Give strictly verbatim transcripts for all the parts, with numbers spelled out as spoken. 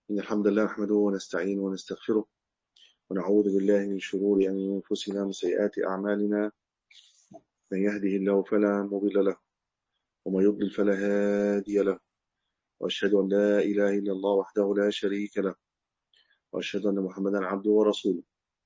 إن الحمد لله نحمده ونستعينه ونستغفره ونعوذ بالله من شرور أنفسنا ومن سيئات أعمالنا. من يهده الله فلا مضل له ومن يضلل فلا هادي له، وأشهد أن لا إله إلا الله وحده لا شريك له، وأشهد أن محمدا عبده ورسوله.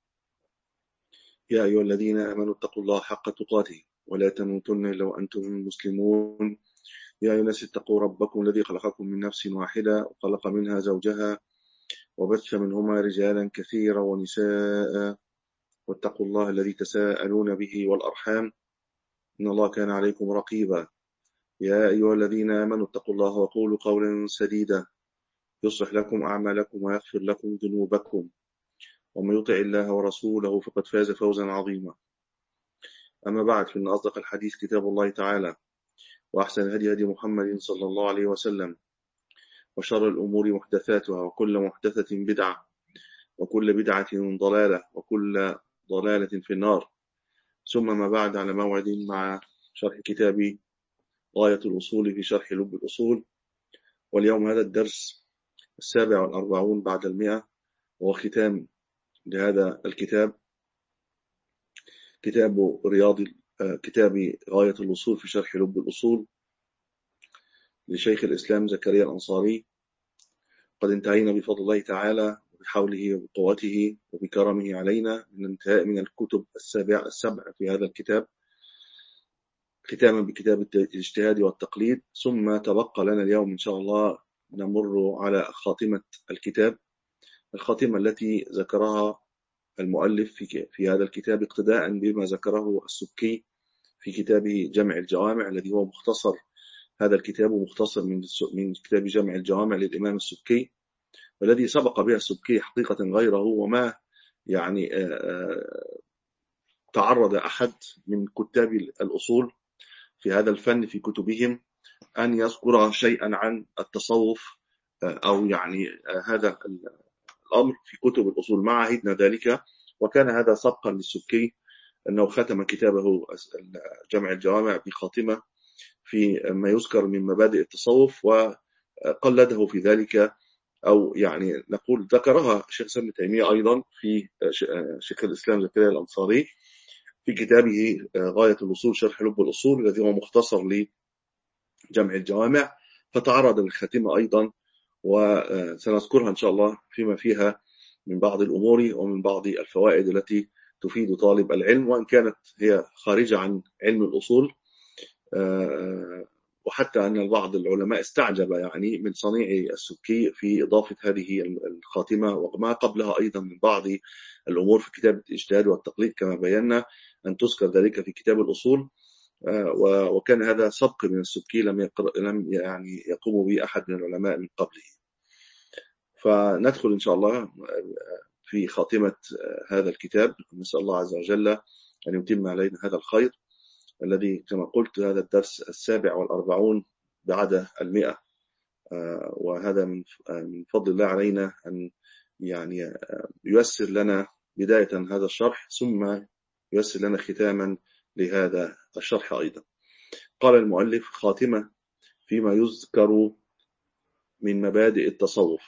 يا أيها الذين آمنوا اتقوا الله حق تقاته ولا تموتن إلا وأنتم مسلمون. يا أيها الناس اتقوا ربكم الذي خلقكم من نفس واحدة وخلق منها زوجها وبث منهما رجالا كثيرا ونساء، واتقوا الله الذي تساءلون به والأرحام إن الله كان عليكم رقيبا. يا أيها الذين آمنوا اتقوا الله وقولوا قولا سديدا يصلح لكم أعمالكم ويغفر لكم ذنوبكم، ومن يطع الله ورسوله فقد فاز فوزا عظيما. أما بعد، فإن أصدق الحديث كتاب الله تعالى، وأحسن الهدي هدي محمد صلى الله عليه وسلم، وشر الأمور محدثاتها، وكل محدثة بدعة، وكل بدعة ضلالة، وكل ضلالة في النار. ثم ما بعد، على موعد مع شرح كتاب غاية الأصول في شرح لب الأصول. واليوم هذا الدرس السابع والأربعون بعد المئة، وهو ختام لهذا الكتاب، كتاب رياض كتاب غاية الوصول في شرح لب الأصول لشيخ الإسلام زكريا الأنصاري. قد انتهينا بفضل الله تعالى وبحوله وبقوته وبكرمه علينا من انتهاء من الكتب السابع السبع في هذا الكتاب، ختاما بكتاب الاجتهاد والتقليد. ثم تبقى لنا اليوم إن شاء الله نمر على خاتمة الكتاب، الخاتمة التي ذكرها المؤلف في في هذا الكتاب اقتداء بما ذكره السبكي في كتابه جمع الجوامع، الذي هو مختصر هذا الكتاب ومختصر من من كتاب جمع الجوامع للإمام السبكي، والذي سبق بها السبكي حقيقة غيره. وما يعني تعرض أحد من كتاب الأصول في هذا الفن في كتبهم أن يذكر شيئا عن التصوف أو يعني هذا الأمر في كتب الأصول، ما عهدنا ذلك. وكان هذا سبقا للسبكي أنه ختم كتابه جمع الجوامع بخاتمة في ما يذكر من مبادئ التصوف، وقلده في ذلك، أو يعني نقول ذكرها شيخ الإسلام ابن تيمية أيضا في شيخ الإسلام زكريا الأنصاري في كتابه غاية الوصول شرح لب الأصول، الذي هو مختصر لجمع الجوامع. فتعرض للخاتمة أيضا، وسنذكرها إن شاء الله فيما فيها من بعض الأمور ومن بعض الفوائد التي تفيد طالب العلم، وإن كانت هي خارجة عن علم الأصول. وحتى أن بعض العلماء استعجب يعني من صنيع السبكي في إضافة هذه الخاتمة، وما قبلها أيضا من بعض الأمور في كتاب الاجتهاد والتقليد كما بينا أن تذكر ذلك في كتاب الأصول. وكان هذا سبق من السبكي لم لم يعني يقوم به أحد من العلماء من قبله. فندخل إن شاء الله في خاتمة هذا الكتاب، نسأل الله عز وجل أن يتم علينا هذا الخير الذي كما قلت هذا الدرس السابع والأربعون بعد المئة. وهذا من فضل الله علينا أن يعني ييسر لنا بداية هذا الشرح، ثم ييسر لنا ختاما لهذا الشرح أيضا. قال المؤلف: خاتمة فيما يذكر من مبادئ التصوف.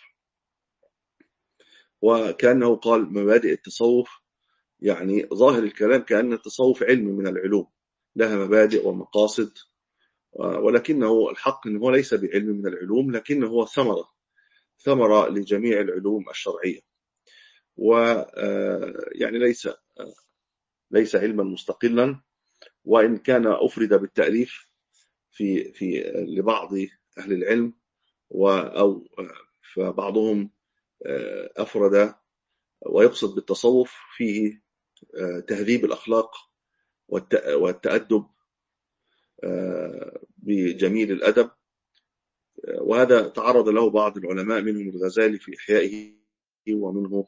وكأنه قال مبادئ التصوف، يعني ظاهر الكلام كأن التصوف علم من العلوم لها مبادئ ومقاصد، ولكنه الحق أنه ليس بعلم من العلوم، لكنه هو ثمرة ثمرة لجميع العلوم الشرعية، ويعني ليس ليس علما مستقلا، وإن كان أفرد بالتأليف في في لبعض أهل العلم، أو فبعضهم أفرد ويقصد بالتصوف فيه تهذيب الأخلاق والتأدب بجميل الأدب. وهذا تعرض له بعض العلماء، منهم الغزالي في إحيائه، ومنه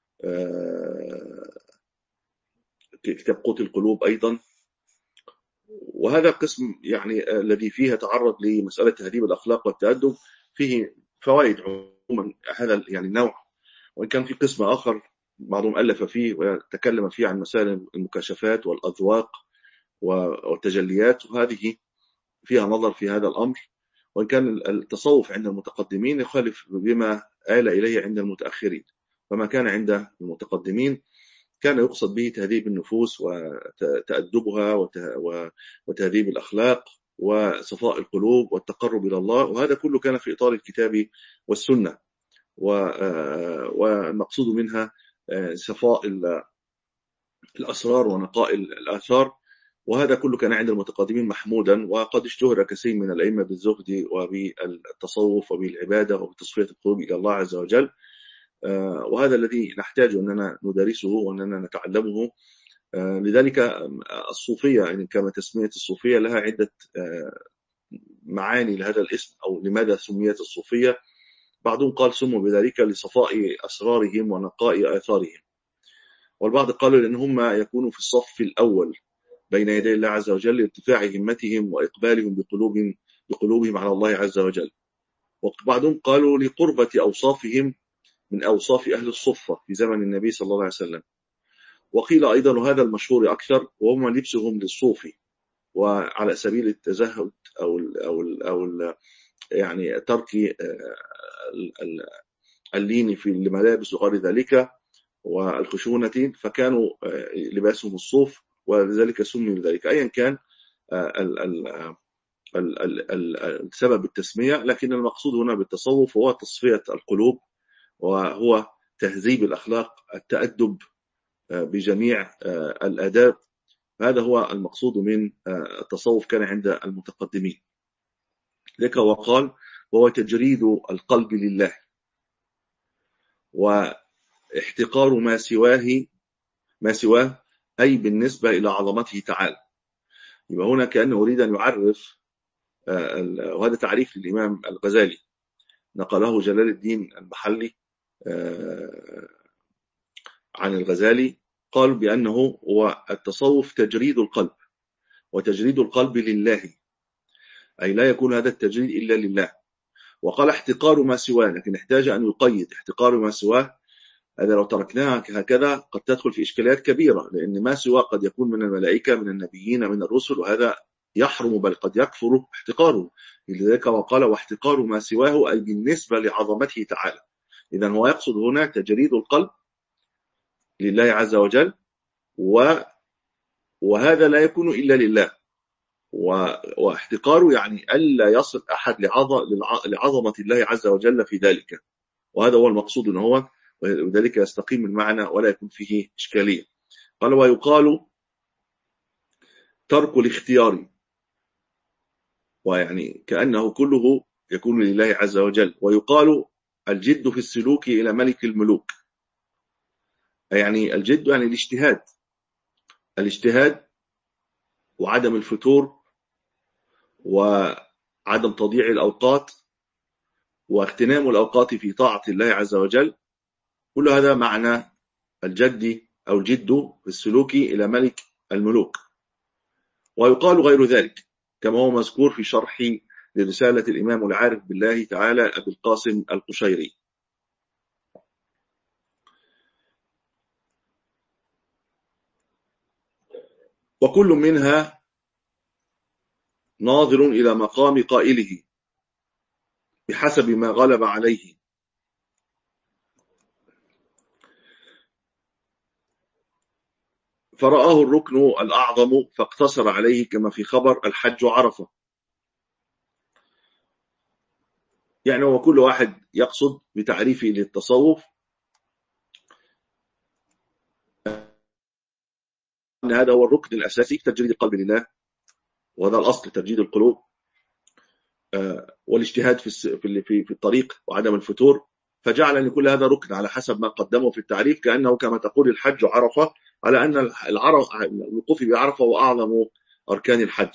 كتاب قوت القلوب أيضا. وهذا قسم يعني الذي فيها تعرض لمسألة تهذيب الأخلاق والتأدب فيه فوائد عموما هذا يعني النوع، وإن كان في قسم آخر بعضهم ألف فيه وتكلم فيه عن مسائل المكاشفات والأذواق والتجليات، وهذه فيها نظر في هذا الأمر. وإن كان التصوف عند المتقدمين يخالف بما آل إليه عند المتأخرين، فما كان عند المتقدمين كان يقصد به تهذيب النفوس وتأدبها وتهذيب الأخلاق وصفاء القلوب والتقرب إلى الله، وهذا كله كان في إطار الكتاب والسنة، والمقصود منها صفاء الأسرار ونقاء الآثار، وهذا كله كان عند المتقدمين محمودا. وقد اشتهر كثير من الأئمة بالزهد وبالتصوف وبالعبادة وبتصفية القلوب إلى الله عز وجل، وهذا الذي نحتاج أننا ندرسه وأننا نتعلمه. لذلك الصوفية يعني كما تسمية الصوفية لها عدة معاني لهذا الاسم، أو لماذا سميت الصوفية. بعضهم قال سموا بذلك لصفاء أسرارهم ونقاء آثارهم، والبعض قالوا لأن هم يكونوا في الصف الأول بين يدي الله عز وجل لارتفاع همتهم وإقبالهم بقلوبهم, بقلوبهم على الله عز وجل. وبعضهم قالوا لقربة أوصافهم من أوصاف أهل الصفة في زمن النبي صلى الله عليه وسلم. وقيل أيضا هذا المشهور أكثر وهم لبسهم للصوفي، وعلى سبيل التزهد أو ال أو ال أو ال يعني ترك اللين في الملابس وغير ذلك والخشونة، فكانوا لباسهم الصوف ولذلك سمي بذلك. أيا كان السبب التسمية، لكن المقصود هنا بالتصوف هو تصفية القلوب، وهو تهذيب الأخلاق، التأدب بجميع الآداب. هذا هو المقصود من التصوف كان عند المتقدمين. لك وقال وهو تجريد القلب لله واحتقار ما سواه ما سواه أي بالنسبة إلى عظمته تعالى. يبقى هنا كأنه يريد أن يعرف، وهذا تعريف للإمام الغزالي نقله جلال الدين المحلي عن الغزالي، قال بأنه هو التصوف تجريد القلب، وتجريد القلب لله، أي لا يكون هذا التجريد إلا لله. وقال احتقار ما سواه، لكن احتاج أن يقيد احتقار ما سواه. هذا لو تركناها هكذا قد تدخل في إشكاليات كبيرة، لأن ما سواه قد يكون من الملائكة من النبيين من الرسل، وهذا يحرم بل قد يكفر احتقاره. لذلك وقال واحتقار ما سواه أي بالنسبة لعظمته تعالى. إذن هو يقصد هنا تجريد القلب لله عز وجل، وهذا لا يكون إلا لله. واحتقاره يعني ألا يصل أحد لعظمة الله عز وجل في ذلك، وهذا هو المقصود إن هو، وذلك يستقيم المعنى ولا يكون فيه إشكالية. قال ويقال ترك الاختيار، ويعني كأنه كله يكون لله عز وجل. ويقال الجد في السلوك إلى ملك الملوك، يعني الجد يعني الاجتهاد الاجتهاد وعدم الفتور وعدم تضييع الأوقات واغتنام الأوقات في طاعة الله عز وجل. كل هذا معنى الجد أو الجد في السلوك إلى ملك الملوك. ويقال غير ذلك كما هو مذكور في شرح لرسالة الإمام العارف بالله تعالى أبي القاسم القشيري. وكل منها ناظر إلى مقام قائله بحسب ما غلب عليه، فرآه الركن الأعظم فاقتصر عليه كما في خبر الحج عرفة. يعني هو كل واحد يقصد بتعريفه للتصوف أن هذا هو الركن الأساسي تجريد القلب لله، وهذا الأصل تجريد القلوب والاجتهاد في في الطريق وعدم الفتور، فجعل أن كل هذا ركن على حسب ما قدمه في التعريف، كأنه كما تقول الحج عرفة، على أن الوقوف بعرفة هو أعظم أركان الحج.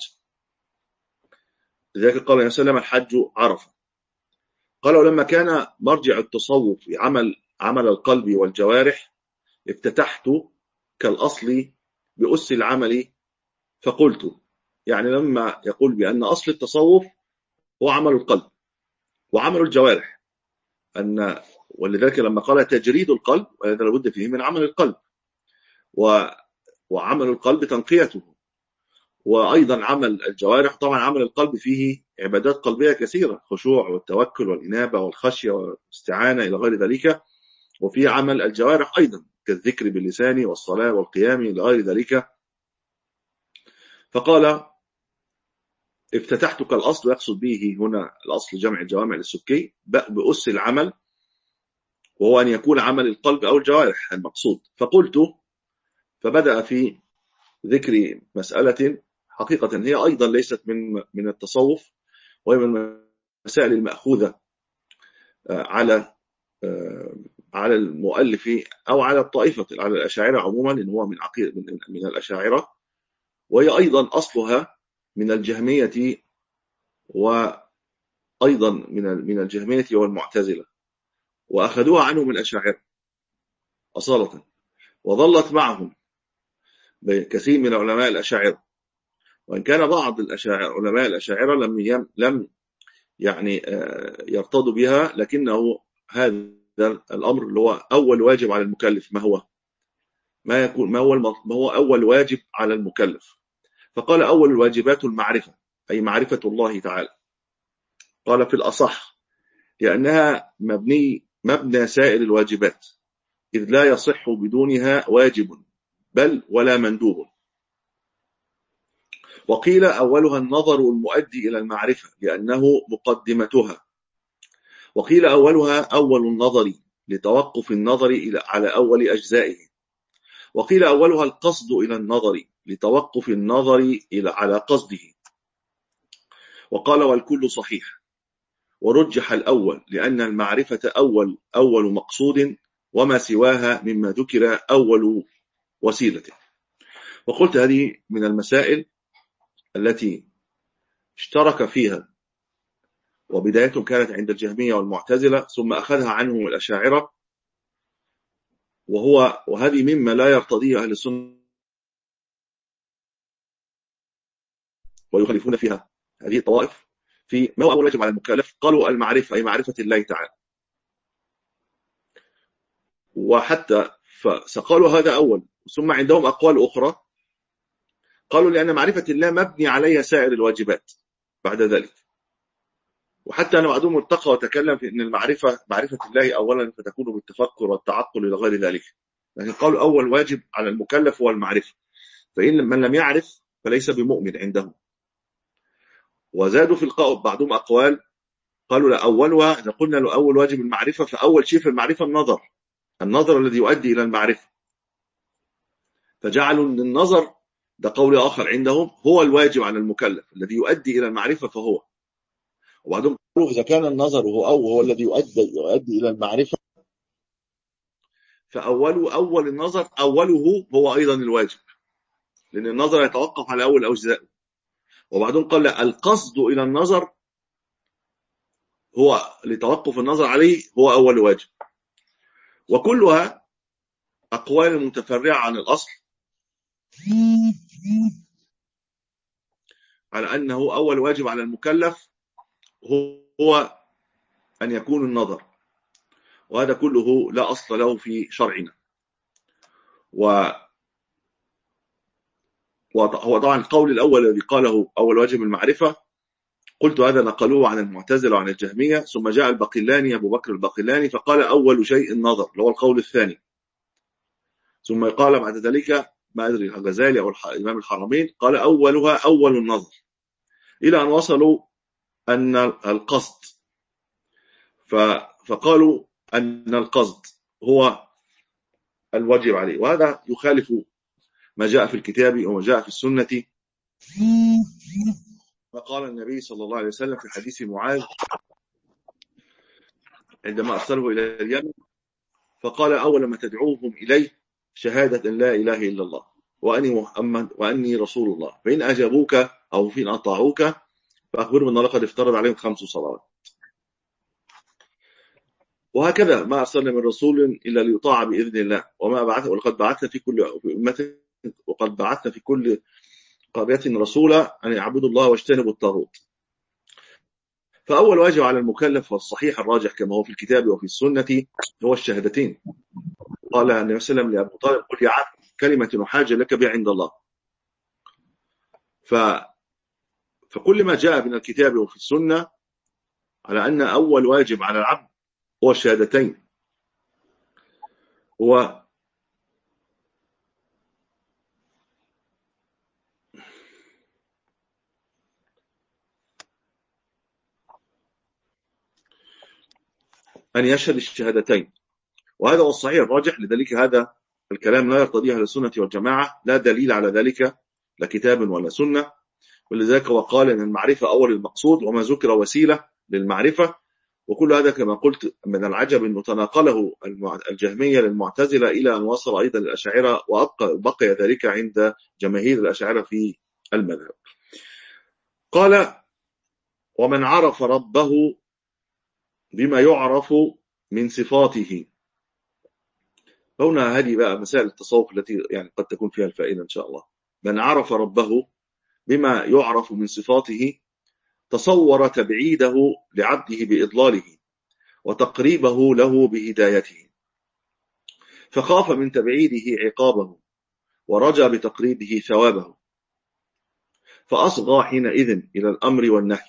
لذلك قال عليه وسلم الحج عرفة. قال ولما كان مرجع التصوف عمل عمل القلب والجوارح افتتحت كالأصل بأس العمل فقلت، يعني لما يقول بأن أصل التصوف هو عمل القلب وعمل الجوارح، أن ولذلك لما قال تجريد القلب، وهذا لابد فيه من عمل القلب، وعمل القلب تنقيته، وأيضا عمل الجوارح. طبعا عمل القلب فيه عبادات قلبية كثيرة، خشوع والتوكل والإنابة والخشية والاستعانة إلى غير ذلك. وفي عمل الجوارح أيضا كالذكر باللسان والصلاة والقيام إلى غير ذلك. فقال افتتحتك الأصل، يقصد به هنا الأصل جمع الجوامع للسكي بأس العمل، وهو أن يكون عمل القلب أو الجوارح المقصود. فقلت، فبدأ في ذكر مسألة حقيقة هي أيضا ليست من من التصوف، وهي من المسائل المأخوذة على على المؤلف أو على الطائفة، على الأشاعرة عموما، إن هو من عقيدة من, من الأشاعرة، وهي أيضا أصلها من الجهمية، وأيضا من من الجهمية والمعتزلة، وأخذوها عنهم الأشاعرة أصالة، وظلت معهم كثير من علماء الأشاعرة. وإن كان بعض الأشاعرة علماء الأشاعرة لم لم يعني يرتضوا بها، لكنه هذا الأمر اللي هو أول واجب على المكلف. ما هو ما يكون ما هو ما هو أول واجب على المكلف؟ فقال أول الواجبات المعرفة، أي معرفة الله تعالى. قال في الأصح لأنها مبني مبنى سائر الواجبات، إذ لا يصح بدونها واجب بل ولا مندوب. وقيل أولها النظر المؤدي إلى المعرفة لأنه مقدمتها. وقيل أولها أول النظر لتوقف النظر إلى على أول أجزائه. وقيل أولها القصد إلى النظر لتوقف النظر إلى على قصده. وقال والكل صحيح، ورجح الأول لأن المعرفة أول أول مقصود، وما سواها مما ذكر أول وسيلة. وقلت هذه من المسائل التي اشترك فيها، وبدايتهم كانت عند الجهمية والمعتزلة، ثم أخذها عنهم الأشاعرة، وهو وهذه مما لا يرتضيه أهل السنة ويخالفون فيها هذه الطوائف. في ما هو أول واجب على المكلف؟ قالوا المعرفة، أي معرفة الله تعالى. وحتى فقالوا هذا أول، ثم عندهم أقوال أخرى قالوا لأن معرفة الله مبني عليها سائر الواجبات بعد ذلك. وحتى أنا بعضهم ارتقى وتكلم في أن المعرفة معرفة الله أولا فتكون بالتفكر والتعقل إلى غير ذلك، لكن قالوا أول واجب على المكلف هو المعرفة، فإن من لم يعرف فليس بمؤمن عندهم. وزادوا في القول بعضهم أقوال قالوا لا، أولها إذا قلنا له أول واجب المعرفة، فأول شيء في المعرفة النظر، النظر الذي يؤدي إلى المعرفة، فجعلوا أن النظر، ده قول آخر عندهم، هو الواجب على المكلف الذي يؤدي إلى المعرفة فهو. وبعدهم قالوا إذا كان النظر هو أو هو الذي يؤدي يؤدي إلى المعرفة، فأول أول النظر أوله هو أيضا الواجب، لأن النظر يتوقف على أول أجزاء. وبعدهم قال لا، القصد إلى النظر هو لتوقف النظر عليه هو أول واجب. وكلها أقوال متفرعة عن الأصل على أنه أول واجب على المكلف هو أن يكون النظر، وهذا كله لا أصل له في شرعنا. و وهو طبعا القول الأول الذي قاله أول واجب المعرفة، قلت هذا نقلوه عن المعتزلة وعن الجهمية. ثم جاء الباقلاني أبو بكر الباقلاني فقال أول شيء النظر، اللي هو القول الثاني. ثم قال بعد ذلك ما أدري الغزالي أو الإمام الحرمين قال أولها أول النظر، إلى أن وصلوا أن القصد، فقالوا أن القصد هو الواجب عليه. وهذا يخالف ما جاء في الكتاب وما جاء في السنة. فقال النبي صلى الله عليه وسلم في حديث معاذ عندما أرسله إلى اليمن، فقال أول ما تدعوهم إليه شهادة أن لا إله إلا الله وأني محمد وأني رسول الله، فإن أجابوك أو فإن أطاعوك فأخبرهم أن لقد افترض عليهم خمس صلوات. وهكذا ما أرسلنا من رسول إلا ليطاع بإذن الله، وما بعث ولقد بعثنا في كل أمة وقد بعثنا في كل قرية رسولا أن يعبدوا الله واجتنبوا الطاغوت. فأول واجب على المكلف والصحيح الراجح كما هو في الكتاب وفي السنة هو الشهادتين. قال النبي صلى الله عليه وسلم لأبو طالب قل يا عم كلمة أحاج لك بها عند الله. ف فكل ما جاء من الكتاب وفي السنة على أن أول واجب على العبد هو الشهادتين، هو أن يشهد الشهادتين، وهذا هو الصحيح الراجح. لذلك هذا الكلام لا يرتضيه أهل السنة والجماعة، لا دليل على ذلك لا كتاب ولا سنة. ولذلك وقال أن المعرفة أول المقصود، وما ذكر وسيلة للمعرفة. وكل هذا كما قلت من العجب أنه تناقله الجهمية للمعتزلة إلى أن وصل أيضا للأشاعرة، وبقي ذلك عند جماهير الأشاعرة في المذهب. قال: ومن عرف ربه بما يعرف من صفاته. هنا هذه بقى مسائل التصوف التي يعني قد تكون فيها الفائدة إن شاء الله. من عرف ربه بما يعرف من صفاته تصور تبعيده لعبده بإضلاله وتقريبه له بهدايته، فخاف من تبعيده عقابه ورجى بتقريبه ثوابه، فأصغى حينئذ إلى الأمر والنهي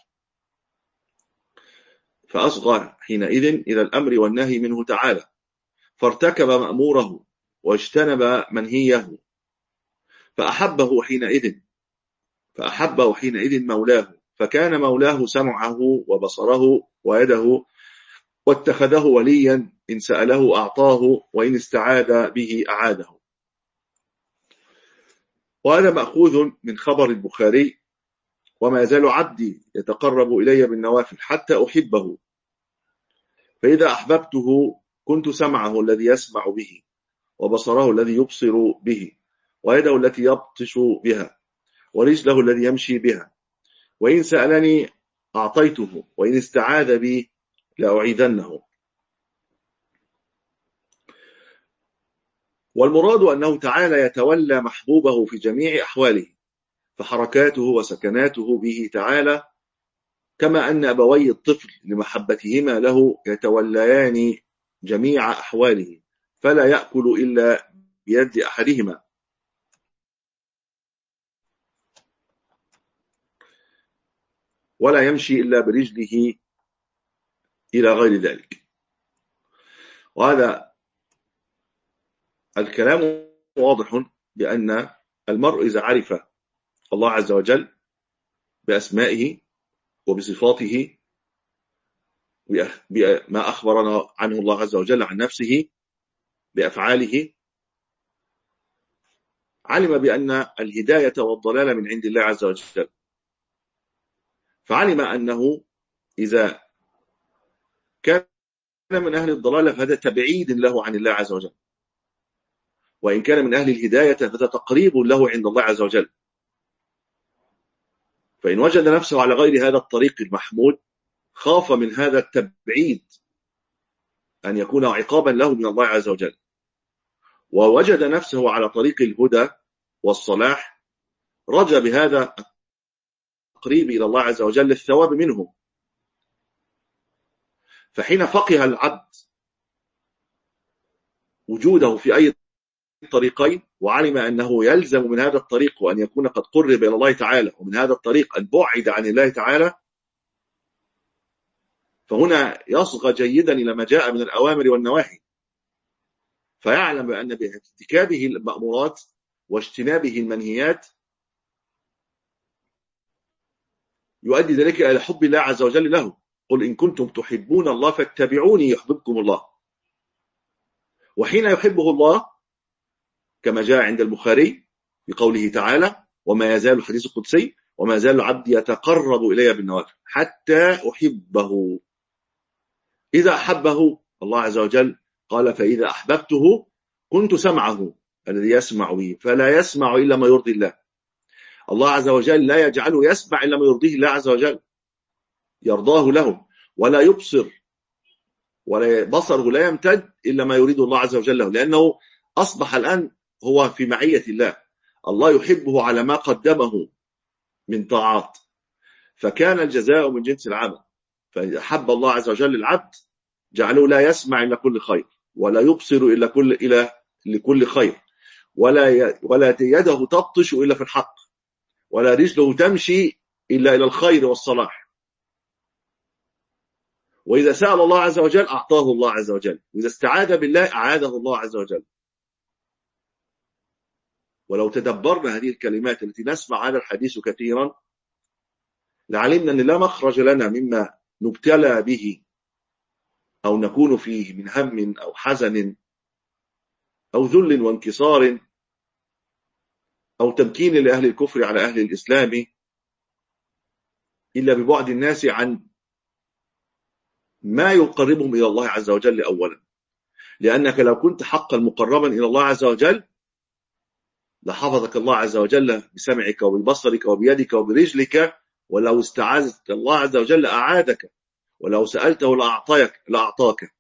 فأصغى حينئذ إلى الأمر والنهي منه تعالى، فارتكب مأموره واجتنب منهيه، فأحبه حينئذ فأحبه حينئذ مولاه، فكان مولاه سمعه وبصره ويده، واتخذه وليا إن سأله أعطاه وإن استعاذ به أعاده. وهذا مأخوذ من خبر البخاري: وما يزال عبدي يتقرب إلي بالنوافل حتى أحبه، فإذا أحببته كنت سمعه الذي يسمع به، وبصره الذي يبصر به، ويده التي يبطش بها، ورجله الذي يمشي بها، وإن سألني أعطيته، وإن استعاذ بي لأعيذنه. والمراد أنه تعالى يتولى محبوبه في جميع أحواله، فحركاته وسكناته به تعالى كما أن أبوي الطفل لمحبتهما له يتوليان جميع أحواله، فلا يأكل إلا بيد أحدهما، ولا يمشي إلا برجله إلى غير ذلك. وهذا الكلام واضح بأن المرء إذا عرف الله عز وجل بأسمائه وبصفاته بما أخبرنا عنه الله عز وجل عن نفسه بأفعاله، علم بأن الهداية والضلال من عند الله عز وجل، فعلم أنه إذا كان من أهل الضلال فهذا تبعيد له عن الله عز وجل، وإن كان من أهل الهداية فهذا تقريب له عند الله عز وجل. فإن وجد نفسه على غير هذا الطريق المحمود خاف من هذا التبعيد أن يكون عقابا له من الله عز وجل، ووجد نفسه على طريق الهدى والصلاح رجى بهذا التقريب إلى الله عز وجل الثواب منه. فحين فقه العبد وجوده في أي الطريقين وعلم أنه يلزم من هذا الطريق وأن يكون قد قرب إلى الله تعالى، ومن هذا الطريق البعد عن الله تعالى، فهنا يصغى جيدا إلى ما جاء من الأوامر والنواهي، فيعلم بأن بارتكابه المأمورات واجتنابه المنهيات يؤدي ذلك إلى حب الله عز وجل له. قل إن كنتم تحبون الله فاتبعوني يحببكم الله. وحين يحبه الله كما جاء عند البخاري بقوله تعالى: وما يزال الحديث القدسي: وما يزال عبدي يتقرب إلي بالنوافل حتى أحبه. إذا أحبه الله عز وجل قال: فإذا أحببته كنت سمعه الذي يسمع به، فلا يسمع إلا ما يرضي الله. الله عز وجل لا يجعله يسمع إلا ما يرضيه الله عز وجل، يرضاه له، ولا يبصر ولا بصره لا يمتد إلا ما يريد الله عز وجل له، لأنه أصبح الآن هو في معية الله، الله يحبه على ما قدمه من طاعات، فكان الجزاء من جنس العمل. فإذا حب الله عز وجل العبد جعله لا يسمع إلا كل خير، ولا يبصر إلا كل إلى لكل خير، ولا ولا يده تبطش إلا في الحق، ولا رجله تمشي إلا إلى الخير والصلاح. وإذا سأل الله عز وجل أعطاه الله عز وجل، وإذا استعاذ بالله أعاذه الله عز وجل. ولو تدبرنا هذه الكلمات التي نسمع هذا الحديث كثيرا لعلمنا أن لا مخرج لنا مما نبتلى به أو نكون فيه من هم أو حزن أو ذل وانكسار أو تمكين لأهل الكفر على أهل الإسلام إلا ببعد الناس عن ما يقربهم إلى الله عز وجل أولا. لأنك لو كنت حقا مقربا إلى الله عز وجل لحفظك الله عز وجل بسمعك وببصرك وبيدك وبرجلك، ولو استعاذت الله عز وجل أعادك، ولو سألته لأعطاك لأعطاك.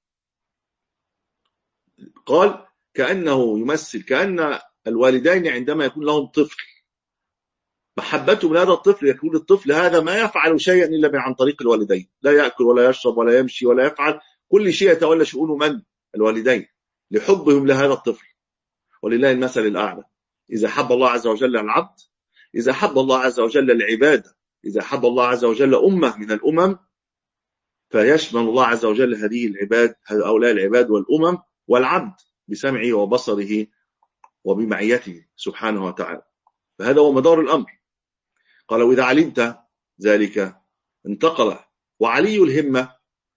قال كأنه يمثل كأن الوالدين عندما يكون لهم طفل محبتهم لهذا الطفل، يكون الطفل هذا ما يفعل شيئا إلا عن طريق الوالدين، لا يأكل ولا يشرب ولا يمشي ولا يفعل كل شيء يتولى شؤون من؟ الوالدين، لحبهم لهذا الطفل. ولله المثل الأعلى. إذا حب الله عز وجل العبد، إذا حب الله عز وجل العبادة، إذا حب الله عز وجل أمة من الأمم، فيشمل الله عز وجل هذه العباد، هؤلاء العباد والأمم والعبد بسمعه وبصره وبمعيته سبحانه وتعالى. فهذا هو مدار الأمر. قال وإذا علمت ذلك انتقل. وعلي الهمة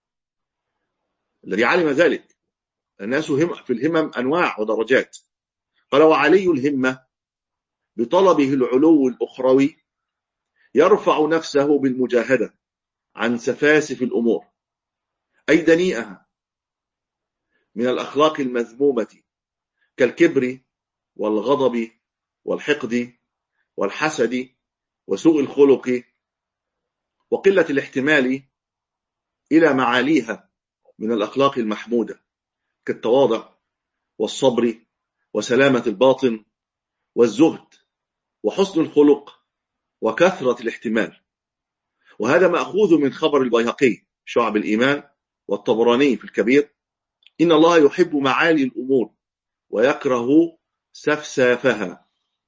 الذي علم ذلك، الناس هم في الهمم أنواع ودرجات. قال وعلي الهمة بطلبه العلو الأخروي يرفع نفسه بالمجاهدة عن سفاسف الأمور أي دنيئها من الأخلاق المذمومة كالكبر والغضب والحقد والحسد وسوء الخلق وقلة الاحتمال إلى معاليها من الأخلاق المحمودة كالتواضع والصبر وسلامة الباطن والزهد وحسن الخلق وكثرة الاحتمال. وهذا مأخوذ من خبر البيهقي شعب الإيمان والطبراني في الكبير: إن الله يحب معالي الأمور ويكره سفسافها.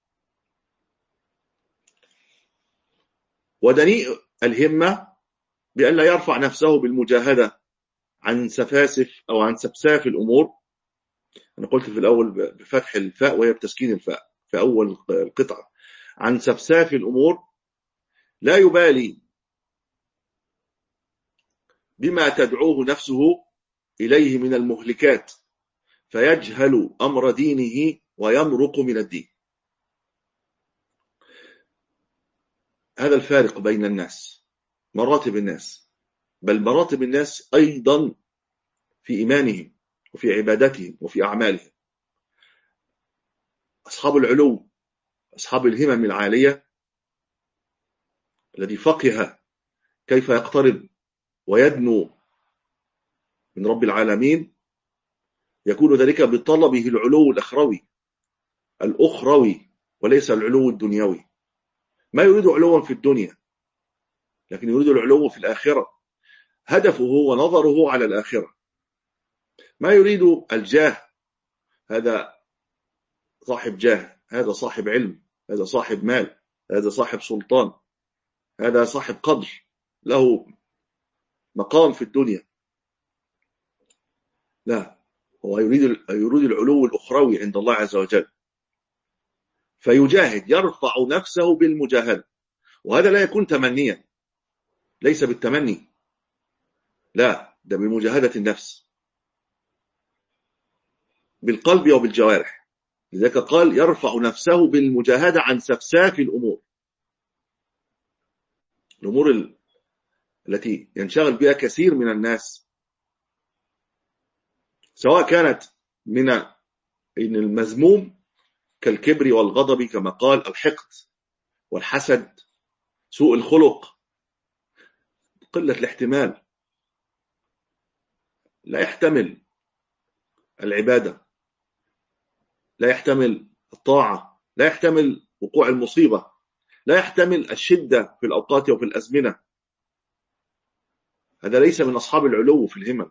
ودنيء الهمة بأن لا يرفع نفسه بالمجاهدة عن سفاسف أو عن سفساف الأمور. أنا قلت في الأول بفتح الفاء وهي بتسكين الفاء في أول القطعة. عن سفساف الأمور لا يبالي بما تدعوه نفسه إليه من المهلكات فيجهل أمر دينه ويمرق من الدين. هذا الفارق بين الناس، مراتب الناس، بل مراتب الناس أيضا في إيمانهم وفي عبادتهم وفي أعمالهم. أصحاب العلو، أصحاب الهمم العالية، الذي فقه كيف يقترب ويدنو من رب العالمين، يكون ذلك بطلبه العلو الأخروي الأخروي وليس العلو الدنيوي. ما يريد علوا في الدنيا، لكن يريد العلو في الآخرة. هدفه ونظره على الآخرة. ما يريد الجاه، هذا صاحب جاه، هذا صاحب علم، هذا صاحب مال، هذا صاحب سلطان، هذا صاحب قدر، له مقام في الدنيا. لا، هو يريد يريد العلو الأخروي عند الله عز وجل، فيجاهد، يرفع نفسه بالمجاهدة. وهذا لا يكون تمنيا، ليس بالتمني، لا، ده بمجاهدة النفس بالقلب وبالجوارح. لذلك قال يرفع نفسه بالمجاهدة عن سفساف الأمور، الأمور التي ينشغل بها كثير من الناس، سواء كانت من المذموم كالكبر والغضب كما قال، الحقد والحسد، سوء الخلق، قلة الاحتمال، لا يحتمل العبادة، لا يحتمل الطاعة، لا يحتمل وقوع المصيبة، لا يحتمل الشدة في الأوقات وفي الأزمنة. هذا ليس من أصحاب العلو في الهمم،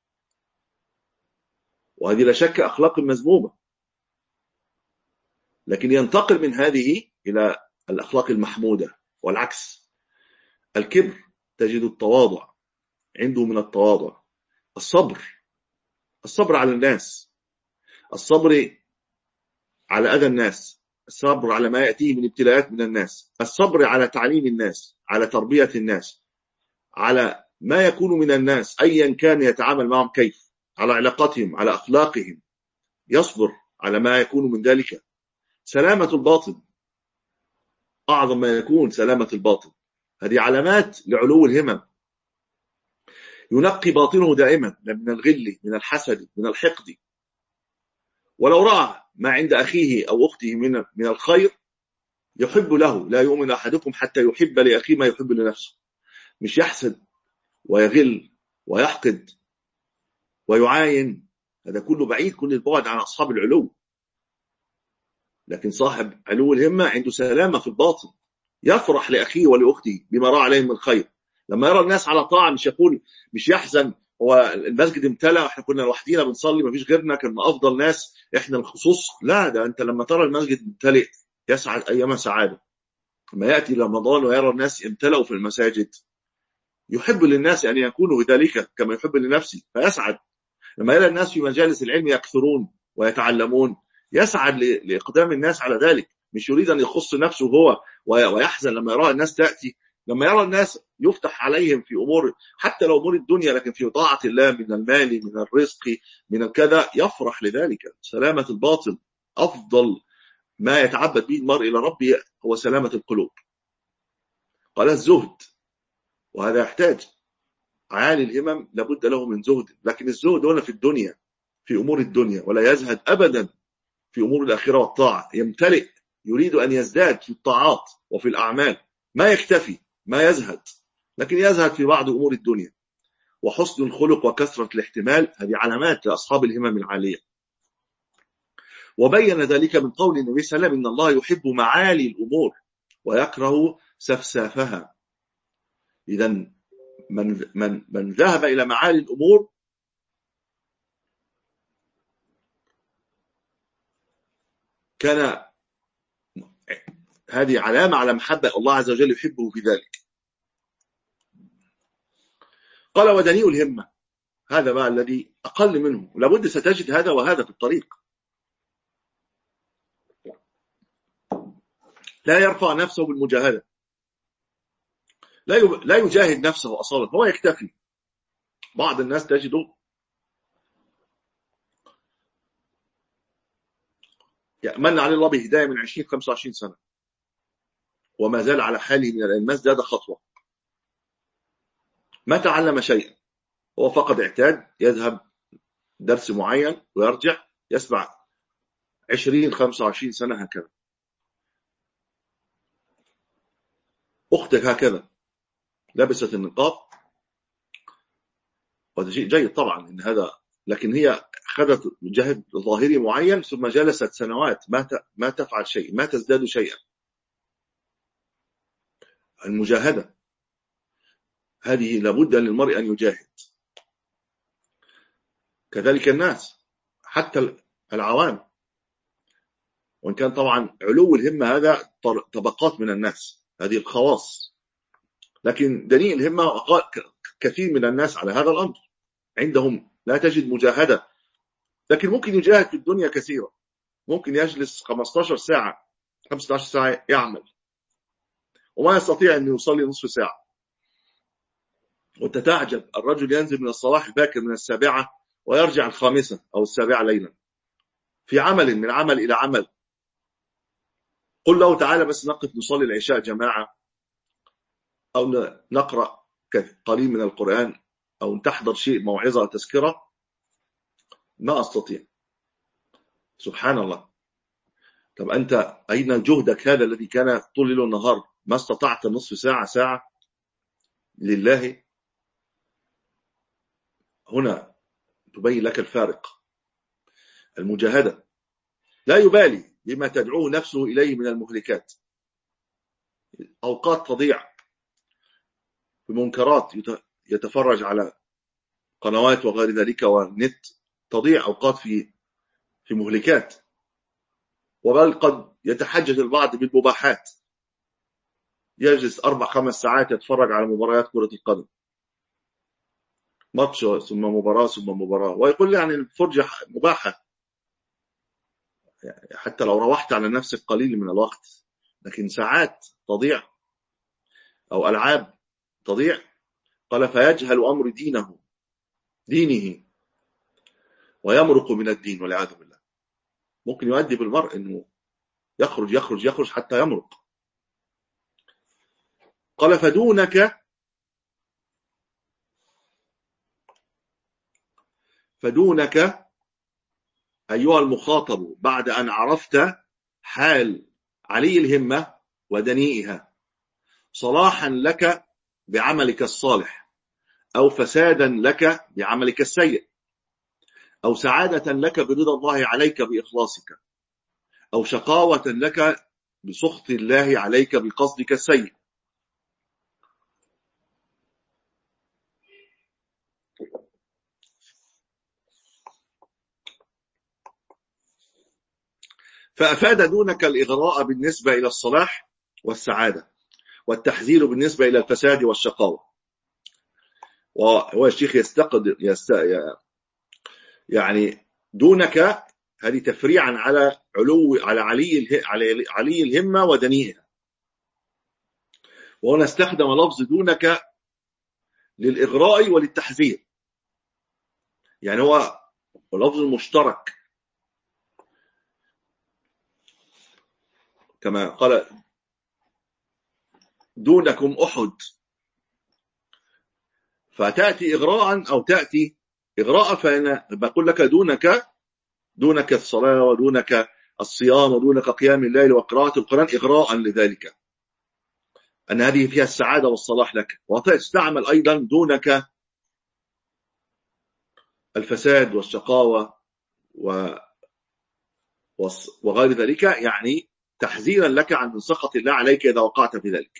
وهذه لا شك أخلاق مذمومة. لكن ينتقل من هذه إلى الأخلاق المحمودة. والعكس، الكبر تجد التواضع عنده من التواضع، الصبر، الصبر على الناس، الصبر على أذى الناس، الصبر على ما يأتيه من ابتلاءات من الناس، الصبر على تعليم الناس، على تربية الناس، على ما يكون من الناس أيا كان يتعامل معهم كيف، على علاقاتهم، على أخلاقهم، يصبر على ما يكون من ذلك. سلامة الباطن أعظم ما يكون، سلامة الباطن هذه علامات لعلو الهمم. ينقي باطنه دائما من الغل، من الحسد، من الحقد. ولو رأى ما عند أخيه أو أخته من من الخير يحب له. لا يؤمن أحدكم حتى يحب لأخيه ما يحب لنفسه. مش يحسد ويغل ويحقد ويعاين، هذا كله بعيد كل البعد عن أصحاب العلو. لكن صاحب علو الهمة عنده سلامة في الباطن، يفرح لأخيه ولأخته بما رأى عليهم من خير. لما يرى الناس على طاعة مش يقول، مش يحزن هو المسجد امتلأ واحنا كنا لوحدينا بنصلي مفيش غيرنا كنا أفضل ناس احنا الخصوص. لا، ده انت لما ترى المسجد ممتلئ يسعد أيام سعادة. لما يأتي رمضان ويرى الناس امتلأوا في المساجد يحب للناس أن يكونوا بذلك كما يحب لنفسه فيسعد. لما يرى الناس في مجالس العلم يكثرون ويتعلمون يسعد لإقدام الناس على ذلك، مش يريد أن يخص نفسه هو ويحزن لما يرى الناس تأتي. لما يرى الناس يفتح عليهم في أمور حتى لو أمور الدنيا لكن في طاعة الله من المال من الرزق من الكذا يفرح لذلك. سلامة الباطن أفضل ما يتعبد به المرء إلى ربه هو سلامة القلوب. قال الزهد، وهذا يحتاج عالي الهمم لابد له من زهد، لكن الزهد هنا في الدنيا في أمور الدنيا، ولا يزهد أبدا في أمور الآخرة والطاعة. يمتلئ، يريد أن يزداد في الطاعات وفي الأعمال، ما يكتفي، ما يزهد، لكن يزهد في بعض أمور الدنيا. وحسن الخلق وكثرة الاحتمال هذه علامات لأصحاب الهمم العالية. وبين ذلك من قول النبي صلى الله عليه وسلم إن الله يحب معالي الأمور ويكره سفسافها. إذن من, من, من ذهب إلى معالي الأمور كان هذه علامة على محبة الله عز وجل يحبه في ذلك. قال ودنيء الهمة، هذا بقى الذي أقل منه، لابد ستجد هذا وهذا في الطريق. لا يرفع نفسه بالمجاهدة، لا لا يجاهد نفسه أصلا، هو يكتفي. بعض الناس تجده يأمن عليه الله بهداية من عشرين خمسة وعشرين سنة وما زال على حاله من العلم، ما ازداد خطوة، ما تعلم شيئا، هو فقط اعتاد يذهب درس معين ويرجع يسمع عشرين خمسة وعشرين سنة هكذا. أختك هكذا لبست النقاب، وهذا شيء جيد طبعا إن هذا، لكن هي أخذت جهد ظاهري معين ثم جلست سنوات ما ما تفعل شيء، ما تزداد شيئا. المجاهدة هذه لابد للمرء أن يجاهد. كذلك الناس حتى العوام، وإن كان طبعا علو الهمة هذا طبقات من الناس، هذه الخواص، لكن دنيء الهمة كثير من الناس على هذا الأمر، عندهم لا تجد مجاهدة، لكن ممكن يجاهد في الدنيا كثيرا، ممكن يجلس خمسة عشر ساعة خمسة عشر ساعة يعمل وما يستطيع أن يصلي نصف ساعة. وتتعجب الرجل ينزل من الصباح الباكر من السابعة ويرجع الخامسة أو السابعة ليلا في عمل من عمل إلى عمل. قل له تعالى بس نقف نصلي العشاء جماعة أو نقرأ قليل من القرآن أو تحضر شيء موعظة أو تذكرة، ما أستطيع. سبحان الله. طب أنت أين جهدك هذا الذي كان طول ليل النهار ما استطعت نصف ساعة ساعة لله؟ هنا تبين لك الفارق. المجاهدة لا يبالي بما تدعوه نفسه إليه من المهلكات، أوقات تضيع بمنكرات، يتفرج على قنوات وغير ذلك والنت، تضيع أوقات في في مهلكات، وبل قد يتحجج البعض بالمباحات يجلس أربع خمس ساعات يتفرج على مباريات كرة القدم، ماتش ثم مباراة ثم مباراة، ويقول لي يعني الفرجة مباحة حتى لو روحت على نفسك قليل من الوقت، لكن ساعات تضيع أو ألعاب تضيع. قال فيجهل أمر دينه دينه ويمرق من الدين والعياذ بالله. ممكن يؤدي بالمرء أنه يخرج يخرج يخرج حتى يمرق. قال فدونك فدونك أيها المخاطب بعد أن عرفت حال علي الهمة ودنيئها، صلاحا لك بعملك الصالح، أو فسادا لك بعملك السيء، أو سعادة لك برضا الله عليك بإخلاصك، أو شقاوة لك بسخط الله عليك بقصدك السيء. فأفاد دونك الإغراء بالنسبة إلى الصلاح والسعادة، والتحذير بالنسبة إلى الفساد والشقاوة. وهو الشيخ يستقد يست... يعني دونك هذه تفريعا على علو على علي اله... على علي الهمة ودنيئها. وهنا استخدم لفظ دونك للإغراء وللتحذير، يعني هو لفظ مشترك كما قال دونكم أحد، فتأتي إغراء أو تأتي إغراء. فأنا بقول لك دونك دونك الصلاة ودونك الصيام ودونك قيام الليل وقراءة القرآن إغراء لذلك، أن هذه فيها السعادة والصلاح لك. وتستعمل أيضا دونك الفساد والشقاوة وغير ذلك، يعني تحذيرا لك عن سخط الله عليك إذا وقعت في ذلك.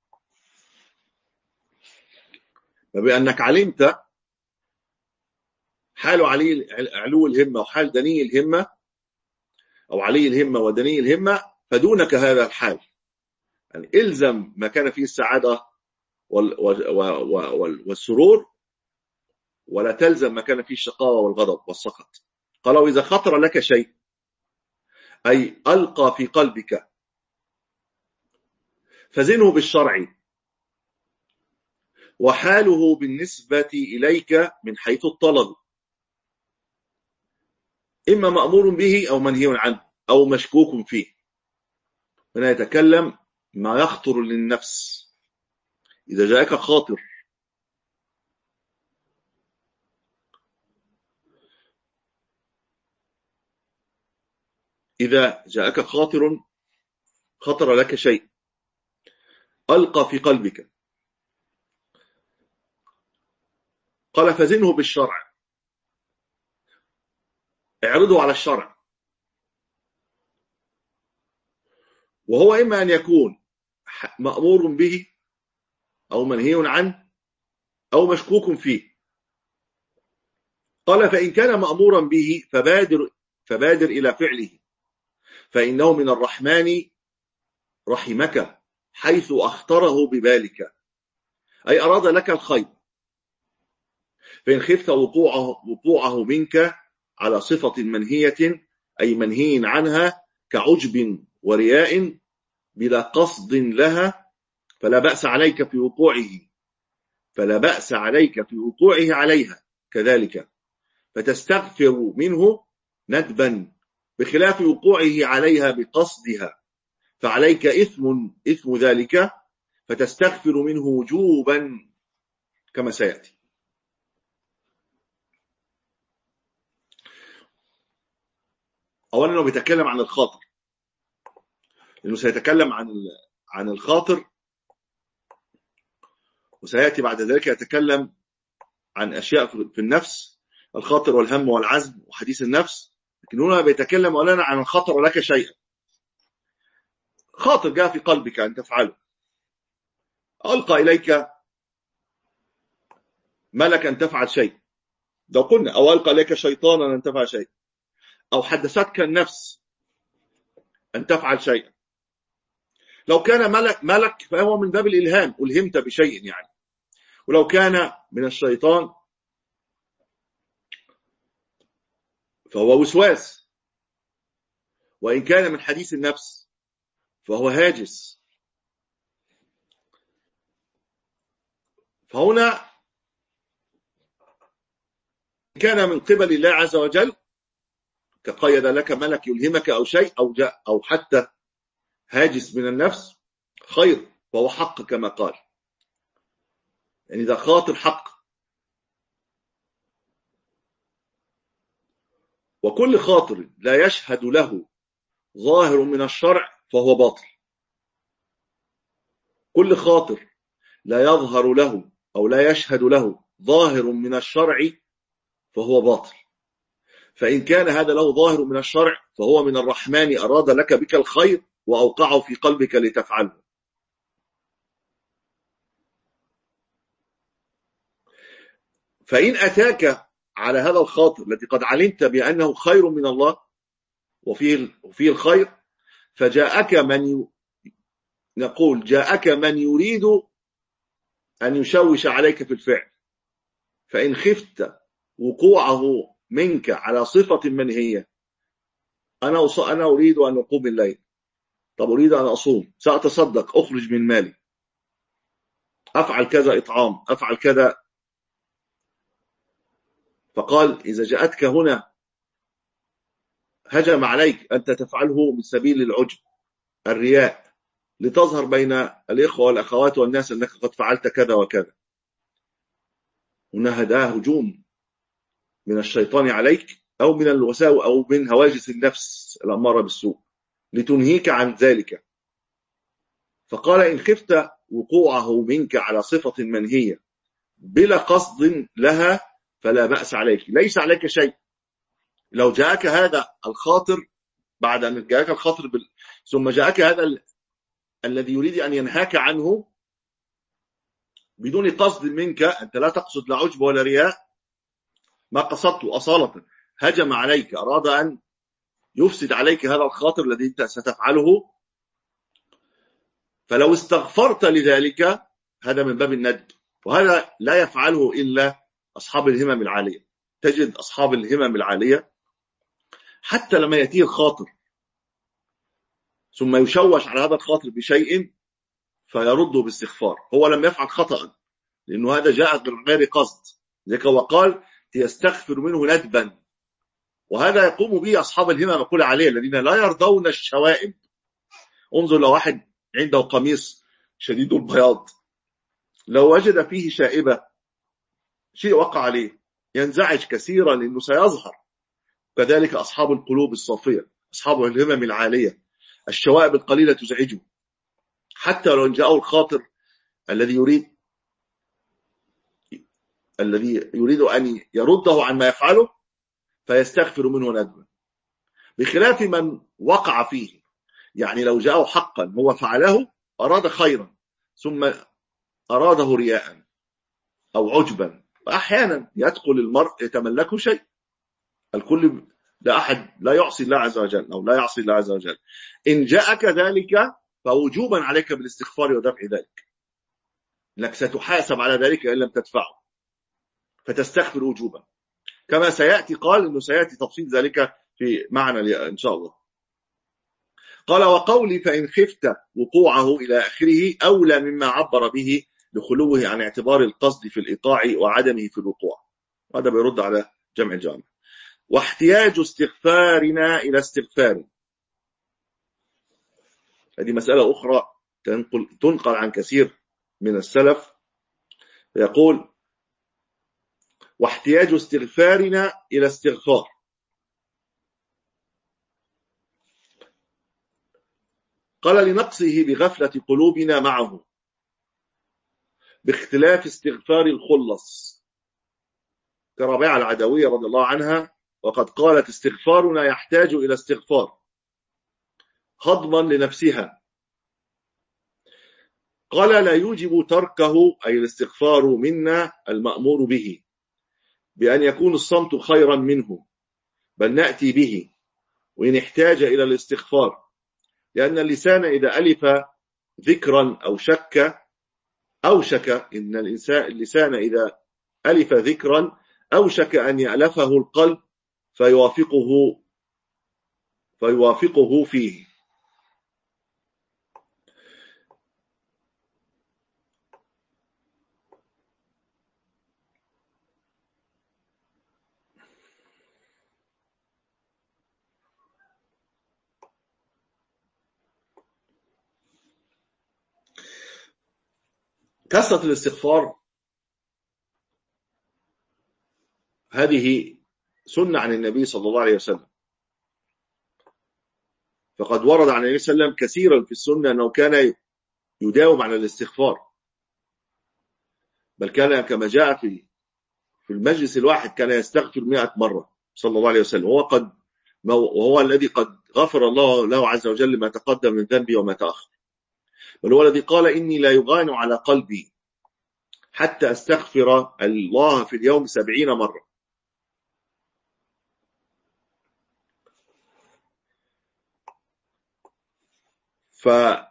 فبأنك علمت حال علي علو الهمة وحال دني الهمة، أو علي الهمة ودني الهمة، فدونك هذا الحال، يعني إلزم ما كان فيه السعادة والسرور، ولا تلزم ما كان فيه الشقاوة والغضب والسخط. قال وإذا خطر لك شيء، أي ألقى في قلبك، فزنه بالشرع، وحاله بالنسبة إليك من حيث الطلب، إما مأمور به أو منهي عنه أو مشكوك فيه. هنا يتكلم ما يخطر للنفس. إذا جاءك خاطر، إذا جاءك خاطر خطر لك شيء ألقى في قلبك، قال فزنه بالشرع، اعرضه على الشرع، وهو إما أن يكون مأمور به أو منهي عنه أو مشكوك فيه. قال فإن كان مأمورا به فبادر, فبادر إلى فعله، فإنه من الرحمن رحمك حيث أخطره ببالك، أي أراد لك الخير. فإن خفت وقوعه, وقوعه منك على صفة منهية أي منهي عنها كعجب ورياء بلا قصد لها، فلا بأس عليك في وقوعه فلا بأس عليك في وقوعه عليها كذلك، فتستغفر منه ندبا، بخلاف وقوعه عليها بقصدها، فعليك إثم إثم ذلك، فتستغفر منه وجوبا كما سيأتي. أولا لو بيتكلم عن الخاطر، لأنه سيتكلم عن عن الخاطر، وسيأتي بعد ذلك يتكلم عن أشياء في النفس، الخاطر والهم والعزم وحديث النفس. لكن هنا بيتكلم أولا عن الخطر لك شيئا، خاطر جاء في قلبك أن تفعله، ألقى إليك ملك أن تفعل شيء، لو قلنا أو ألقى إليك شيطانا أن تفعل شيء، أو حدثتك النفس أن تفعل شيئا، لو كان ملك ملك فهو من باب الإلهام، ألهمت بشيء يعني. ولو كان من الشيطان فهو وسواس. وإن كان من حديث النفس فهو هاجس. فهنا كان من قبل الله عز وجل كقيد لك ملك يلهمك أو شيء أو جاء أو حتى هاجس من النفس خير، فهو حق كما قال، يعني إذا خاطر حق. وكل خاطر لا يشهد له ظاهر من الشرع فهو باطل. كل خاطر لا يظهر له أو لا يشهد له ظاهر من الشرع فهو باطل. فإن كان هذا له ظاهر من الشرع فهو من الرحمن، أراد لك بك الخير وأوقعه في قلبك لتفعله. فإن أتاك على هذا الخاطر الذي قد علمت بأنه خير من الله وفيه, وفيه الخير، فجاءك من ي... نقول جاءك من يريد أن يشوش عليك في الفعل، فإن خفت وقوعه منك على صفة منهية، أنا أص... أنا أريد أن أقوم الليل، طب أريد أن أصوم، سأتصدق، أخرج من مالي، أفعل كذا إطعام، أفعل كذا. فقال إذا جاءتك هنا هجم عليك أنت تفعله من سبيل العجب الرياء لتظهر بين الإخوة والأخوات والناس أنك قد فعلت كذا وكذا، هنا هذا هجوم من الشيطان عليك أو من الوساوس أو من هواجس النفس الأمارة بالسوء لتنهيك عن ذلك. فقال إن خفت وقوعه منك على صفة منهية بلا قصد لها فلا بأس عليك، ليس عليك شيء. لو جاءك هذا الخاطر بعد أن جاءك الخاطر بال... ثم جاءك هذا ال... الذي يريد أن ينهاك عنه بدون قصد منك، أنت لا تقصد لا عجب ولا رياء، ما قصدت أصالة، هجم عليك، أراد أن يفسد عليك هذا الخاطر الذي أنت ستفعله، فلو استغفرت لذلك هذا من باب الندب. وهذا لا يفعله إلا أصحاب الهمم العالية. تجد أصحاب الهمم العالية حتى لما يأتيه الخاطر ثم يشوش على هذا الخاطر بشيء فيرده باستغفار، هو لم يفعل خطأ لأنه هذا جاء غير قصد، ذلك وقال يستغفر منه ندبا. وهذا يقوم به أصحاب الهمم نقول عليه الذين لا يرضون الشوائب. انظر لو واحد عنده قميص شديد البياض لو وجد فيه شائبة شيء وقع عليه ينزعج كثيرا لأنه سيظهر. كذلك أصحاب القلوب الصافية، أصحاب الهمم العالية، الشوائب القليلة تزعجه حتى لو جاءه الخاطر الذي يريد الذي يريد أن يرده عن ما يفعله فيستغفر منه ندبا، بخلاف من وقع فيه. يعني لو جاءه حقا هو فعله أراد خيرا ثم أراده رياء أو عجبا، وأحيانا يدخل المرء يتملكه شيء. الكل لا أحد لا يعصي الله عز وجل أو لا يعصي الله عز وجل. إن جاءك ذلك فوجوبا عليك بالاستغفار ودفع ذلك، لك ستحاسب على ذلك إن لم تدفعه، فتستغفر وجوبا كما سيأتي. قال إنه سيأتي تفصيل ذلك في معنى إن شاء الله. قال وقولي فإن خفت وقوعه إلى آخره أولى مما عبر به لخلوه عن اعتبار القصد في الإيقاع وعدمه في الوقوع. هذا بيرد على جمع الجامع. واحتياج استغفارنا إلى استغفار، هذه مسألة أخرى تنقل, تنقل عن كثير من السلف. يقول واحتياج استغفارنا إلى استغفار، قال لنقصه بغفلة قلوبنا معه باختلاف استغفار الخلص كربيعة العدوية رضي الله عنها، وقد قالت استغفارنا يحتاج إلى استغفار هضما لنفسها. قال لا يوجب تركه أي الاستغفار منا المأمور به بأن يكون الصمت خيرا منه، بل نأتي به وإن احتاج إلى الاستغفار، لأن اللسان إذا ألف ذكرا أو شك، أوشك إن الإنسان اللسان إذا ألف ذكرا أوشك أن يألفه القلب فيوافقه فيوافقه فيه. كثرة الاستغفار هذه سنة عن النبي صلى الله عليه وسلم، فقد ورد عن النبي صلى الله عليه وسلم كثيرا في السنة أنه كان يداوم على الاستغفار، بل كان كما جاء في في المجلس الواحد كان يستغفر مئة مرة صلى الله عليه وسلم، وهو قد وهو الذي قد غفر الله له عز وجل ما تقدم من ذنبي وما تأخر، بل هو الذي قال إني لا يغان على قلبي حتى أستغفر الله في اليوم سبعين مرة. فالنبي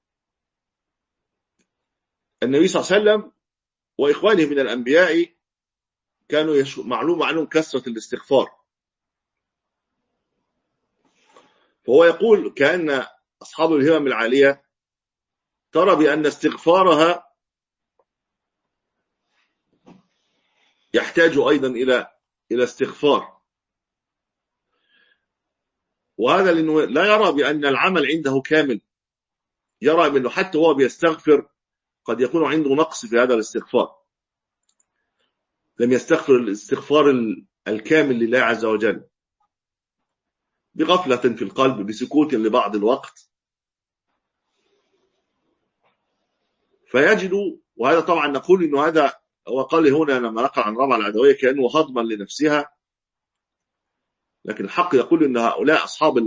صلى الله عليه وسلم وإخوانه من الأنبياء كانوا معلوم عنهم كثرة الاستغفار، فهو يقول كأن أصحاب الهمم العالية ترى بأن استغفارها يحتاج أيضا إلى إلى استغفار، وهذا لأنه لا يرى بأن العمل عنده كامل، يرى بأنه حتى هو بيستغفر قد يكون عنده نقص في هذا الاستغفار، لم يستغفر الاستغفار الكامل لله عز وجل، بغفلة في القلب، بسكوت لبعض الوقت، فيجد. وهذا طبعا نقول إنه هذا هو قال هنا لما نقل عن ربع العدوية كأنه هضما لنفسها، لكن الحق يقول إن هؤلاء أصحاب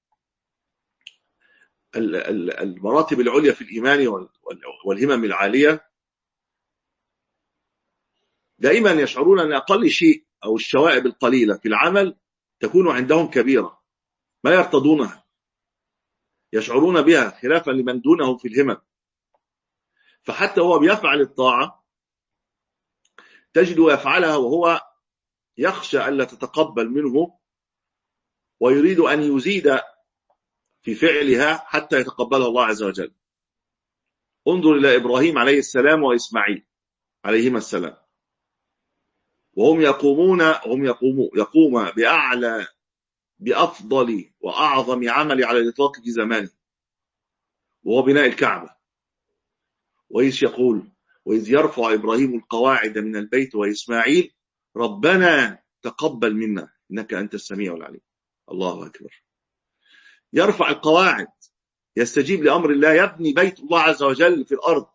المراتب العليا في الإيمان والهمم العالية دائما يشعرون أن أقل شيء أو الشوائب القليلة في العمل تكون عندهم كبيرة ما يرتضونها، يشعرون بها خلافا لمن دونهم في الهمم، فحتى هو بيفعل الطاعة تجد يفعلها وهو يخشى ألا تتقبل منه ويريد أن يزيد في فعلها حتى يتقبلها الله عز وجل. انظر إلى إبراهيم عليه السلام وإسماعيل عليهما السلام، وهم يقومون هم يقومون يقوم بأعلى بأفضل وأعظم عمل على الإطلاق في زمانه، وهو بناء الكعبة. وإيش يقول؟ وإذ يرفع إبراهيم القواعد من البيت وإسماعيل ربنا تقبل منا إنك أنت السميع العليم. الله أكبر. يرفع القواعد، يستجيب لأمر الله، يبني بيت الله عز وجل في الأرض،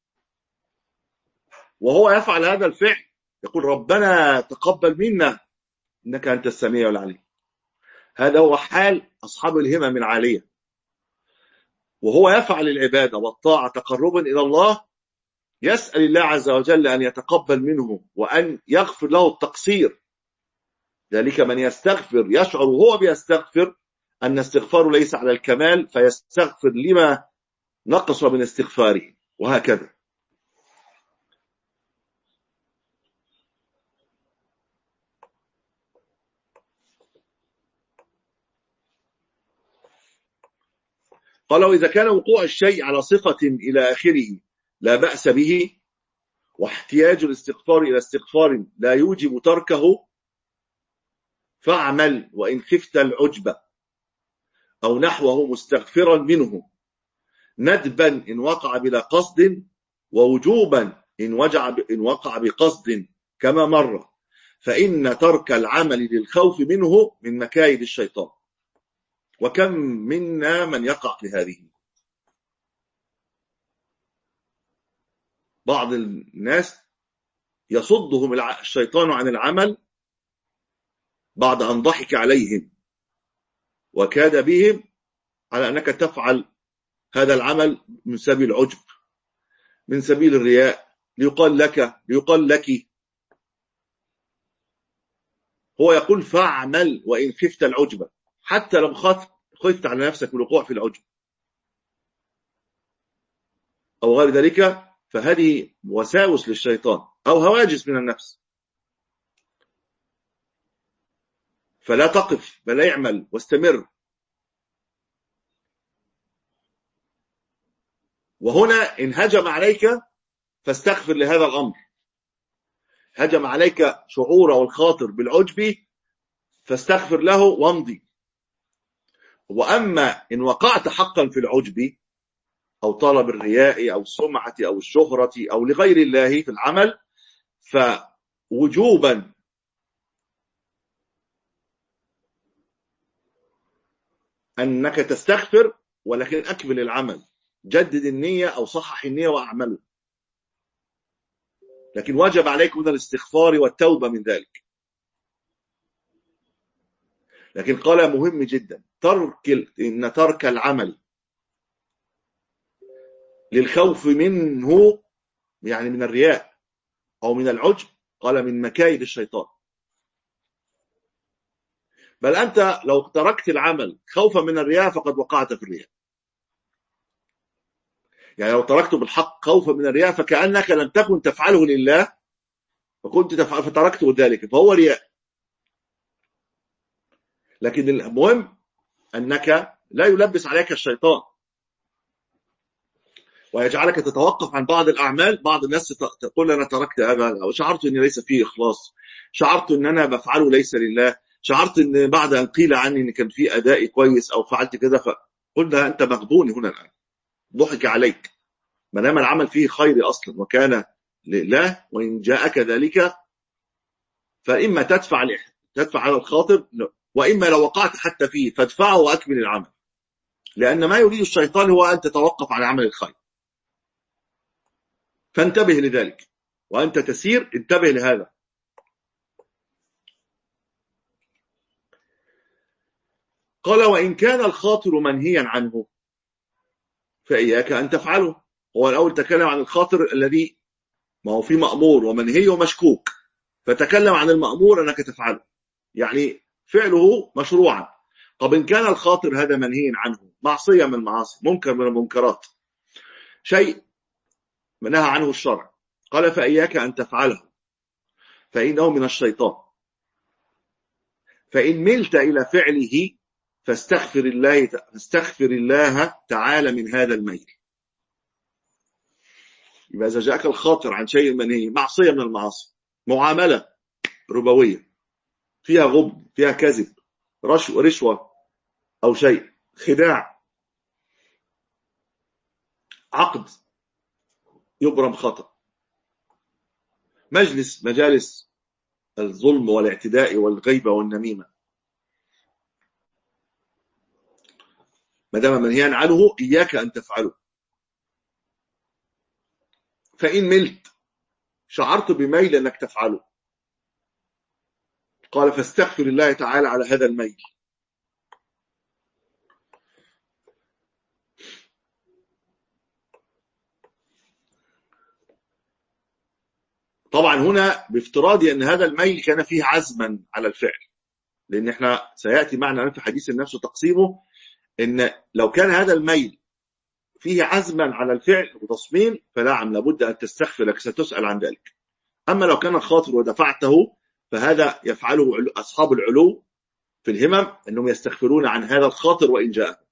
وهو يفعل هذا الفعل يقول ربنا تقبل منا إنك أنت السميع العليم. هذا هو حال أصحاب الهمم العالية، وهو يفعل العبادة والطاعة تقربا إلى الله، يسأل الله عز وجل أن يتقبل منه وأن يغفر له التقصير. ذلك من يستغفر يشعر وهو بيستغفر أن استغفاره ليس على الكمال، فيستغفر لما نقص من استغفاره، وهكذا. قال وإذا كان وقوع الشيء على صفة إلى آخره لا بأس به، واحتياج الاستغفار إلى استغفار لا يوجب تركه، فاعمل وإن خفت العجب أو نحوه مستغفرا منه، ندبا إن وقع بلا قصد، ووجوبا إن وقع بقصد كما مر، فإن ترك العمل للخوف منه من مكايد الشيطان. وكم منا من يقع في هذه. بعض الناس يصدهم الشيطان عن العمل بعد أن ضحك عليهم وكاد بهم على أنك تفعل هذا العمل من سبيل العجب، من سبيل الرياء، ليقال لك ليقال لك. هو يقول فاعمل وإن خفت العجب، حتى لو خفت على نفسك بالوقوع في العجب. أو غير ذلك، فهذه وساوس للشيطان أو هواجس من النفس. فلا تقف، بل اعمل واستمر. وهنا إن هجم عليك فاستغفر لهذا الأمر. هجم عليك شعور أو الخاطر بالعجب فاستغفر له وامضي. وأما إن وقعت حقا في العجب أو طلب الرياء أو السمعة أو الشهرة أو لغير الله في العمل، فوجوبا أنك تستغفر، ولكن أكمل العمل، جدد النية أو صحح النية وأعمله. لكن واجب عليك من الاستغفار والتوبة من ذلك. لكن قال مهم جدا، ترك إن ترك العمل للخوف منه، يعني من الرياء أو من العجب، قال من مكايد الشيطان. بل أنت لو تركت العمل خوفا من الرياء فقد وقعت في الرياء. يعني لو تركته بالحق خوفا من الرياء فكأنك لم تكن تفعله لله فكنت تفعل فتركته ذلك، فهو رياء. لكن المهم أنك لا يلبس عليك الشيطان ويجعلك تتوقف عن بعض الأعمال. بعض الناس تقول أنا تركت هذا أو شعرت أني ليس فيه إخلاص، شعرت أن أنا بفعله ليس لله، شعرت أن بعد أن قيل عني أن كان فيه أدائي كويس أو فعلت كذا، فقلنا أنت مغبون هنا الآن، ضحك عليك، ما دام العمل فيه خير أصلا وكان لله. وإن جاءك ذلك فإما تدفع تدفع على الخاطر، وإما لو وقعت حتى فيه فادفعه وأكمل العمل، لأن ما يريد الشيطان هو أن تتوقف عن عمل الخير. فانتبه لذلك، وأنت تسير انتبه لهذا. قال وإن كان الخاطر منهيا عنه فإياك أن تفعله. هو الأول تكلم عن الخاطر الذي ما هو فيه مأمور ومنهي ومشكوك، فتكلم عن المأمور أنك تفعله، يعني فعله مشروعا. طب إن كان الخاطر هذا منهي عنه، معصية من المعاصي، منكر من المنكرات، شيء منهى عنه الشرع، قال فإياك أن تفعله فإنه من الشيطان. فإن ملت إلى فعله فاستغفر الله فاستغفر الله تعالى من هذا الميل. يبقى إذا جاءك الخاطر عن شيء منهي، معصية من المعاصي، معاملة ربوية فيها غب، فيها كذب، رشوة رشوة أو شيء خداع، عقد يبرم خطأ، مجلس مجالس الظلم والاعتداء والغيبة والنميمة، ما دام منهيا عنه إياك أن تفعله. فإن ملت، شعرت بميل أنك تفعله، قال فاستغفر الله تعالى على هذا الميل. طبعا هنا بافتراض أن هذا الميل كان فيه عزما على الفعل، لأن احنا سيأتي معنا في حديث النفس وتقسيمه أن لو كان هذا الميل فيه عزما على الفعل وتصميم فنعم لابد أن تستغفر، لك ستسأل عن ذلك. أما لو كان الخاطر ودفعته فهذا يفعله أصحاب العلو في الهمم، أنهم يستغفرون عن هذا الخاطر وإن جاء.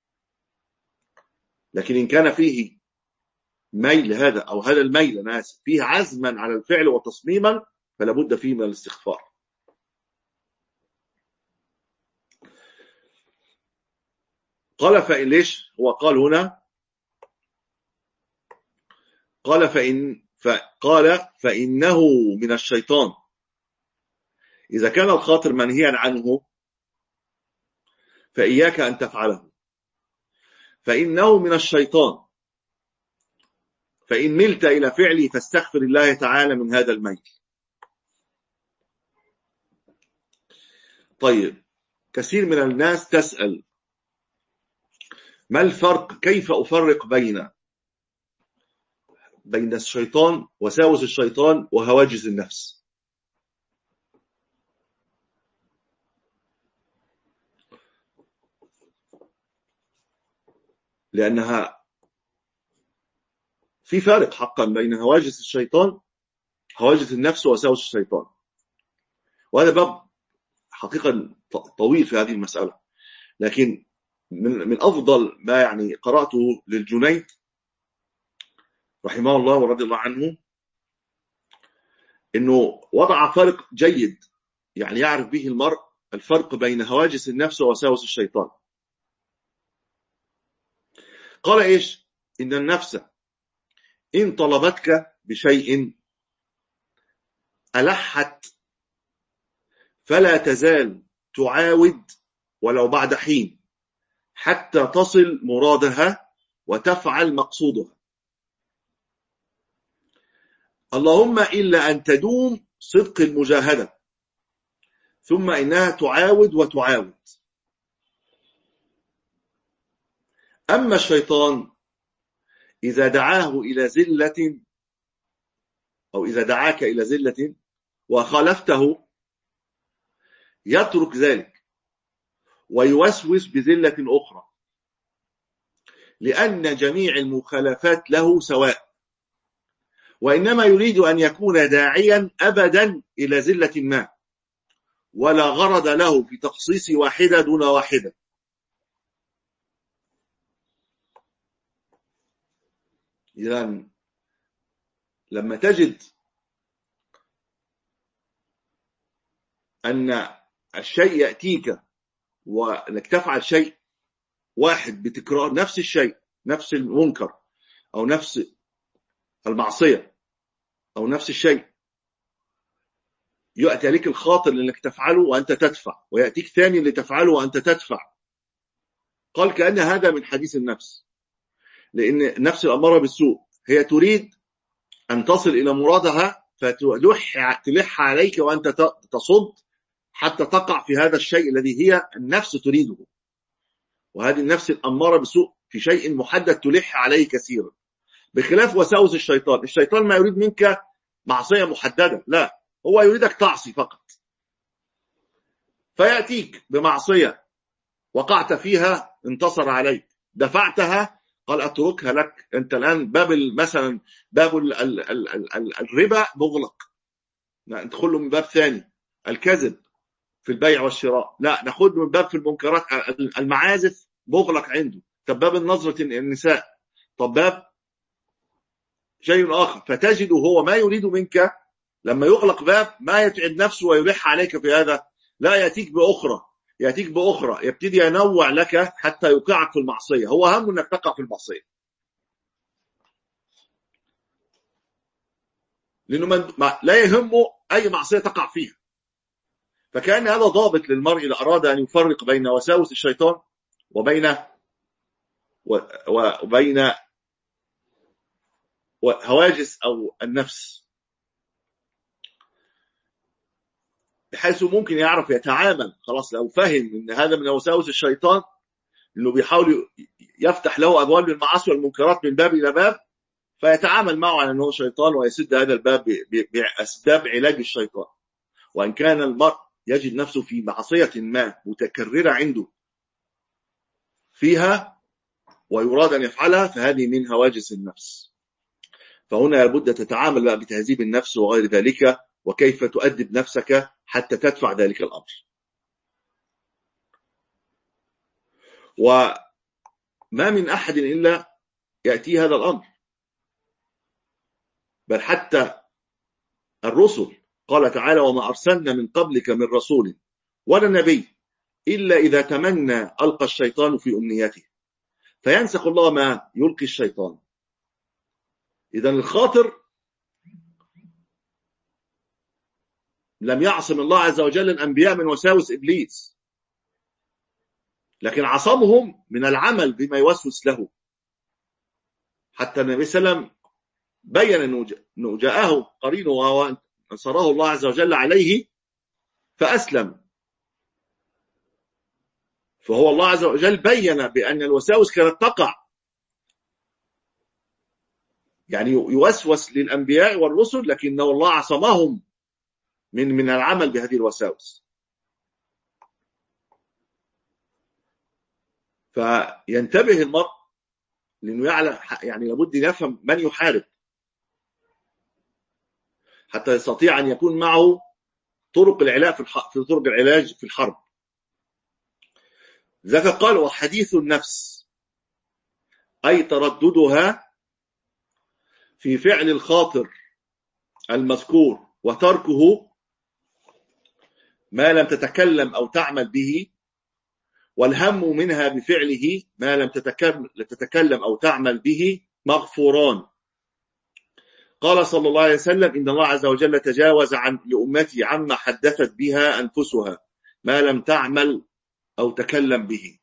لكن إن كان فيه ميل هذا أو هذا الميل أنا آسف فيه عزما على الفعل وتصميما فلا بد فيه من الاستغفار. قال فإن ليش هو قال هنا قال فإن فقال فإنه من الشيطان. إذا كان الخاطر منهيا عنه فإياك أن تفعله فإنه من الشيطان. فإن ملت إلى فعله فاستغفر الله تعالى من هذا الميل. طيب، كثير من الناس تسأل ما الفرق، كيف أفرق بين بين الشيطان وساوس الشيطان وهواجس النفس؟ لأنها في فارق حقا بين هواجس الشيطان، هواجس النفس ووساوس الشيطان. وهذا باب حقيقة طويل في هذه المسألة، لكن من من أفضل ما يعني قرأته للجنيد رحمه الله ورضي الله عنه إنه وضع فرق جيد يعني يعرف به المرء الفرق بين هواجس النفس ووساوس الشيطان. قال إيش؟ إن النفس إن طلبتك بشيء ألحت فلا تزال تعاود ولو بعد حين حتى تصل مرادها وتفعل مقصودها، اللهم إلا أن تدوم صدق المجاهدة، ثم إنها تعاود وتعاود. أما الشيطان إذا دعاه إلى زلة أو إذا دعاك إلى زلة وخالفته يترك ذلك ويوسوس بزلة أخرى، لأن جميع المخالفات له سواء، وإنما يريد أن يكون داعيا أبدا إلى زلة ما، ولا غرض له في تخصيص واحدة دون واحدة. إذن لما تجد أن الشيء يأتيك وأنك تفعل شيء واحد بتكرار نفس الشيء، نفس المنكر أو نفس المعصية أو نفس الشيء، يأتي عليك الخاطر لأنك تفعله وأنت تدفع، ويأتيك ثاني لتفعله وأنت تدفع. قال كأن هذا من حديث النفس، لأن النفس الأمارة بالسوء هي تريد أن تصل إلى مرادها فتلح عليك وأنت تصد حتى تقع في هذا الشيء الذي هي النفس تريده. وهذه النفس الأمارة بالسوء في شيء محدد تلح عليه كثيرا، بخلاف وساوس الشيطان. الشيطان ما يريد منك معصية محددة، لا، هو يريدك تعصي فقط، فيأتيك بمعصية وقعت فيها انتصر عليك، دفعتها قال أتركها لك، أنت الآن باب مثلا باب ال ال ال ال ال الربا مغلق، ندخل له من باب ثاني، الكذب في البيع والشراء، لا ناخد من باب في المنكرات، المعازف مغلق عنده، طب باب النظرة النساء، طب باب شيء آخر. فتجد هو ما يريد منك لما يغلق باب ما يتعب نفسه ويلح عليك في هذا، لا يأتيك بأخرى يأتيك بأخرى يبتدي ينوع لك حتى يوقعك في المعصية. هو هم أنك تقع في المعصية، لأنه من لا يهمه أي معصية تقع فيها. فكان هذا ضابط للمرء إذا أراد أن يفرق بين وساوس الشيطان وبين وبين هواجس أو النفس، بحيث ممكن يعرف يتعامل. خلاص لو فهم ان هذا من وساوس الشيطان، انه بيحاول يفتح له ابواب المعاصي والمنكرات من باب الى باب، فيتعامل معه على انه شيطان ويسد هذا الباب باسباب علاج الشيطان. وان كان المرء يجد نفسه في معصية ما متكررة عنده فيها ويراد ان يفعلها، فهذه من هواجس النفس. فهنا لابد تتعامل بقى بتهذيب النفس وغير ذلك، وكيف تؤدب نفسك حتى تدفع ذلك الأمر. وما من أحد إلا يأتي هذا الأمر، بل حتى الرسل قال تعالى وما أرسلنا من قبلك من رسول ولا نبي إلا إذا تمنى ألقى الشيطان في أمنيته فينسخ الله ما يلقي الشيطان. إذن الخاطر لم يعصم الله عز وجل الأنبياء من وساوس إبليس، لكن عصمهم من العمل بما يوسوس له. حتى النبي صلى الله عليه وسلم بين أنه جاءه قرينه وهو نصره الله عز وجل عليه فأسلم، فهو الله عز وجل بين بأن الوساوس كانت تقع، يعني يوسوس للأنبياء والرسل، لكنه الله عصمهم من من العمل بهذه الوساوس. فينتبه المرء لأنه يعلم، يعني لابد أن يفهم من يحارب حتى يستطيع أن يكون معه طرق العلاج في الح... في طرق العلاج في الحرب. ذاك قال وحديث النفس أي ترددها في فعل الخاطر المذكور وتركه ما لم تتكلم أو تعمل به، والهم منها بفعله ما لم تتكلم أو تعمل به مغفوران. قال صلى الله عليه وسلم إن الله عز وجل تجاوز عن لأمتي عما حدثت بها أنفسها ما لم تعمل أو تكلم به.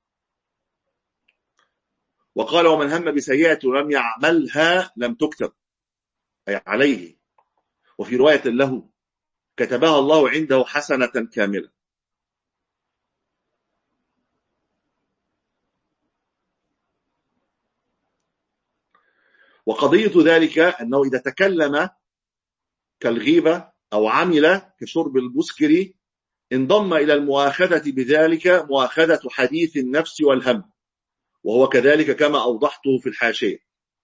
وقال ومن هم بسيئة ولم يعملها لم تكتب، أي عليه. وفي رواية له كتبها الله عنده حسنة كاملة. وقضية ذلك أنه إذا تكلم كالغيبة أو عمل كشرب المسكر انضم إلى المؤاخذة بذلك مؤاخذة حديث النفس والهم، وهو كذلك كما أوضحته في الحاشية.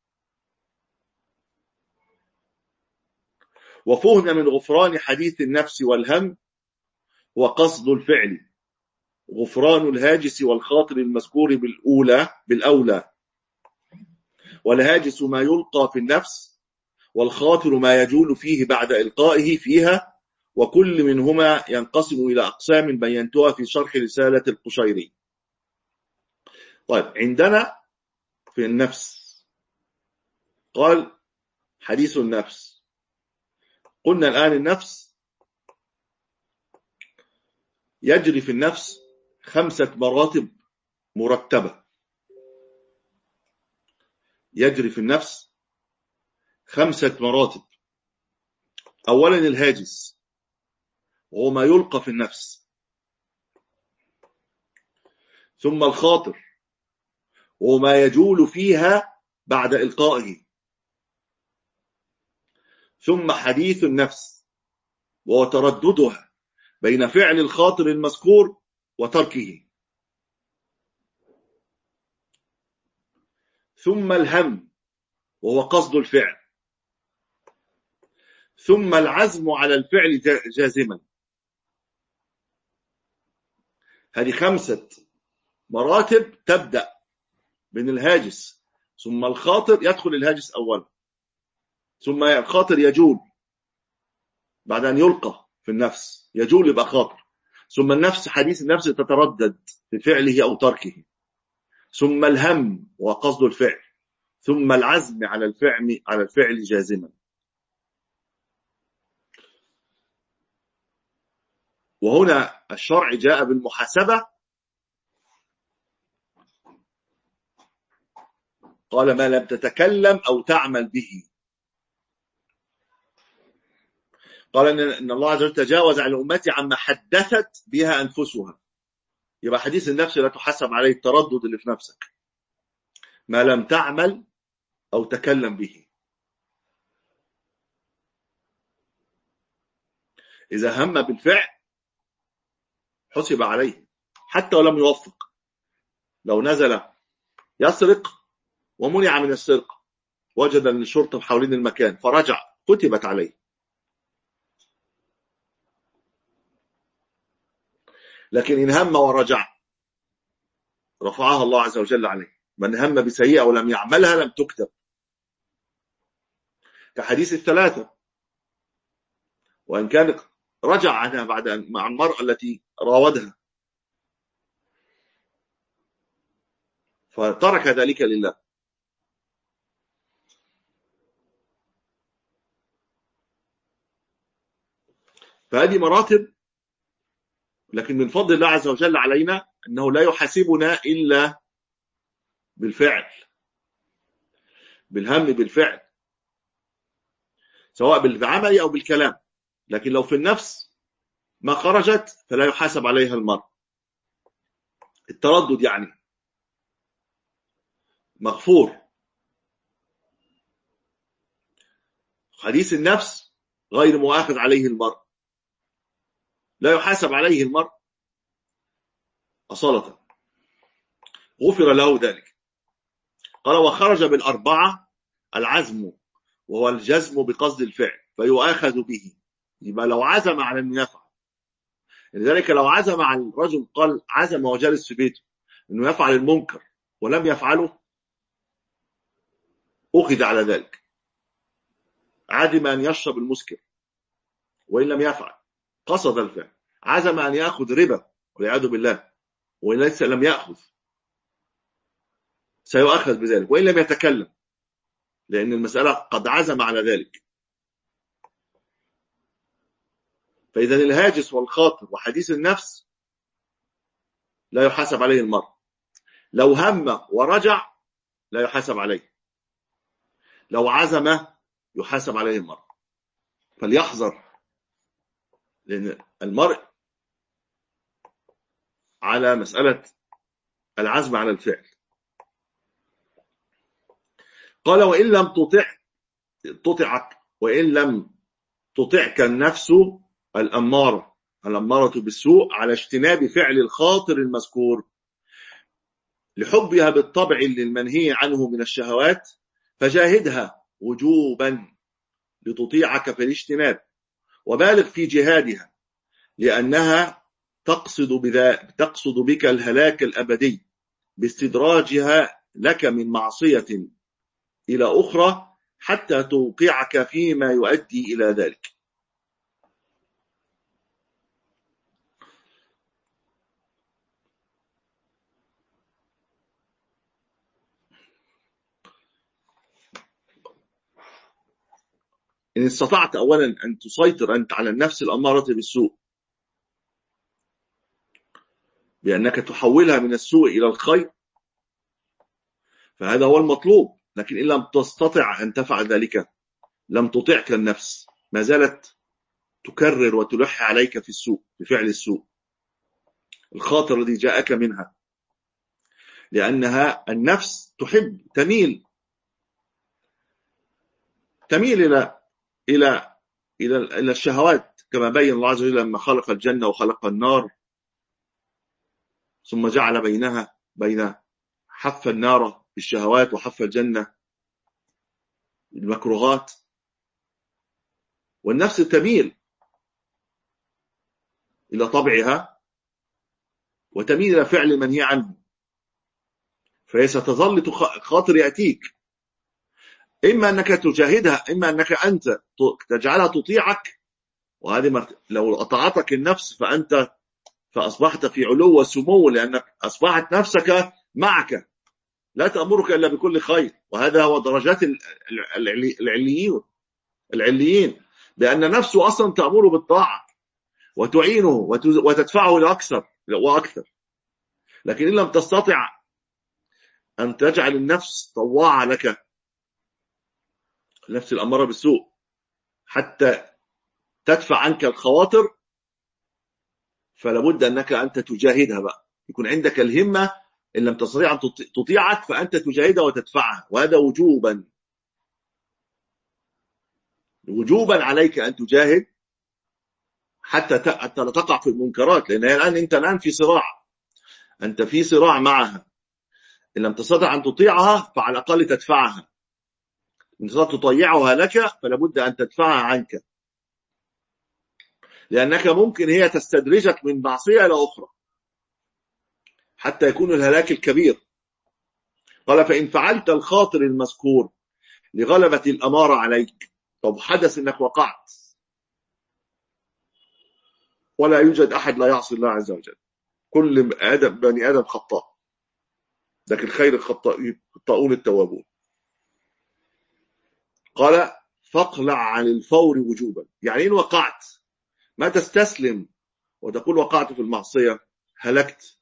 وفهم من غفران حديث النفس والهم وقصد الفعل غفران الهاجس والخاطر المذكور بالأولى بالأولى، والهاجس ما يلقى في النفس، والخاطر ما يجول فيه بعد إلقائه فيها، وكل منهما ينقسم إلى أقسام بينتها في شرح رسالة القشيري. طيب، عندنا في النفس قال حديث النفس. قلنا الآن النفس يجري في النفس خمسة مراتب مرتبة. يجري في النفس خمسة مراتب. أولا الهاجس وهو ما يلقى في النفس، ثم الخاطر وهو ما يجول فيها بعد إلقائه، ثم حديث النفس وهو ترددها بين فعل الخاطر المذكور وتركه، ثم الهم وهو قصد الفعل، ثم العزم على الفعل جازما. هذه خمسة مراتب تبدأ من الهاجس، ثم الخاطر يدخل الهاجس أولا، ثم الخاطر يجول بعد أن يلقى في النفس، يجول يبقى خاطر، ثم النفس حديث النفس تتردد في فعله أو تركه، ثم الهم وقصد الفعل، ثم العزم على الفعل على الفعل جازما. وهنا الشرع جاء بالمحاسبة، قال ما لم تتكلم أو تعمل به. قال إن الله عز وجل تجاوز عن أمتي عما حدثت بها أنفسها. يبقى حديث النفس لا تحسب عليه التردد اللي في نفسك، ما لم تعمل أو تكلم به. إذا هم بالفعل حسب عليه حتى ولم يوفق. لو نزل يسرق ومنع من السرقة، وجد أن الشرطة حوالين المكان فرجع، كتبت عليه. لكن إن هم ورجع رفعها الله عز وجل عليه. من هم بسيئة ولم يعملها لم تكتب، كحديث الثلاثة، وإن كان رجع عنها بعد أن مع المرأة التي راودها فترك ذلك لله. فهذه مراتب، لكن من فضل الله عز وجل علينا أنه لا يحاسبنا إلا بالفعل، بالهم بالفعل، سواء بالعمل أو بالكلام. لكن لو في النفس ما خرجت فلا يحاسب عليها المرء. التردد يعني مغفور. حديث النفس غير مؤاخذ عليه المرء، لا يحاسب عليه المرء أصالة، غفر له ذلك. قال وخرج بالأربعة العزم وهو الجزم بقصد الفعل فيؤاخذ به. يبقى لو عزم على أن يفعل، لذلك لو عزم على الرجل، قال عزم وهو جالس في بيته أنه يفعل المنكر ولم يفعله، أخذ على ذلك. عزم أن يشرب المسكر وإن لم يفعل، قصد الفعل. عزم أن يأخذ ربا والعياذ بالله وليس لم يأخذ، سيؤخذ بذلك وإن لم يتكلم، لأن المسألة قد عزم على ذلك. فإذا الهاجس والخاطر وحديث النفس لا يحاسب عليه المرء. لو هم ورجع لا يحاسب عليه، لو عزم يحاسب عليه المرء. فليحذر، لأن المرء على مسألة العزم على الفعل. قال وإن لم تطع تطعك وإن لم تطعك النفس الأمارة الأمارة بالسوء على اجتناب فعل الخاطر المذكور لحبها بالطبع للمنهي عنه من الشهوات، فجاهدها وجوبا لتطيعك في الاجتناب، وبالغ في جهادها لأنها تقصد بذا تقصد بك الهلاك الأبدي باستدراجها لك من معصية إلى أخرى حتى توقعك فيما يؤدي إلى ذلك. إن استطعت أولا أن تسيطر أنت على النفس الأمارة بالسوء بأنك تحولها من السوء إلى الخير فهذا هو المطلوب. لكن إن لم تستطع أن تفعل ذلك لم تطعك النفس، ما زالت تكرر وتلح عليك في السوء بفعل السوء الخاطر الذي جاءك منها، لأنها النفس تحب تميل تميل إلى إلى إلى إلى الشهوات، كما بين الله عز وجل لما خلق الجنة وخلق النار ثم جعل بينها بين حف النار بالشهوات وحف الجنة بالمكروهات. والنفس تميل إلى طبعها وتميل إلى فعل المنهي عنه، فهي ستظل خاطر يأتيك، إما أنك تجاهدها إما أنك أنت تجعلها تطيعك، وهذه لو أطاعتك النفس فأنت فأصبحت في علو وسمو، لأنك أصبحت نفسك معك لا تأمرك إلا بكل خير. وهذا هو درجات العليين العليين بأن نفسه أصلا تأمره بالطاعة وتعينه وتدفعه لأكثر وأكثر. لكن إن لم تستطع أن تجعل النفس طواعة لك، النفس الأمارة بالسوء، حتى تدفع عنك الخواطر، فلابد أنك أنت تجاهدها بقى، يكون عندك الهمة. إن لم تستطيع أن تطيعك فأنت تجاهدها وتدفعها، وهذا وجوبا وجوبا عليك أن تجاهد حتى لا تقع في المنكرات، لأن الآن أنت الآن في صراع، أنت في صراع معها. إن لم تستطع أن تطيعها فعلى الأقل تدفعها، إن تستطيع تطيعها لك فلابد أن تدفعها عنك، لأنك ممكن هي تستدرجك من معصية إلى أخرى حتى يكون الهلاك الكبير. قال فإن فعلت الخاطر المذكور لغلبة الأمارة عليك، طب حدث إنك وقعت، ولا يوجد أحد لا يعصي الله عز وجل، كل آدم بني آدم خطاء، لكن خير الخطاؤون التوابون. قال فاقلع عن الفور وجوبا، يعني إن وقعت ما تستسلم وتقول وقعت في المعصية هلكت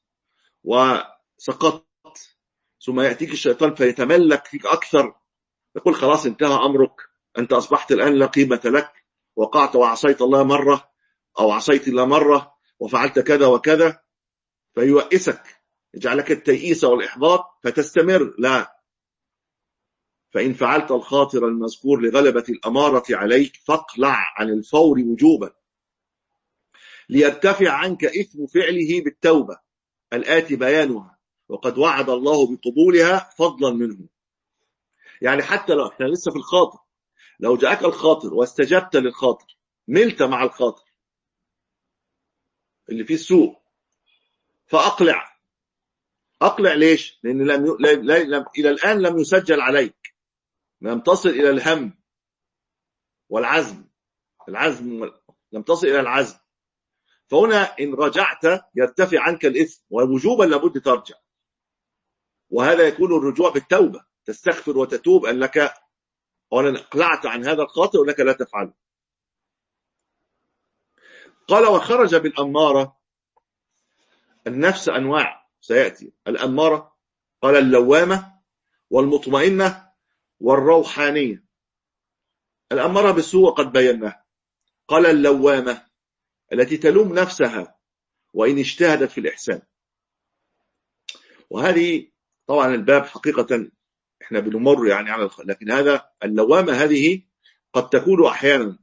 وسقطت، ثم يأتيك الشيطان فيتملك فيك أكثر، يقول خلاص انتهى أمرك، أنت أصبحت الآن لا قيمة لك، وقعت وعصيت الله مرة أو عصيت الله مرة وفعلت كذا وكذا، فيوئسك، يجعلك التيئيس والإحباط فتستمر. لا، فإن فعلت الخاطر المذكور لغلبة الأمارة عليك فاقلع عن الفور وجوبا ليرتفع عنك إثم فعله بالتوبة الآتي بيانها، وقد وعد الله بقبولها فضلا منه. يعني حتى لو احنا لسه في الخاطر، لو جاءك الخاطر واستجبت للخاطر، ملت مع الخاطر اللي فيه السوء، فأقلع. أقلع ليش؟ لأن لم ي... لا... لا... لم... إلى الآن لم يسجل عليك، لم تصل إلى الهم والعزم. العزم لم تصل إلى العزم. فهنا إن رجعت يرتفع عنك الإثم، ووجوبا لابد ترجع. وهذا يكون الرجوع بالتوبة، تستغفر وتتوب أنك أولا اقلعت عن هذا الخاطئ وأنك لا تفعله. قال وخرج بالأمارة. النفس أنواع سيأتي. الأمارة قال اللوامة والمطمئنة والروحانية. الأمارة بالسوء قد بيناها. قال اللوامة التي تلوم نفسها وإن اجتهدت في الإحسان. وهذه طبعا الباب حقيقة احنا بنمر يعني على الخ... لكن هذا اللوامة هذه قد تكون أحيانا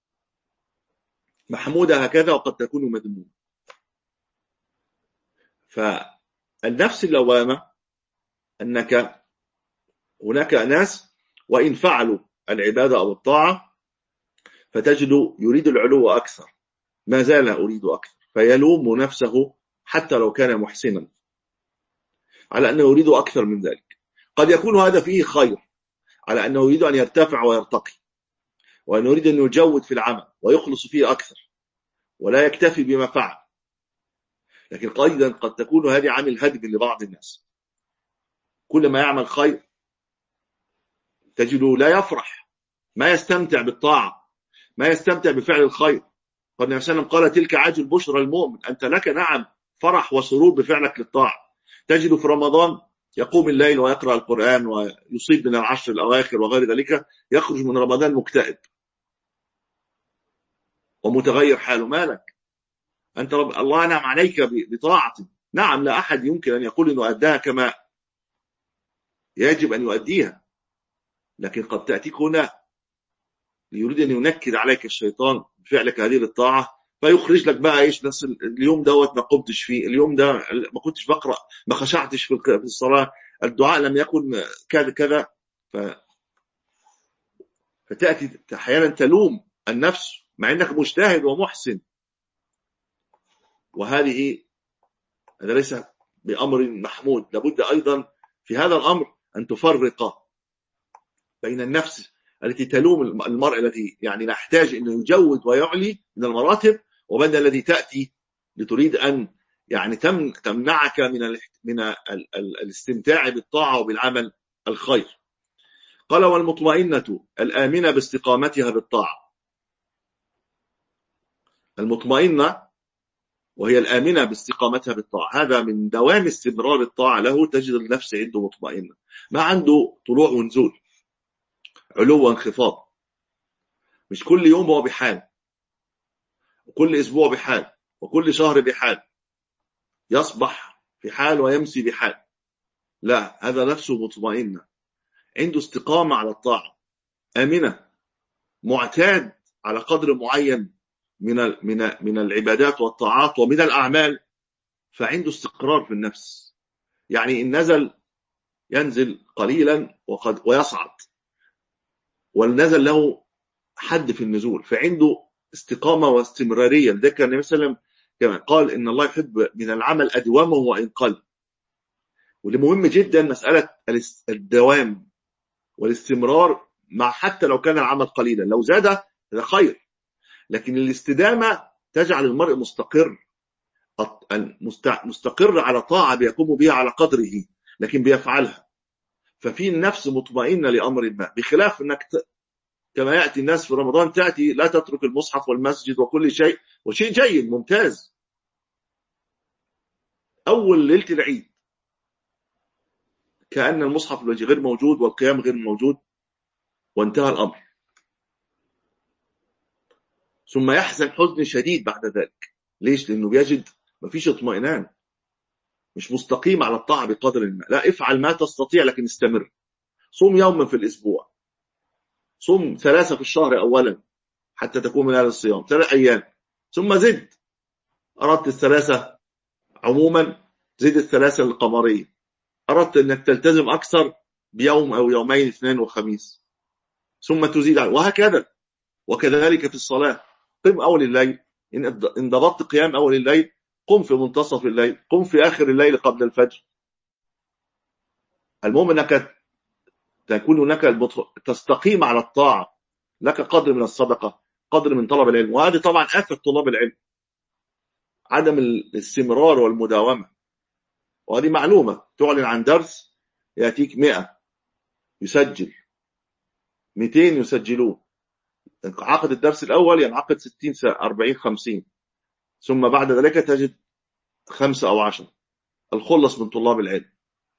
محمودة هكذا وقد تكون مذمومة. فالنفس اللوامة أنك هناك ناس وإن فعلوا العبادة أو الطاعة فتجد يريد العلو أكثر، ما زال أريد أكثر، فيلوم نفسه حتى لو كان محسنا على أنه يريد أكثر من ذلك. قد يكون هذا فيه خير، على أنه يريد أن يرتفع ويرتقي، وأنه يريد أن يجود في العمل ويخلص فيه أكثر ولا يكتفي بما فعل. لكن أيضا قد تكون هذه عامل هدم لبعض الناس، كل ما يعمل خير تجده لا يفرح، ما يستمتع بالطاعة، ما يستمتع بفعل الخير. قال النبي صلى الله عليه وسلم قال تلك عاجل بشرى المؤمن، أنت لك نعم فرح وسرور بفعلك للطاعة. تجد في رمضان يقوم الليل ويقرأ القرآن ويصيب من العشر الأواخر وغير ذلك، يخرج من رمضان مكتئب ومتغير حاله. مالك أنت؟ رب الله نعم عليك بطاعته. نعم لا أحد يمكن أن يقول أنه أداها كما يجب أن يؤديها، لكن قد تأتيك هنا ليريد أن ينكد عليك الشيطان بفعلك هذه الطاعة، فيخرج لك بقى إيش؟ نفس اليوم دوت ما قمتش فيه، اليوم ده ما كنتش بقرأ، ما خشعتش في الصلاة، الدعاء لم يكن كذا كذا. ف... فتأتي أحيانا تلوم النفس مع أنك مجتهد ومحسن. وهذه هذا ليس بأمر محمود. لابد أيضا في هذا الأمر أن تفرق بين النفس التي تلوم المرء الذي يعني نحتاج أنه يجود ويعلي من المراتب، وبين الذي تأتي لتريد أن يعني تمنعك من ال من ال ال الاستمتاع بالطاعة وبالعمل الخير. قال والمطمئنة الآمنة باستقامتها بالطاعة. المطمئنة وهي الآمنة باستقامتها بالطاعة، هذا من دوام استمرار الطاعة له. تجد النفس عنده مطمئنة، ما عنده طلوع ونزول، علو وانخفاض. مش كل يوم هو بحال، وكل أسبوع بحال، وكل شهر بحال، يصبح في حال ويمسي بحال. لا، هذا نفسه مطمئنة، عنده استقامة على الطاعة، آمنة، معتاد على قدر معين من من من العبادات والطاعات ومن الأعمال، فعنده استقرار في النفس. يعني إن نزل ينزل قليلا وقد ويصعد، والنزل له حد في النزول، فعنده استقامة واستمرارية. ذكر النبي صلى الله عليه وسلم كما قال إن الله يحب من العمل أدوامه وإن قل. واللي مهم جدا مسألة الدوام والاستمرار، مع حتى لو كان العمل قليلا، لو زاد هذا خير، لكن الاستدامة تجعل المرء مستقر، مستقر على طاعة بيقوم بها على قدره لكن بيفعلها، ففي النفس مطمئنة لأمر ما. بخلاف أنك ت... كما يأتي الناس في رمضان تأتي لا تترك المصحف والمسجد وكل شيء، وشيء جيد ممتاز، أول ليلة العيد كأن المصحف غير موجود والقيام غير موجود وانتهى الأمر، ثم يحزن حزن شديد بعد ذلك. ليش؟ لأنه بيجد مفيش اطمئنان، مش مستقيم على الطاعة بقدر ما. لا، افعل ما تستطيع لكن استمر. صوم يوما في الأسبوع، صوم ثلاثة في الشهر أولا حتى تكون من أهل الصيام، ثلاث أيام، ثم زد. أردت الثلاثة عموما زد الثلاثة القمرية، أردت أنك تلتزم أكثر بيوم أو يومين، اثنين وخميس، ثم تزيد عليه، وهكذا. وكذلك في الصلاة، قم أول الليل، إن ضبطت قيام أول الليل قم في منتصف الليل، قم في آخر الليل قبل الفجر. المهم أنك تكون هناك تستقيم على الطاعة، لك قدر من الصدقة، قدر من طلب العلم. وهذه طبعا آفة طلاب العلم، عدم الاستمرار والمداومة. وهذه معلومة، تعلن عن درس يأتيك مئة يسجل، مئتين يسجلون، عقد الدرس الأول ينعقد ستين ساعة، أربعين خمسين، ثم بعد ذلك تجد خمسة أو عشر الخلص من طلاب العلم.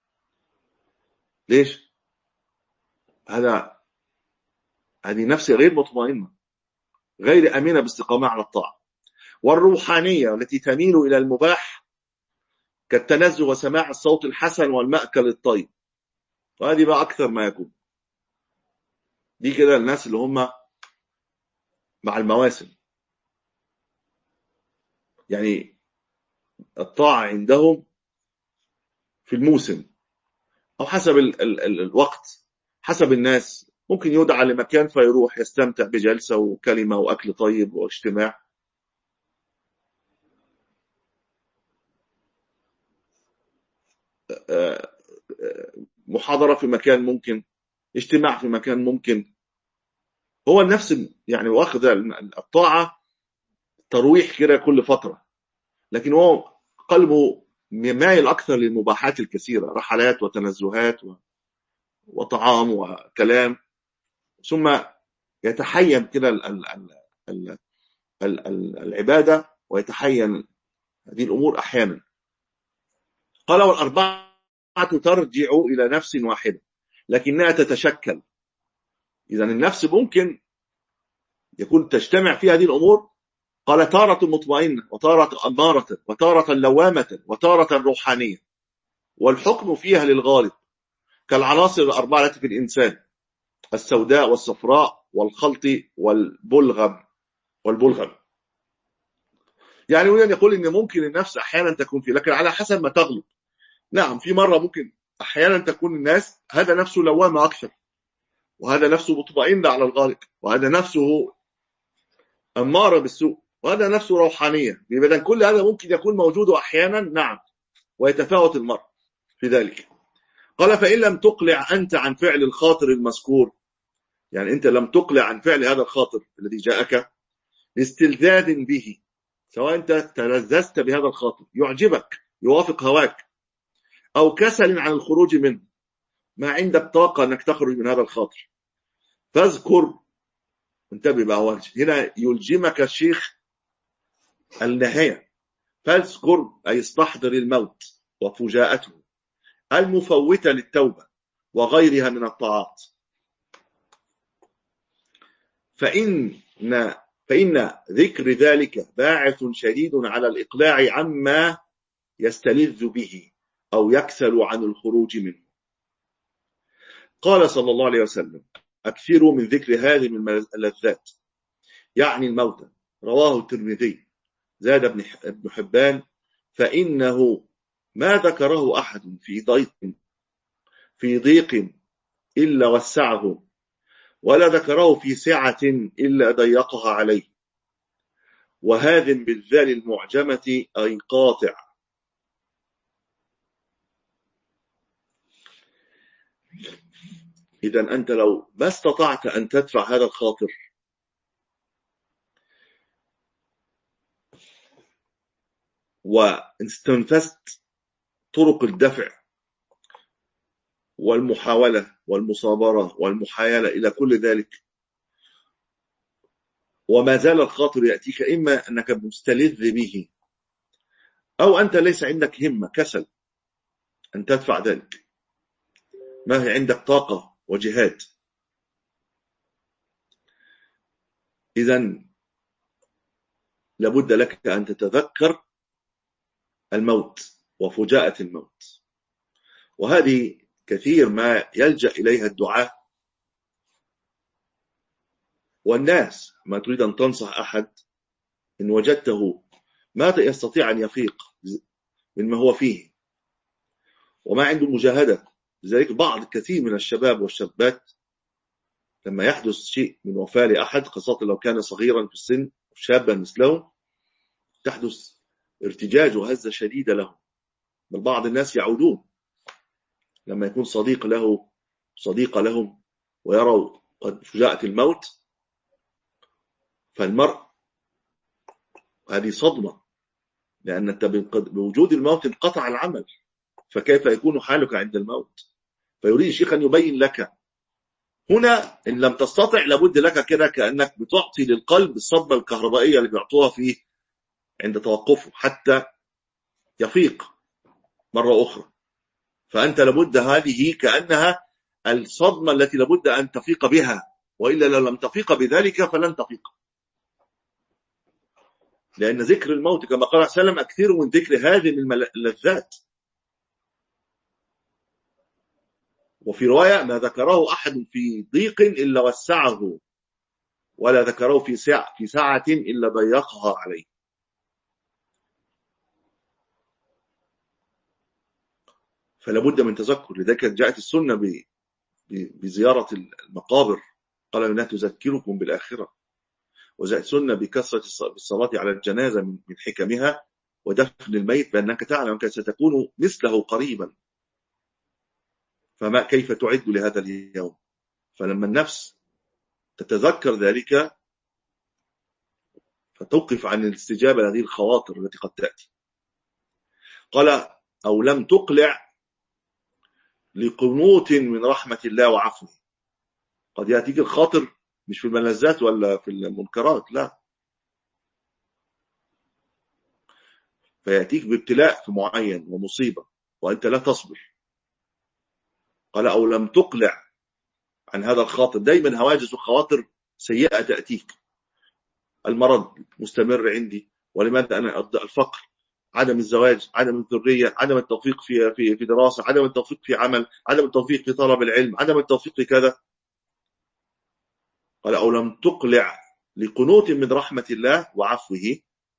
ليش؟ هذا هذه نفسي غير مطمئنة، غير أمينة باستقامة على الطاعة. والروحانية التي تميل إلى المباح كالتنزه وسماع الصوت الحسن والمأكل الطيب، وهذه بقى أكثر ما يكون. دي كده الناس اللي هم مع المواسم، يعني الطاعة عندهم في الموسم أو حسب ال ال ال الوقت، حسب الناس. ممكن يدعى لمكان فيروح يستمتع بجلسة وكلمة وأكل طيب واجتماع. محاضرة في مكان ممكن، اجتماع في مكان ممكن. هو النفس يعني واخذ الطاعة ترويح كده كل فترة، لكن هو قلبه مايل أكثر للمباحات الكثيرة، رحلات وتنزهات وطعام وكلام، ثم يتحين كده العبادة ويتحين هذه الأمور أحيانا. قال والأربعة ترجع إلى نفس واحدة لكنها تتشكل. إذن النفس ممكن يكون تجتمع في هذه الأمور. قال تارة مطمئنة، وتارة أمارة، وتارة لوامة، وتارة روحانية، والحكم فيها للغالب، كالعناصر الأربعة التي في الإنسان: السوداء والصفراء والخلط والبلغم والبلغم. يعني يقول إن ممكن النفس أحيانا تكون فيه، لكن على حسب ما تغلب. نعم، في مرة ممكن أحيانا تكون الناس هذا نفسه لوامة أكثر، وهذا نفسه مطمئن على الغالب، وهذا نفسه أمارة بالسوء، وهذا نفسه روحانية. بمدى كل هذا ممكن يكون موجود أحيانا، نعم، ويتفاوت المرء في ذلك. قال فإن لم تقلع أنت عن فعل الخاطر المذكور، يعني أنت لم تقلع عن فعل هذا الخاطر الذي جاءك لاستلذاذ به، سواء أنت تلذذت بهذا الخاطر يعجبك يوافق هواك، أو كسل عن الخروج منه، ما عندك طاقة أنك تخرج من هذا الخاطر، فاذكر. انتبه بقى، هنا يلجمك الشيخ النهاية. فاذكر أي استحضر الموت وفجاءته المفوتة للتوبة وغيرها من الطاعات، فإن فإن ذكر ذلك باعث شديد على الإقلاع عما يستلذ به أو يكسل عن الخروج منه. قال صلى الله عليه وسلم أكثروا من ذكر هذه من اللذات، يعني الموتى. رواه الترمذي. زاد ابن حبان فإنه ما ذكره أحد في ضيق في ضيق إلا وسعه، ولا ذكره في سعة إلا ضيقها عليه، وهذا بالذال المعجمة أي قاطع. إذن أنت لو ما استطعت أن تدفع هذا الخاطر واستنفست طرق الدفع والمحاولة والمصابرة والمحايلة إلى كل ذلك، وما زال الخاطر يأتيك، إما أنك مستلذ به أو أنت ليس عندك همة، كسل أن تدفع ذلك، ما هي عندك طاقة وجهاد. إذن لابد لك أن تتذكر الموت وفجاءة الموت، وهذه كثير ما يلجأ إليها الدعاء والناس. ما تريد أن تنصح أحد إن وجدته ما يستطيع أن يفيق مما هو فيه وما عنده مجاهدة لذلك بعض كثير من الشباب والشابات لما يحدث شيء من وفاة لأحد، خاصة لو كان صغيرا في السن شابا مثله، تحدث ارتجاج وهزة شديدة لهم. بل بعض الناس يعودون لما يكون صديق له صديقة لهم ويروا قد فجاءت الموت، فالمرء هذه صدمة، لأن أنت بوجود الموت انقطع العمل، فكيف يكون حالك عند الموت؟ فيريد الشيخ أن يبين لك هنا إن لم تستطع لابد لك كده كأنك بتعطي للقلب الصدمة الكهربائية اللي بيعطوها فيه عند توقفه حتى يفيق مرة أخرى. فأنت لابد هذه كأنها الصدمة التي لابد أن تفيق بها، وإلا لو لم تفيق بذلك فلن تفيق. لأن ذكر الموت كما قال صلى الله عليه وسلم أكثر من ذكر هذه اللذات. وفي رواية ما ذكره أحد في ضيق إلا وسعه، ولا ذكره في ساعة في ساعة إلا ضيقها عليه. فلا بد من تذكر. لذلك جاءت السنة بزيارة المقابر، قال إنها تذكركم بالآخرة. وجاءت السنة بكثرة الصلاة على الجنازة من حكمها ودفن الميت، بأنك تعلم أنك ستكون مثله قريبا، فما كيف تعد لهذا اليوم؟ فلما النفس تتذكر ذلك فتوقف عن الاستجابة لهذه الخواطر التي قد تأتي. قال أو لم تقلع لقنوط من رحمة الله وعفوه. قد يأتيك الخاطر مش في الملذات ولا في المنكرات، لا، فيأتيك بابتلاء في معين ومصيبة وأنت لا تصبر. قال أو لم تقلع عن هذا الخاطر. دايما هواجس وخواطر سيئة تأتيك، المرض مستمر عندي، ولماذا أنا الفقر، عدم الزواج، عدم الذرية، عدم التوفيق في في في دراسة، عدم التوفيق في عمل، عدم التوفيق في طلب العلم، عدم التوفيق في كذا. قال أو لم تقلع لقنوط من رحمة الله وعفوه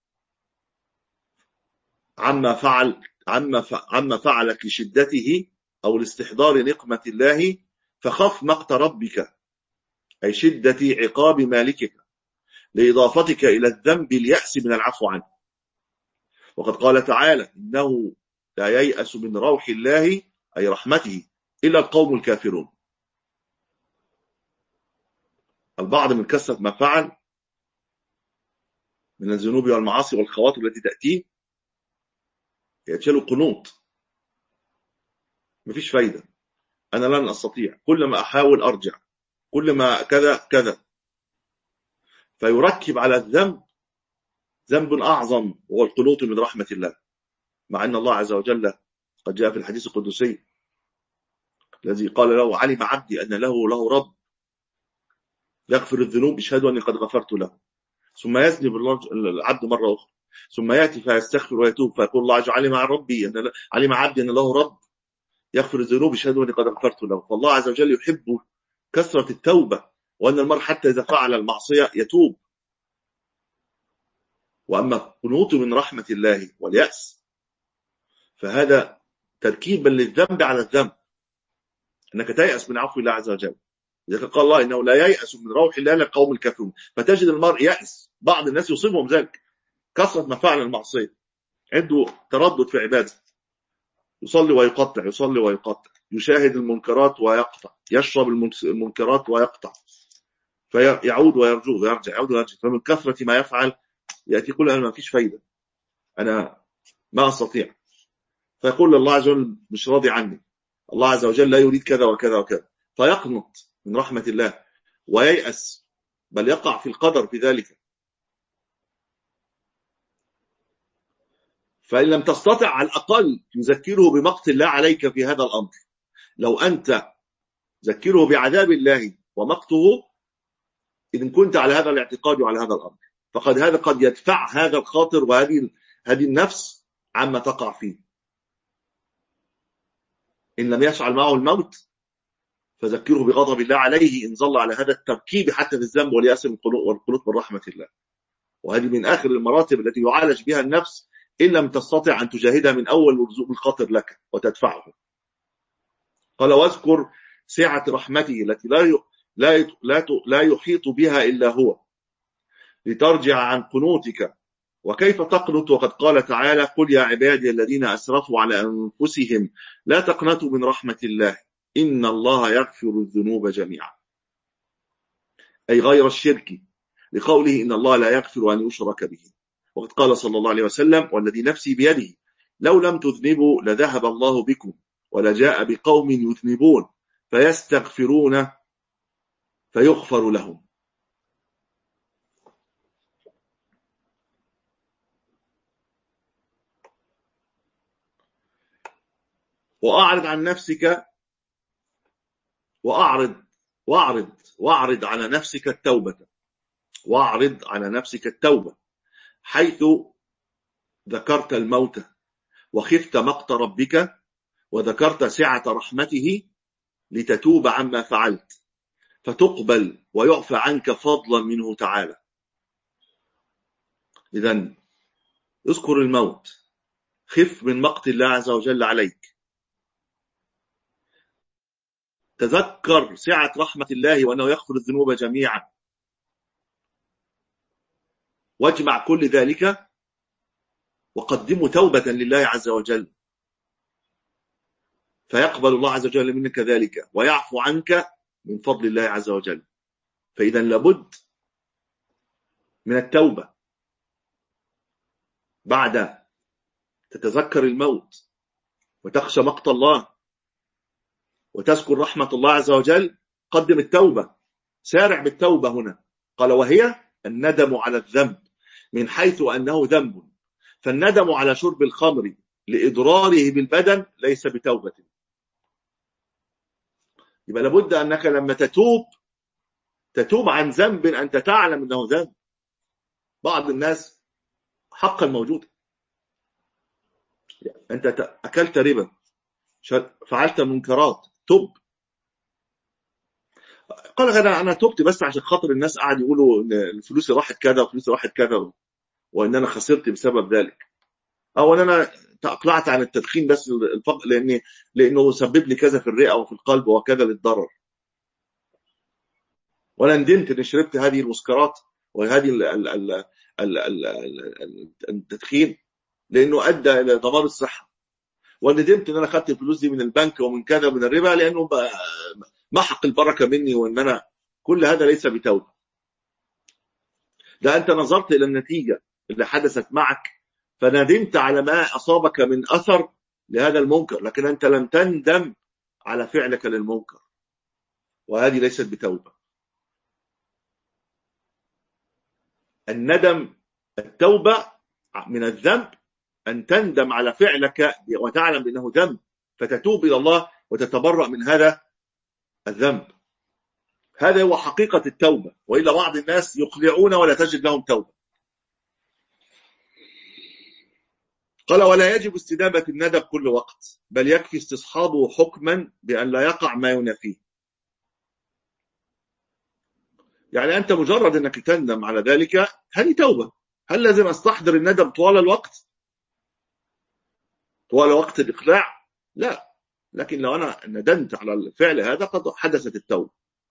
عما فعل عما عما فعلك لشدته أو لاستحضار نقمة الله، فخف مقت ربك أي شدة عقاب مالكك لإضافتك إلى الذنب اليأس من العفو عنه. وقد قال تعالى إنه لا ييأس من روح الله أي رحمته إلا القوم الكافرون. البعض من كثرة ما فعل من الذنوب والمعاصي والخواطر التي تأتيه يتشالوا قنوط، مفيش فايدة، أنا لن أستطيع، كل ما أحاول أرجع، كل ما كذا كذا، فيركب على الذنب ذنب أعظم وهو القنوط من رحمة الله. مع أن الله عز وجل قد جاء في الحديث القدسي الذي قال له علم عبدي أن له له رب يغفر الذنوب يشهد أني قد غفرت له، ثم يذنب العبد مرة أخرى ثم يأتي فيستغفر ويتوب فيقول الله عز وجل علم ربي أن علم عبدي أن له رب يغفر الذنوب يشهد أني قد غفرت له. فالله عز وجل يحب كثرة التوبة، وأن المرء حتى إذا فعل المعصية يتوب. وأما قنوط من رحمة الله واليأس فهذا تركيبا للذنب على الذنب، أنك تيأس من عفو الله عز وجل. لذلك قال الله إنه لا ييأس من روح الله إلا القوم الكافرون. فتجد المرء يأس، بعض الناس يصيبهم ذلك كثرة ما فعل المعصية، عنده تردد في عباده، يصلي ويقطع، يصلي ويقطع، يشاهد المنكرات ويقطع، يشرب المنكرات ويقطع، فيعود ويرجو ويرجع، يعود ويرجع. فمن كثرة ما يفعل يأتي يقول أنا ما فيش فايدة، أنا ما أستطيع، فيقول الله عز وجل مش راضي عني، الله عز وجل لا يريد كذا وكذا وكذا، فيقنط من رحمة الله وييأس، بل يقع في القدر في ذلك. فإن لم تستطع على الأقل تذكره بمقت الله عليك في هذا الأمر. لو أنت ذكره بعذاب الله ومقته إذن كنت على هذا الاعتقاد وعلى هذا الأمر، فقد هذا قد يدفع هذا الخاطر وهذه هذه النفس عما تقع فيه. إن لم يشعل معه الموت فذكره بغضب الله عليه إن ظل على هذا التركيب حتى في الذنب واليأس والقنوط من رحمة الله. وهذه من آخر المراتب التي يعالج بها النفس إن لم تستطع أن تجاهدها من أول ورزوق الخاطر لك وتدفعه. قال واذكر سعة رحمته التي لا لا لا لا يحيط بها إلا هو لترجع عن قنوتك. وكيف تقنط وقد قال تعالى قل يا عبادي الذين أسرفوا على أنفسهم لا تقنطوا من رحمة الله إن الله يغفر الذنوب جميعا، أي غير الشرك، لقوله إن الله لا يغفر أن يشرك به. وقد قال صلى الله عليه وسلم والذي نفسي بيده لو لم تذنبوا لذهب الله بكم ولجاء بقوم يذنبون فيستغفرون فيغفر لهم. وأعرض عن نفسك وأعرض وأعرض وأعرض على نفسك التوبة وأعرض على نفسك التوبة حيث ذكرت الموت وخفت مقت ربك وذكرت سعة رحمته لتتوب عما فعلت فتقبل ويعفى عنك فضلا منه تعالى. إذن اذكر الموت، خف من مقت الله عز وجل عليك، تذكر سعة رحمة الله وأنه يغفر الذنوب جميعا، واجمع كل ذلك وقدمه توبة لله عز وجل فيقبل الله عز وجل منك ذلك ويعفو عنك من فضل الله عز وجل. فإذا لابد من التوبة بعد تتذكر الموت وتخشى مقت الله وتذكر رحمة الله عز وجل، قدم التوبة، سارع بالتوبة هنا. قال وهي الندم على الذنب من حيث أنه ذنب، فالندم على شرب الخمر لإضراره بالبدن ليس بتوبة. يبقى لابد أنك لما تتوب تتوب عن ذنب أنت تعلم أنه ذنب. بعض الناس حقا موجود، أنت أكلت ربا، فعلت منكرات، تب. قال أنا أنا تبت بس عشان خاطر الناس قاعد يقولوا إن الفلوس راحت كذا وفلوس راحت كذا وإن أنا خسرت بسبب ذلك، أو أن أنا تأقلعت عن التدخين بس الفقر لأني لأنه سبب لي كذا في الرئة وفي القلب وكذا للضرر، وأنا ندمت إني شربت هذه المسكرات وهذه التدخين لأنه أدى إلى دمار الصحة، وندمت إن أنا أخذت الفلوس دي من البنك ومن كذا من الربا لأنه محق البركة مني، وإن أنا كل هذا ليس بتوبة. ده أنت نظرت إلى النتيجة اللي حدثت معك فندمت على ما أصابك من أثر لهذا المنكر، لكن أنت لم تندم على فعلك للمنكر، وهذه ليست بتوبة. الندم التوبة من الذنب أن تندم على فعلك وتعلم بأنه ذنب فتتوب إلى الله وتتبرأ من هذا الذنب. هذا هو حقيقة التوبة، وإلا بعض الناس يقلعون ولا تجد لهم توبة. قال ولا يجب استدامة الندم كل وقت، بل يكفي استصحابه حكما بأن لا يقع ما ينافيه. يعني أنت مجرد أنك تندم على ذلك هذه توبة. هل لازم أستحضر الندم طوال الوقت طوال وقت الإقلاع؟ لا، لكن لو أنا ندمت على الفعل هذا قد حدثت التوبة.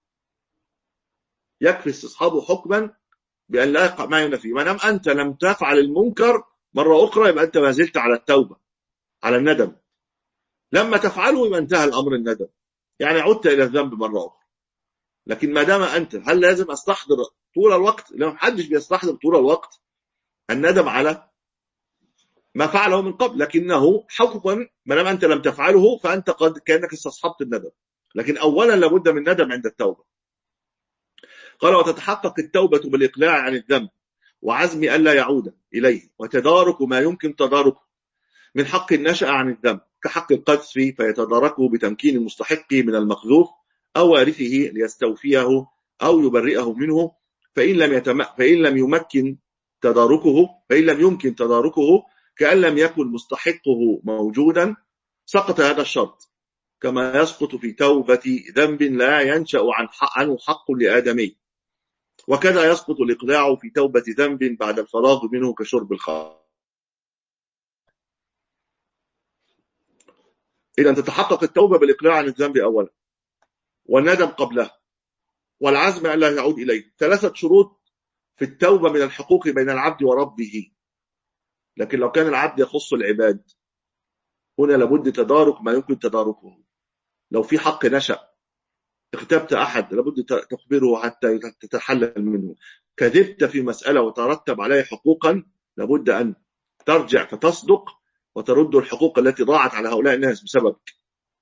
يكفي استصحابه حكما بأن لا يقع ما ينافيه. ما دام أنت لم تفعل المنكر مرة أخرى يبقى أنت ما زلت على التوبة، على الندم. لما تفعله يبقى انتهى الأمر الندم، يعني عدت إلى الذنب مرة أخرى. لكن ما دام أنت، هل لازم أستحضر طول الوقت؟ لو محدش بيستحضر طول الوقت الندم على ما فعله من قبل، لكنه حكما ما دام أنت لم تفعله فأنت قد كأنك استصحبت الندم. لكن أولا لابد من ندم عند التوبة. قال وتتحقق التوبة بالإقلاع عن الذنب وعزم ألا يعود إليه وتدارك ما يمكن تداركه من حق النشأ عن الذنب كحق القذف فيتداركه بتمكين المستحق من المقذوف أو وارثه ليستوفيه أو يبرئه منه، فإن لم يتم... فإن لم يمكن تداركه فإن لم يمكن تداركه كأن لم يكن مستحقه موجودا سقط هذا الشرط، كما يسقط في توبة ذنب لا ينشأ عن حق عنه حق لآدمي، وكذا يسقط الإقلاع في توبة ذنب بعد الفراغ منه كشرب الخمر. إذا تتحقق التوبة بالإقلاع عن الذنب أولا، والندم قبله، والعزم أن لا يعود إليه. ثلاثة شروط في التوبة من الحقوق بين العبد وربه. لكن لو كان العبد يخص العباد، هنا لابد تدارك ما يمكن تداركه. لو في حق نشأ، اغتبت أحد، لابد تخبره حتى تتحلل منه. كذبت في مسألة وترتب عليه حقوقا، لابد أن ترجع فتصدق وترد الحقوق التي ضاعت على هؤلاء الناس بسببك.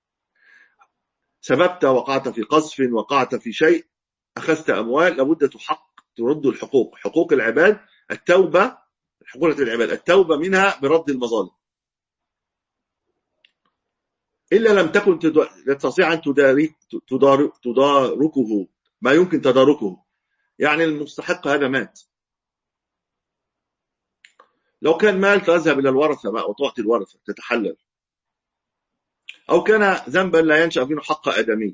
سببت، وقعت في قذف، وقعت في شيء، أخذت أموال، لابد تحق ترد الحقوق، حقوق العباد. التوبة حقوق العباد، التوبة منها برد المظالم. إلا لم تكن تستطيع أن تدارك تدارك تداركه ما يمكن تداركه. يعني المستحق هذا مات، لو كان مال تذهب إلى الورثة بقى وتعطي الورثة تتحلل. أو كان ذنبا لا ينشأ منه حق آدمي،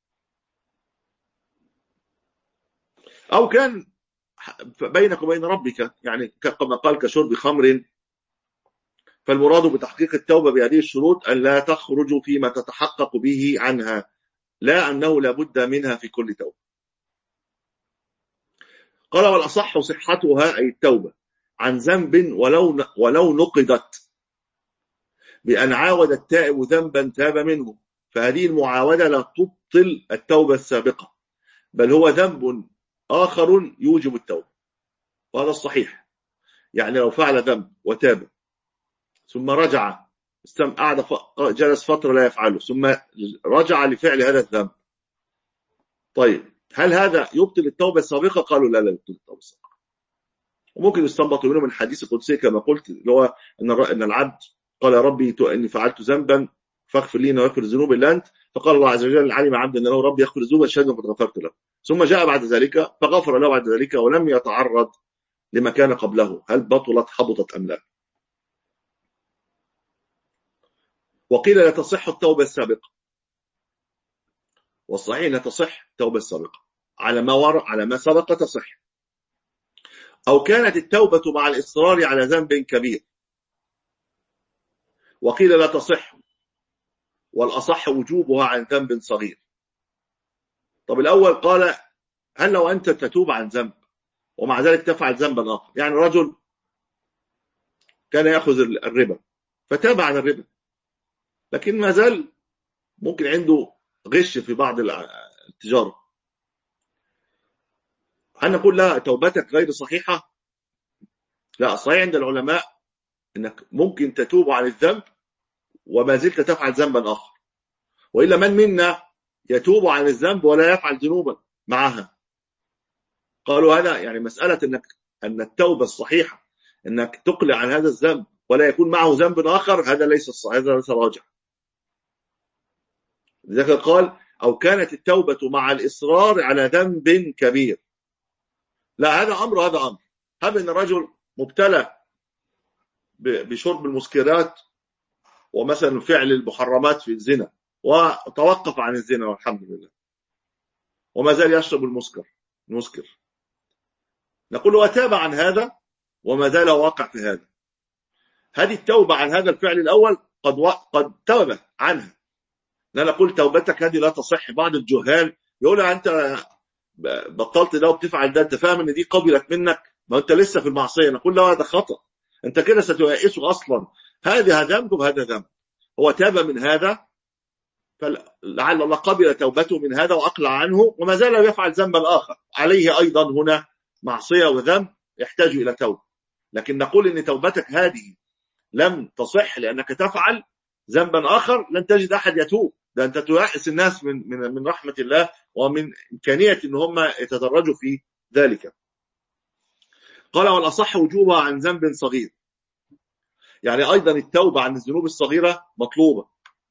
أو كان بينك وبين ربك، يعني كما قال كشرب خمر. فالمراد بتحقيق التوبة بهذه الشروط أن لا تخرج فيما تتحقق به عنها، لا أنه لابد منها في كل توبة. قال والأصح صحتها أي التوبة عن ذنب ولو ولو نقضت بأن عاود التائب ذنبا تاب منه، فهذه المعاودة لا تبطل التوبة السابقة، بل هو ذنب آخر يوجب التوبة، وهذا الصحيح. يعني لو فعل ذنب وتاب ثم رجع، قعد جلس فترة لا يفعله، ثم رجع لفعل هذا الذنب، طيب هل هذا يبطل التوبة السابقة؟ قالوا لا لا يبطل التوبة السابقة. وممكن يستنبط منه من الحديث القدسي كما قلت، اللي هو ان العبد قال يا ربي اني فعلت ذنبا فاغفر لي ويغفر الذنوب الا انت، فقال الله عز وجل علم عبدا انه ربي يغفر الذنوب شهدا قد غفرت له، ثم جاء بعد ذلك فغفر له بعد ذلك ولم يتعرض لما كان قبله، هل بطلت حبطت ام لا؟ وقيل لا تصح التوبة السابقة، والصحيح لا تصح التوبة السابقة، على ما ورع على ما سبق تصح. أو كانت التوبة مع الإصرار على ذنب كبير، وقيل لا تصح، والأصح وجوبها عن ذنب صغير. طب الأول قال هل لو أنت تتوب عن ذنب ومع ذلك تفعل ذنبا آخر، يعني رجل كان يأخذ الربا فتاب عن الربا، لكن ما زال ممكن عنده غش في بعض التجارة، هل نقول لا توبتك غير صحيحة؟ لا، الصحيح عند العلماء انك ممكن تتوب عن الذنب وما زلت تفعل ذنبا آخر، وإلا من منا يتوب عن الذنب ولا يفعل ذنوبا معها؟ قالوا هذا يعني مسألة انك ان التوبة الصحيحة انك تقلع عن هذا الذنب ولا يكون معه ذنب آخر، هذا ليس الصحيح، هذا ليس راجع. لذلك قال أو كانت التوبة مع الإصرار على ذنب كبير. لا، هذا أمر هذا أمر. هذا إن الرجل مبتلى بشرب المسكرات ومثلا فعل المحرمات في الزنا وتوقف عن الزنا والحمد لله، وما زال يشرب المسكر المسكر نقول له تاب عن هذا وما زال واقع في هذا. هذه التوبة عن هذا الفعل الأول قد و... قد توب عنها. لا نقول توبتك هذه لا تصح. بعض الجهال يقول أنت بطلت ده وبتفعل ده، أنت فاهم أن دي قبلت منك، ما أنت لسه في المعصية. نقول له هذا خطأ، أنت كده ستيأسه أصلا، هذا ذنب وهذا ذنب. هو تاب من هذا فلعل الله قبل توبته من هذا وأقلع عنه، وما زال يفعل ذنبا آخر عليه أيضا هنا معصية وذنب يحتاج إلى توبة. لكن نقول أن توبتك هذه لم تصح لأنك تفعل ذنبا آخر، لن تجد أحد يتوب. ده أنت تيأس الناس من من من رحمة الله ومن إمكانية أن هم يتدرجوا في ذلك. قال والأصح وجوبها عن ذنب صغير، يعني أيضا التوبة عن الذنوب الصغيرة مطلوبة.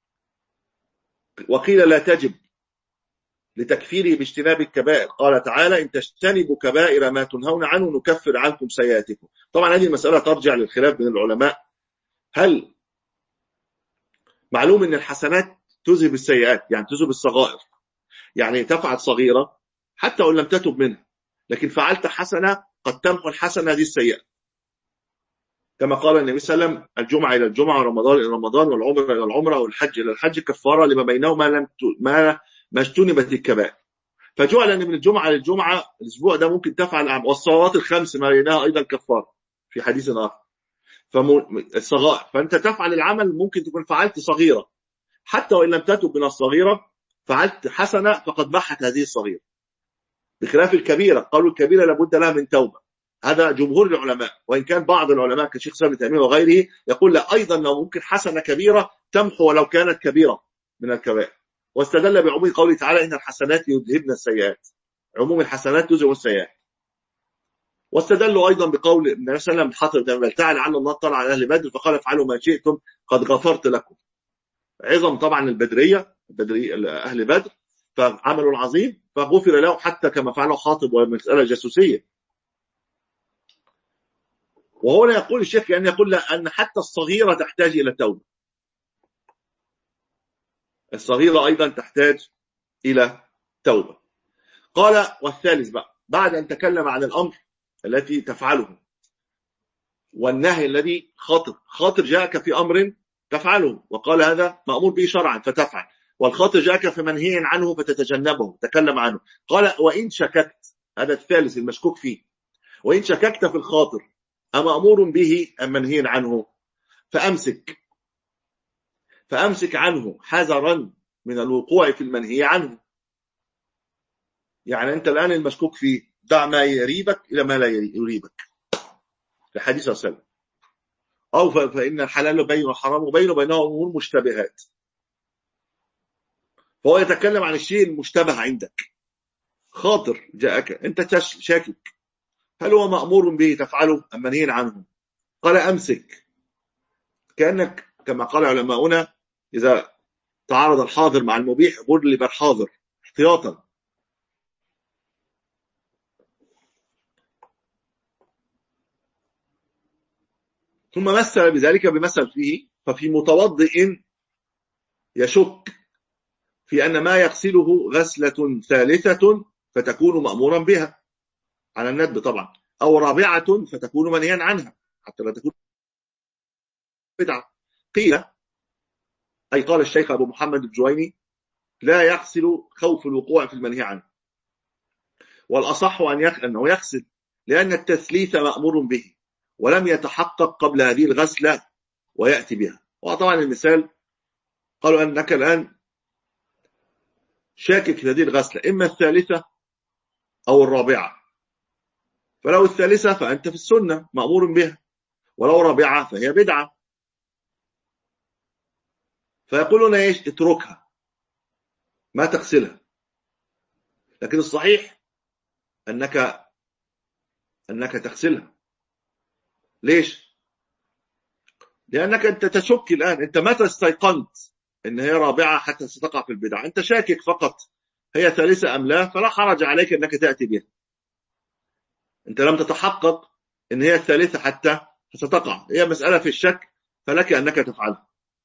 وقيل لا تجب لتكفيره باجتناب الكبائر، قال تعالى إن تجتنبوا كبائر ما تنهون عنه نكفر عنكم سيئاتكم. طبعا هذه المسألة ترجع للخلاف بين العلماء، هل معلوم أن الحسنات تذهب السيئات، يعني تذهب الصغائر، يعني تفعل صغيرة حتى وإن لم تتب منها، لكن فعلت حسنة قد تمحو الحسنة هذه السيئة. كما قال النبي صلى الله عليه وسلم: الجمعة إلى الجمعة ورمضان إلى رمضان والعمرة إلى العمرة والحج إلى الحج كفارة لما بينهما لم ما ما اجتنبت الكبائر. فجعل أن من الجمعة للجمعة الأسبوع ده ممكن تفعل أعمال، والصلوات الخمس ما بينها أيضا كفارة في حديث آخر. فالصغائر، فأنت تفعل العمل ممكن تكون فعلت صغيرة، حتى وإن لم تتب من الصغيرة فعلت حسنة فقد محت هذه الصغيرة، بخلاف الكبيرة. قالوا الكبيرة لابد لها من توبة، هذا جمهور العلماء، وإن كان بعض العلماء كشيخ سامي تيمية وغيره يقول لا، أيضا لو ممكن حسنة كبيرة تمحو ولو كانت كبيرة من الكبائر، واستدل بعموم قوله تعالى: إن الحسنات يذهبن السيئات، عموم الحسنات تذهب السيئات. واستدلوا أيضا بقول النبي صلى الله عليه وسلم: حاطب بن بلتعه لعل الله اطلع على أهل بدر فقال: افعلوا ما شئتم قد غفرت لكم. عظم طبعا البدرية، البدري أهل بدر، فعملوا العظيم فغفر له، حتى كما فعله حاطب ومسألة جاسوسية. وهنا يقول الشيخ كأن يقول لا، أن حتى الصغيرة تحتاج إلى التوبة، الصغيرة أيضا تحتاج إلى توبة. قال: والثالث بقى، بعد أن تكلم عن الأمر التي تفعله والنهي الذي خاطر خاطر جاءك في أمر تفعله، وقال هذا مأمور به شرعا فتفعل، والخاطر جاءك في منهي عنه فتتجنبه تكلم عنه. قال: وإن شككت، هذا الثالث المشكوك فيه، وإن شككت في الخاطر أمأمور به أم منهي عنه فأمسك فأمسك عنه حذرا من الوقوع في المنهي عنه. يعني أنت الآن المشكوك فيه، دع ما يريبك إلى ما لا يريبك، الحديث صلى الله عليه وسلم. أو فإن الحلال بين والحرام وبين بينهم أمور مشتبهات، فهو يتكلم عن الشيء المشتبه عندك، خاطر جاءك أنت شاكك هل هو مأمور به تفعله أم منهي عنه. قال: أمسك، كأنك كما قال علماؤنا إذا تعارض الحاضر مع المبيح غلب الحاضر احتياطا. ثم مثل بذلك بمثل فيه، ففي متوضئ يشك في أن ما يغسله غسلة ثالثة فتكون مأمورا بها على الندب طبعا، أو رابعة فتكون منهيا عنها حتى لا تكون بدعة. قيل، أي قال الشيخ أبو محمد الجويني: لا يغسل خوف الوقوع في المنهي عنه، والأصح أنه يغسل، لأن التثليث مأمور به ولم يتحقق قبل هذه الغسلة ويأتي بها. وطبعا المثال قالوا أنك الآن شاكك في هذه الغسلة، إما الثالثة أو الرابعة، فلو الثالثة فأنت في السنة مأمور بها، ولو رابعة فهي بدعة. فيقولون إيش؟ اتركها ما تغسلها. لكن الصحيح أنك أنك تغسلها. ليش؟ لأنك أنت تشك الآن، أنت متى استيقنت إن هي رابعة حتى ستقع في البدعة؟ أنت شاكك فقط هي ثالثة أم لا، فلا حرج عليك أنك تأتي بها. أنت لم تتحقق إن هي الثالثة حتى ستقع، هي مسألة في الشك، فلك أنك تفعلها.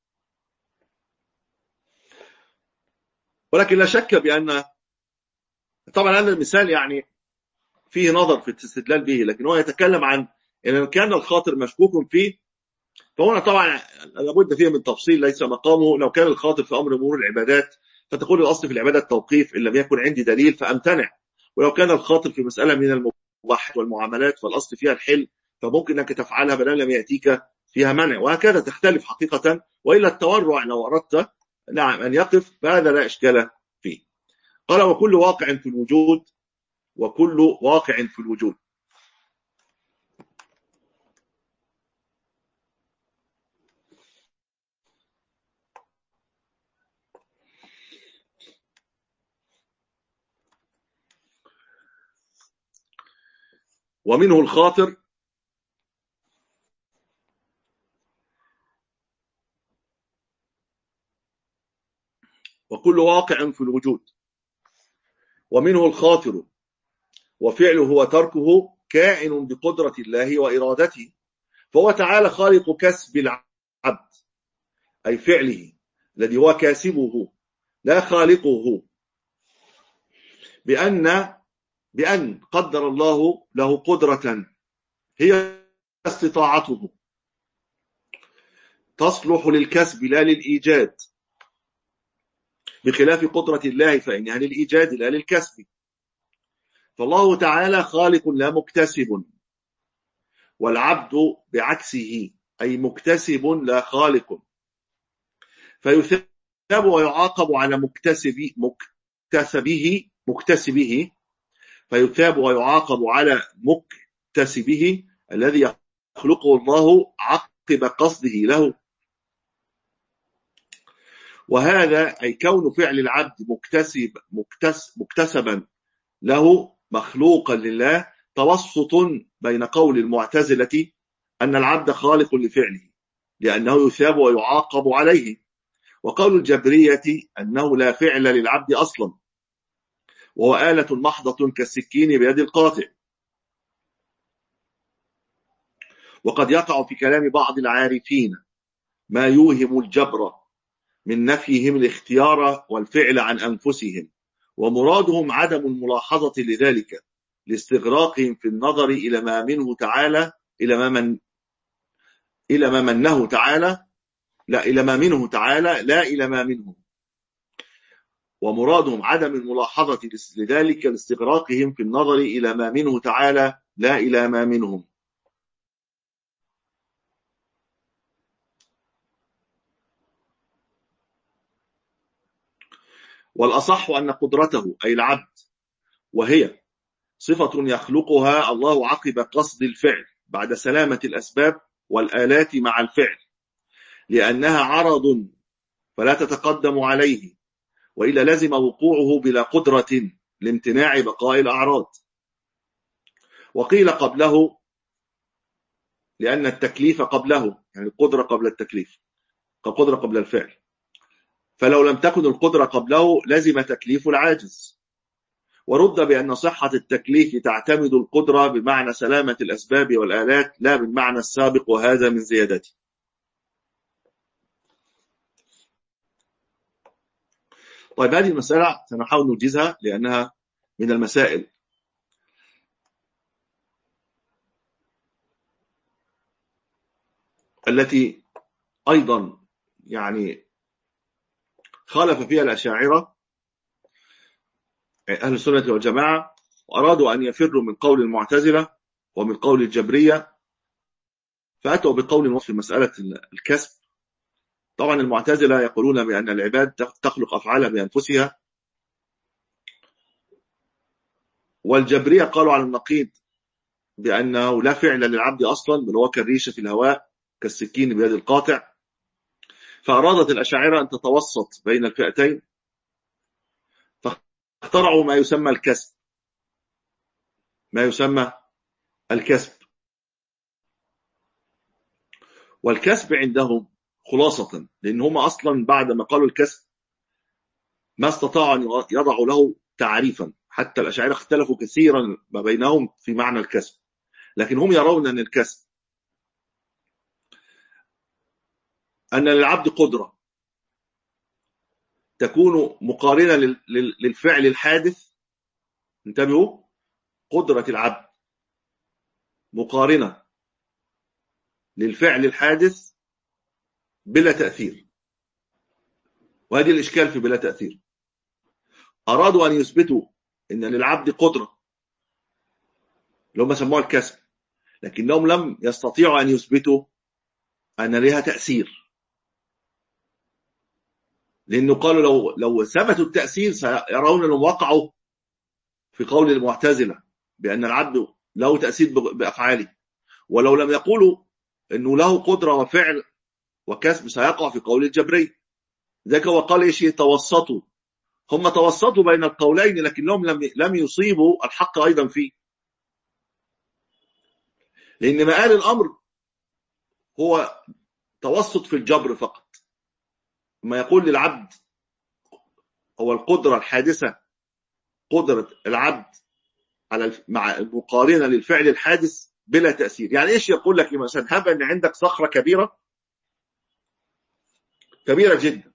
ولكن لا شك بأن طبعا هذا المثال يعني فيه نظر في الاستدلال به، لكن هو يتكلم عن إن كان الخاطر مشكوك فيه، فهنا طبعا لابد فيه من تفصيل ليس مقامه. لو كان الخاطر في أمر أمور العبادات فتقول الأصل في العبادة التوقيف إن لم يكن عندي دليل فأمتنع، ولو كان الخاطر في مسألة من المباحات والمعاملات فالأصل فيها الحل، فممكن أنك تفعلها بدل لم يأتيك فيها منع، وهكذا تختلف حقيقة. وإلا التورع لو أردت نعم أن يقف فهذا لا إشكال فيه. قال: وكل واقع في الوجود وكل واقع في الوجود. ومنه الخاطر وكل واقع في الوجود، ومنه الخاطر وفعله وتركه كائن بقدرة الله وإرادته، فهو تعالى خالق كسب العبد أي فعله الذي هو كاسبه لا خالقه، بأن بأن قدر الله له قدرة هي استطاعته تصلح للكسب لا للإيجاد، بخلاف قدرة الله فإنها للإيجاد لا للكسب. فالله تعالى خالق لا مكتسب، والعبد بعكسه أي مكتسب لا خالق، فيثاب ويعاقب على مكتسب مكتسبه مكتسبه فيثاب ويعاقب على مكتسبه الذي يخلقه الله عقب قصده له. وهذا أي كون فعل العبد مكتسب مكتس مكتسبا له مخلوقا لله توسط بين قول المعتزلة أن العبد خالق لفعله لأنه يثاب ويعاقب عليه، وقول الجبرية أنه لا فعل للعبد أصلا وهو آلة محضة كالسكين بيد القاطع. وقد يقع في كلام بعض العارفين ما يوهم الجبر من نفيهم الاختيار والفعل عن أنفسهم، ومرادهم عدم الملاحظة لذلك لاستغراقهم في النظر إلى ما منه تعالى إلى ما من إلى ما منه تعالى لا إلى ما منه تعالى لا إلى ما منه ومرادهم عدم الملاحظة لذلك لاستغراقهم في النظر إلى ما منه تعالى لا إلى ما منهم. والأصح أن قدرته أي العبد وهي صفة يخلقها الله عقب قصد الفعل بعد سلامة الأسباب والآلات مع الفعل، لأنها عرض فلا تتقدم عليه، وإلا لازم وقوعه بلا قدرة لامتناع بقاء الأعراض. وقيل قبله لأن التكليف قبله، يعني القدرة قبل التكليف، القدرة قبل الفعل، فلو لم تكن القدرة قبله لازم تكليف العاجز. ورد بأن صحة التكليف تعتمد القدرة بمعنى سلامة الأسباب والآلات لا بالمعنى السابق، وهذا من زيادته. طيب هذه المسألة سنحاول نوجزها لأنها من المسائل التي أيضا يعني خالف فيها الأشاعرة أهل السنة والجماعة، وأرادوا أن يفروا من قول المعتزلة ومن قول الجبرية، فأتوا بقول وصف مسألة الكسب. طبعا المعتزلة يقولون بأن العباد تخلق أفعالها بأنفسها، والجبرية قالوا على النقيض بأنه لا فعل للعبد أصلا بل هو كالريشة في الهواء كالسكين بيد القاطع. فأرادت الأشاعرة أن تتوسط بين الفئتين، فاخترعوا ما يسمى الكسب ما يسمى الكسب والكسب عندهم خلاصة، لأن هم أصلا بعد ما قالوا الكسب ما استطاعوا أن يضعوا له تعريفا، حتى الأشاعرة اختلفوا كثيرا ما بينهم في معنى الكسب، لكن هم يرون أن الكسب أن للعبد قدرة تكون مقارنة للفعل الحادث. انتبهوا، قدرة العبد مقارنة للفعل الحادث بلا تأثير، وهذه الإشكال في بلا تأثير. أرادوا أن يثبتوا أن للعبد قدرة اللي هم سموها الكسب، لكنهم لم يستطيعوا أن يثبتوا أن لها تأثير، لأنه قالوا لو لو ثبتوا التأثير سيرون أنهم وقعوا في قول المعتزلة بأن العبد له تأثير بأفعاله، ولو لم يقولوا أنه له قدرة وفعل وكسب سيقع في قول الجبري. ذلك هو قال إيش؟ يتوسطوا. هم توسطوا بين القولين لكنهم لم لم يصيبوا الحق أيضا فيه، لأن مآل الأمر هو توسط في الجبر فقط. ما يقول للعبد هو القدرة الحادثة، قدرة العبد على مع المقارنة للفعل الحادث بلا تأثير. يعني إيش يقول لك مثلا؟ هب أن عندك صخرة كبيرة كبيرة جدا،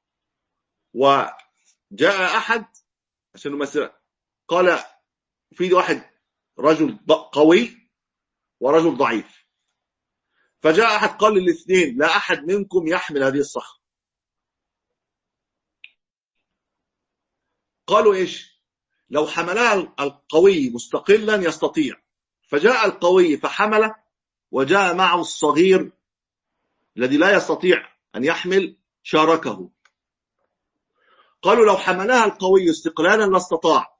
وجاء أحد عشان مثلا قال في واحد رجل قوي ورجل ضعيف، فجاء أحد قال للاثنين لا أحد منكم يحمل هذه الصخرة. قالوا إيش؟ لو حملها القوي مستقلا يستطيع، فجاء القوي فحمله وجاء معه الصغير الذي لا يستطيع أن يحمل شاركه. قالوا لو حملها القوي استقلالا لا استطاع،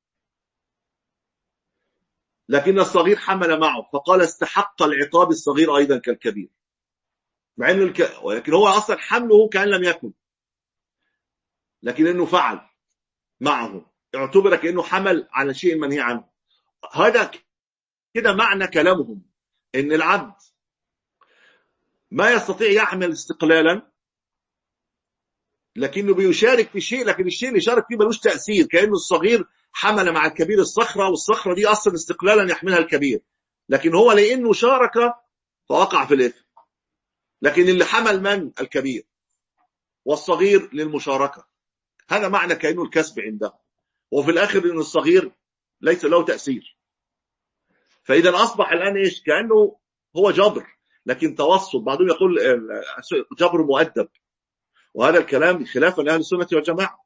لكن الصغير حمل معه، فقال استحق العقاب الصغير أيضا كالكبير، مع أنه الك... ولكن هو أصلا حمله كان لم يكن، لكن أنه فعل معه اعتبر كأنه حمل على شيء منهي عنه. هذا كده معنى كلامهم، ان العبد ما يستطيع يحمل استقلالا لكنه بيشارك في شيء، لكن الشيء اللي يشارك فيه ملوش تأثير، كأنه الصغير حمل مع الكبير الصخرة، والصخرة دي أصلا استقلالا يحملها الكبير، لكن هو لأنه شارك فوقع في الإثم. لكن اللي حمل من؟ الكبير، والصغير للمشاركة. هذا معنى كأنه الكسب عنده، وفي الآخر أن الصغير ليس له تأثير. فإذا أصبح الآن إيش؟ كأنه هو جبر، لكن توسط. بعضهم يقول جبر مؤدب، وهذا الكلام خلافا لأهل السنة والجماعة،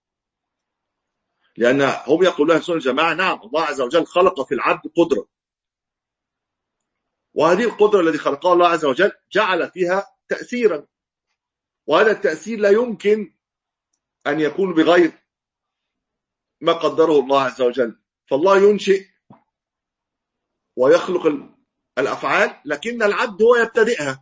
لأن هم يقولون أهل السنة والجماعة نعم الله عز وجل خلق في العبد قدرة، وهذه القدرة التي خلقها الله عز وجل جعل فيها تأثيرا، وهذا التأثير لا يمكن أن يكون بغير ما قدره الله عز وجل. فالله ينشئ ويخلق الأفعال، لكن العبد هو يبتدئها،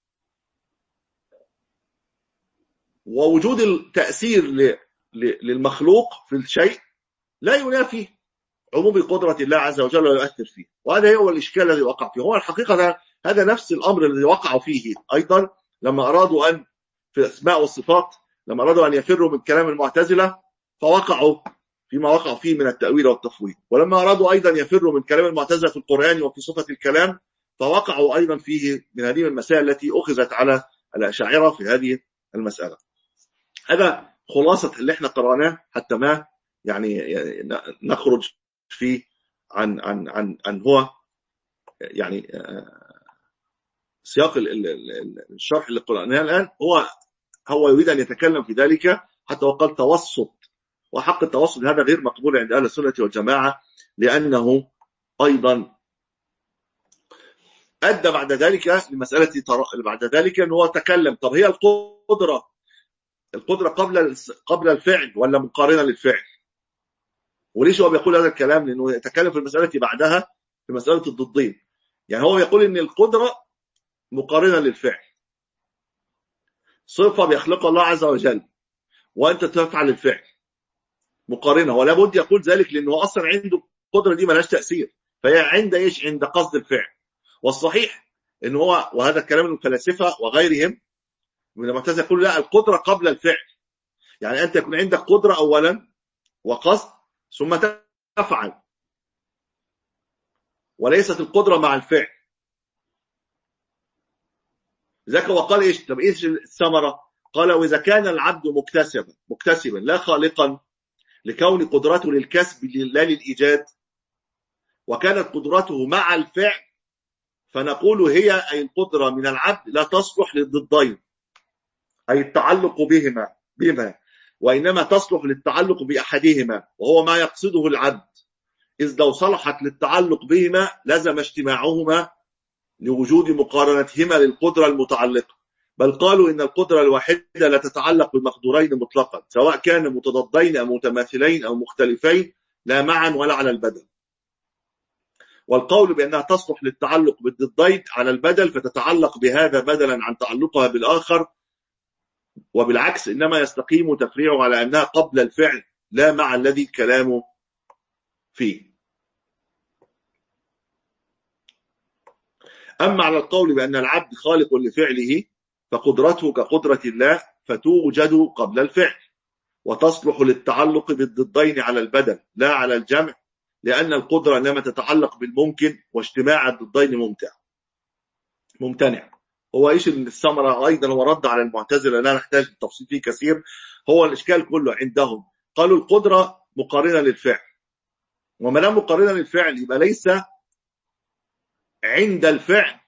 ووجود التأثير للمخلوق في الشيء لا ينافي عموم قدرة الله عز وجل ويؤثر فيه. وهذا هو الإشكال الذي وقع فيه. هو الحقيقة هذا نفس الأمر الذي وقعوا فيه أيضا لما أرادوا أن في الأسماء والصفات، لما أرادوا أن يفروا من كلام المعتزلة فوقعوا فيما وقعوا فيه من التأويل والتفويض، ولما أرادوا أيضا يفروا من كلام المعتزلة في القرآن وفي صفة الكلام فوقعوا أيضا فيه من هذه المسائل التي أخذت على الأشاعرة في هذه المسألة. هذا خلاصة اللي احنا قرأناه حتى ما يعني نخرج فيه عن عن عن عن هو يعني سياق الشرح اللي قرأناه الآن. هو هو يريد أن يتكلم في ذلك حتى وقال توسط، وحق التوسط هذا غير مقبول عند أهل السنة والجماعة، لأنه أيضا أدى بعد ذلك لمسألة بعد ذلك أنه هو تكلم طب هي القدرة القدرة قبل قبل الفعل ولا مقارنة للفعل؟ وليش هو بيقول هذا الكلام؟ لأنه يتكلم في المسألة بعدها في مسألة الضدين. يعني هو يقول أن القدرة مقارنة للفعل، صفة بيخلقها الله عز وجل وأنت تفعل الفعل مقارنة، ولا بد يقول ذلك لأنه أصلا عنده القدرة دي ملهاش تأثير، فهي عند إيش؟ عند قصد الفعل. والصحيح أنه هو، وهذا الكلام من الفلاسفة وغيرهم من المعتزلة، يقول لا القدرة قبل الفعل، يعني أنت يكون عندك قدرة أولا وقصد ثم تفعل، وليست القدرة مع الفعل. ذاك وقال إيش؟ طب إيش الثمرة؟ قال وإذا كان العبد مكتسبا مكتسبا لا خالقا لكون قدرته للكسب لا للإيجاد، وكانت قدرته مع الفعل، فنقول هي أي القدرة من العبد لا تصلح للضدين أي التعلق بهما بهما وإنما تصلح للتعلق بأحدهما وهو ما يقصده العبد، إذ لو صلحت للتعلق بهما لزم اجتماعهما لوجود مقارنتهما للقدرة المتعلقة. بل قالوا إن القدرة الواحدة لا تتعلق بالمقدورين مطلقا، سواء كان متضادين أو متماثلين أو مختلفين، لا معا ولا على البدل. والقول بأنها تصلح للتعلق بالضدين على البدل فتتعلق بهذا بدلا عن تعلقها بالآخر، وبالعكس إنما يستقيم تفريعه على أنها قبل الفعل لا مع الذي كلامه فيه. أما على القول بأن العبد خالق لفعله فقدرته كقدرة الله فتوجد قبل الفعل وتصلح للتعلق بالضدين على البدل لا على الجمع، لأن القدرة إنما تتعلق بالممكن واجتماع الضدين ممتع ممتنع. هو إيش الثمرة؟ أيضا هو رد على المعتزلة لا نحتاج التفصيل فيه كثير. هو الإشكال كله عندهم قالوا القدرة مقارنة للفعل، وما دام مقارنة للفعل يبقى ليس عند الفعل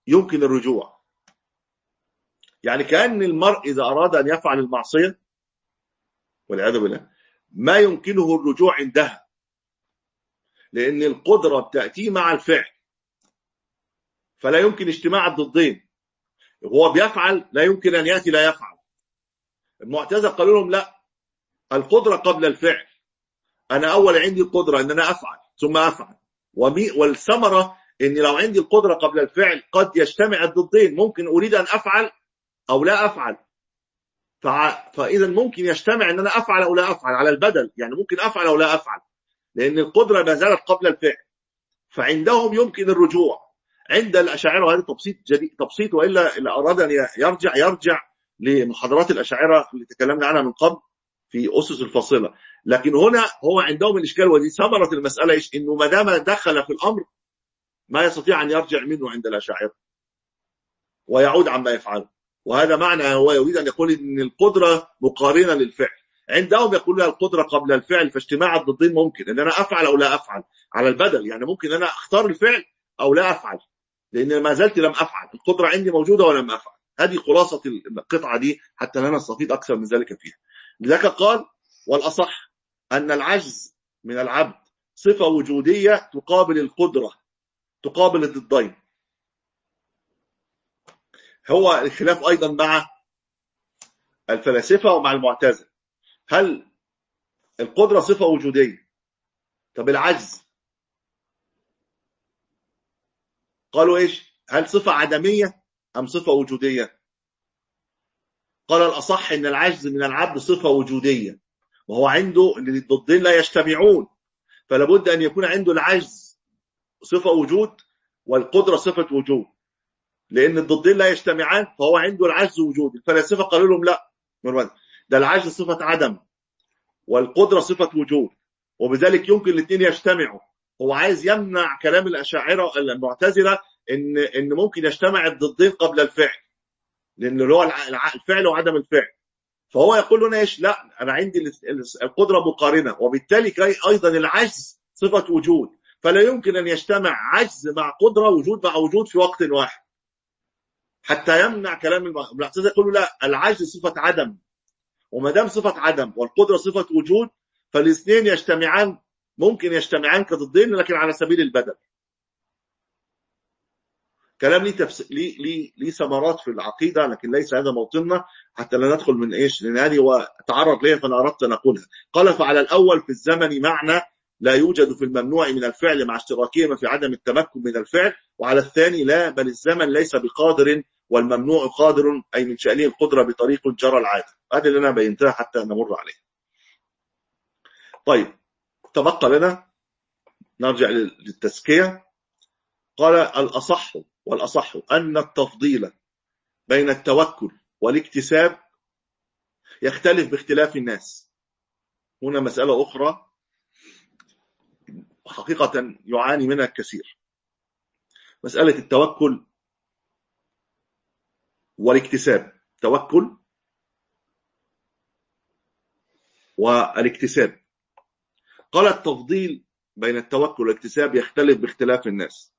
يمكن الرجوع. يعني كأن المرء إذا أراد أن يفعل المعصية والعياذ بالله ما يمكنه الرجوع عندها، لأن القدرة بتأتي مع الفعل، فلا يمكن اجتماع الضدين. هو بيفعل لا يمكن أن يأتي لا يفعل. المعتزلة قالوا لهم لا، القدرة قبل الفعل. أنا أول عندي القدرة أن أنا أفعل ثم أفعل، والثمرة أن لو عندي القدرة قبل الفعل قد يجتمع الضدين، ممكن أريد أن أفعل أو لا أفعل، فإذا ممكن يجتمع أن أنا أفعل أو لا أفعل على البدل، يعني ممكن أفعل أو لا أفعل، لأن القدرة ما زالت قبل الفعل، فعندهم يمكن الرجوع. عند الأشاعرة هذا تبسيط جديد، تبسيط، وإلا اللي أراد أن يرجع يرجع لمحاضرات الأشاعرة اللي تكلمنا عنها من قبل في أسس الفاصلة. لكن هنا هو عندهم الإشكال، ودي ثمرة المسألة إيش؟ إنه ما دام دخل في الأمر ما يستطيع أن يرجع منه عند الأشاعرة ويعود عما يفعله، وهذا معنى هو يريد أن يقول إن القدرة مقارنة للفعل. عندهم يقولون القدرة قبل الفعل، فاجتماع الضدين ممكن ان انا افعل او لا افعل على البدل، يعني ممكن انا اختار الفعل او لا افعل، لان ما زلت لم افعل، القدرة عندي موجودة ولم افعل. هذه خلاصة القطعة دي حتى لا نستفيد اكثر من ذلك فيها. لذلك قال والاصح ان العجز من العبد صفة وجودية تقابل القدرة، تقابل الضدين. هو الخلاف ايضا مع الفلاسفة ومع المعتزلة، هل القدرة صفة وجودية؟ طب العجز قالوا ايش؟ هل صفة عدمية ام صفة وجودية؟ قال الاصح ان العجز من العبد صفة وجودية، وهو عنده ان الضدين لا يجتمعون، فلا بد ان يكون عنده العجز صفة وجود والقدرة صفة وجود، لان الضدين لا يجتمعان، فهو عنده العجز وجود. الفلاسفة قالوا لهم لا، ده العجز صفة عدم والقدرة صفة وجود، وبذلك يمكن الاثنين يجتمعوا. هو عايز يمنع كلام الأشاعرة المعتزلة إن إن ممكن يجتمع الضدين قبل الفعل، لأن هو الفعل وعدم الفعل. فهو يقول لنا إيش؟ لا، أنا عندي القدرة مقارنة، وبالتالي أيضا العجز صفة وجود، فلا يمكن أن يجتمع عجز مع قدرة، وجود مع وجود في وقت واحد، حتى يمنع كلام المعتزلة. يقولوا لا، العجز صفة عدم، وما دام صفة عدم والقدرة صفة وجود، فالاثنين يجتمعان، ممكن يجتمعان كضدين لكن على سبيل البدل. كلام لي تفس... لي لي لي ثمرات في العقيدة، لكن ليس هذا موطننا حتى لا ندخل من ايش، لان هذه وتعرض ليها فانا اردت ان اقولها. قال فعلى الاول في الزمن معنى لا يوجد في الممنوع من الفعل مع اشتراكهما في عدم التمكن من الفعل، وعلى الثاني لا، بل الزمن ليس بقادر والممنوع قادر، أي من شأنه القدرة بطريق جرى العادة. هذا اللي أنا بينتهى حتى نمر عليه. طيب، تبقى لنا نرجع للتزكية. قال الأصح والأصح أن التفضيل بين التوكل والاكتساب يختلف باختلاف الناس. هنا مسألة أخرى حقيقة يعاني منها الكثير، مسألة التوكل والاكتساب. توكل والاكتساب. قال التفضيل بين التوكل والاكتساب يختلف باختلاف الناس.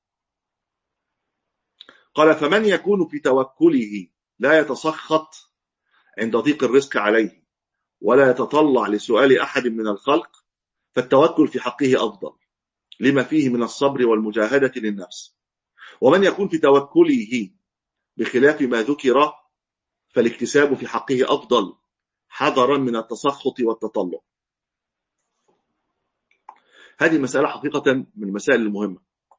قال فمن يكون في توكله لا يتسخط عند ضيق الرزق عليه ولا يتطلع لسؤال أحد من الخلق، فالتوكل في حقه أفضل لما فيه من الصبر والمجاهدة للنفس. ومن يكون في توكله بخلاف ما ذكر فالاكتساب في حقه أفضل حذرا من التسخط والتطلع. هذه مسألة حقيقة من المسائل المهمة.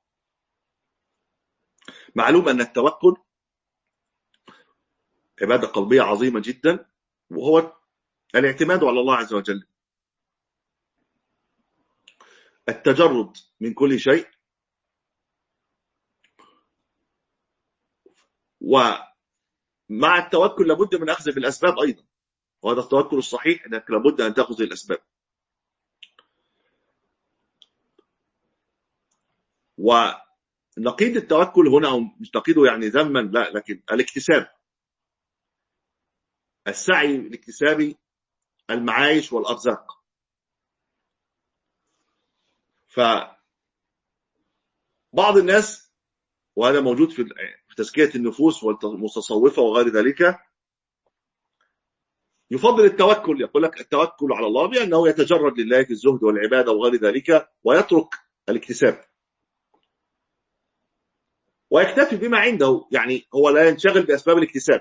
معلوم أن التوكل عبادة قلبية عظيمة جدا، وهو الاعتماد على الله عز وجل، التجرد من كل شيء. ومع التوكل لابد من أخذ بالأسباب أيضا، وهذا التوكل الصحيح أنك لابد أن تأخذ الأسباب. ونقيض التوكل هنا، أو مش نقيضه يعني ذما، لا، لكن الاكتساب، السعي لاكتساب المعايش والأرزاق. فبعض الناس، وهذا موجود في تزكية النفوس والمتصوفة وغير ذلك، يفضل التوكل. يقول لك التوكل على الله بأنه يتجرد لله في الزهد والعبادة وغير ذلك، ويترك الاكتساب ويكتفي بما عنده. يعني هو لا ينشغل بأسباب الاكتساب،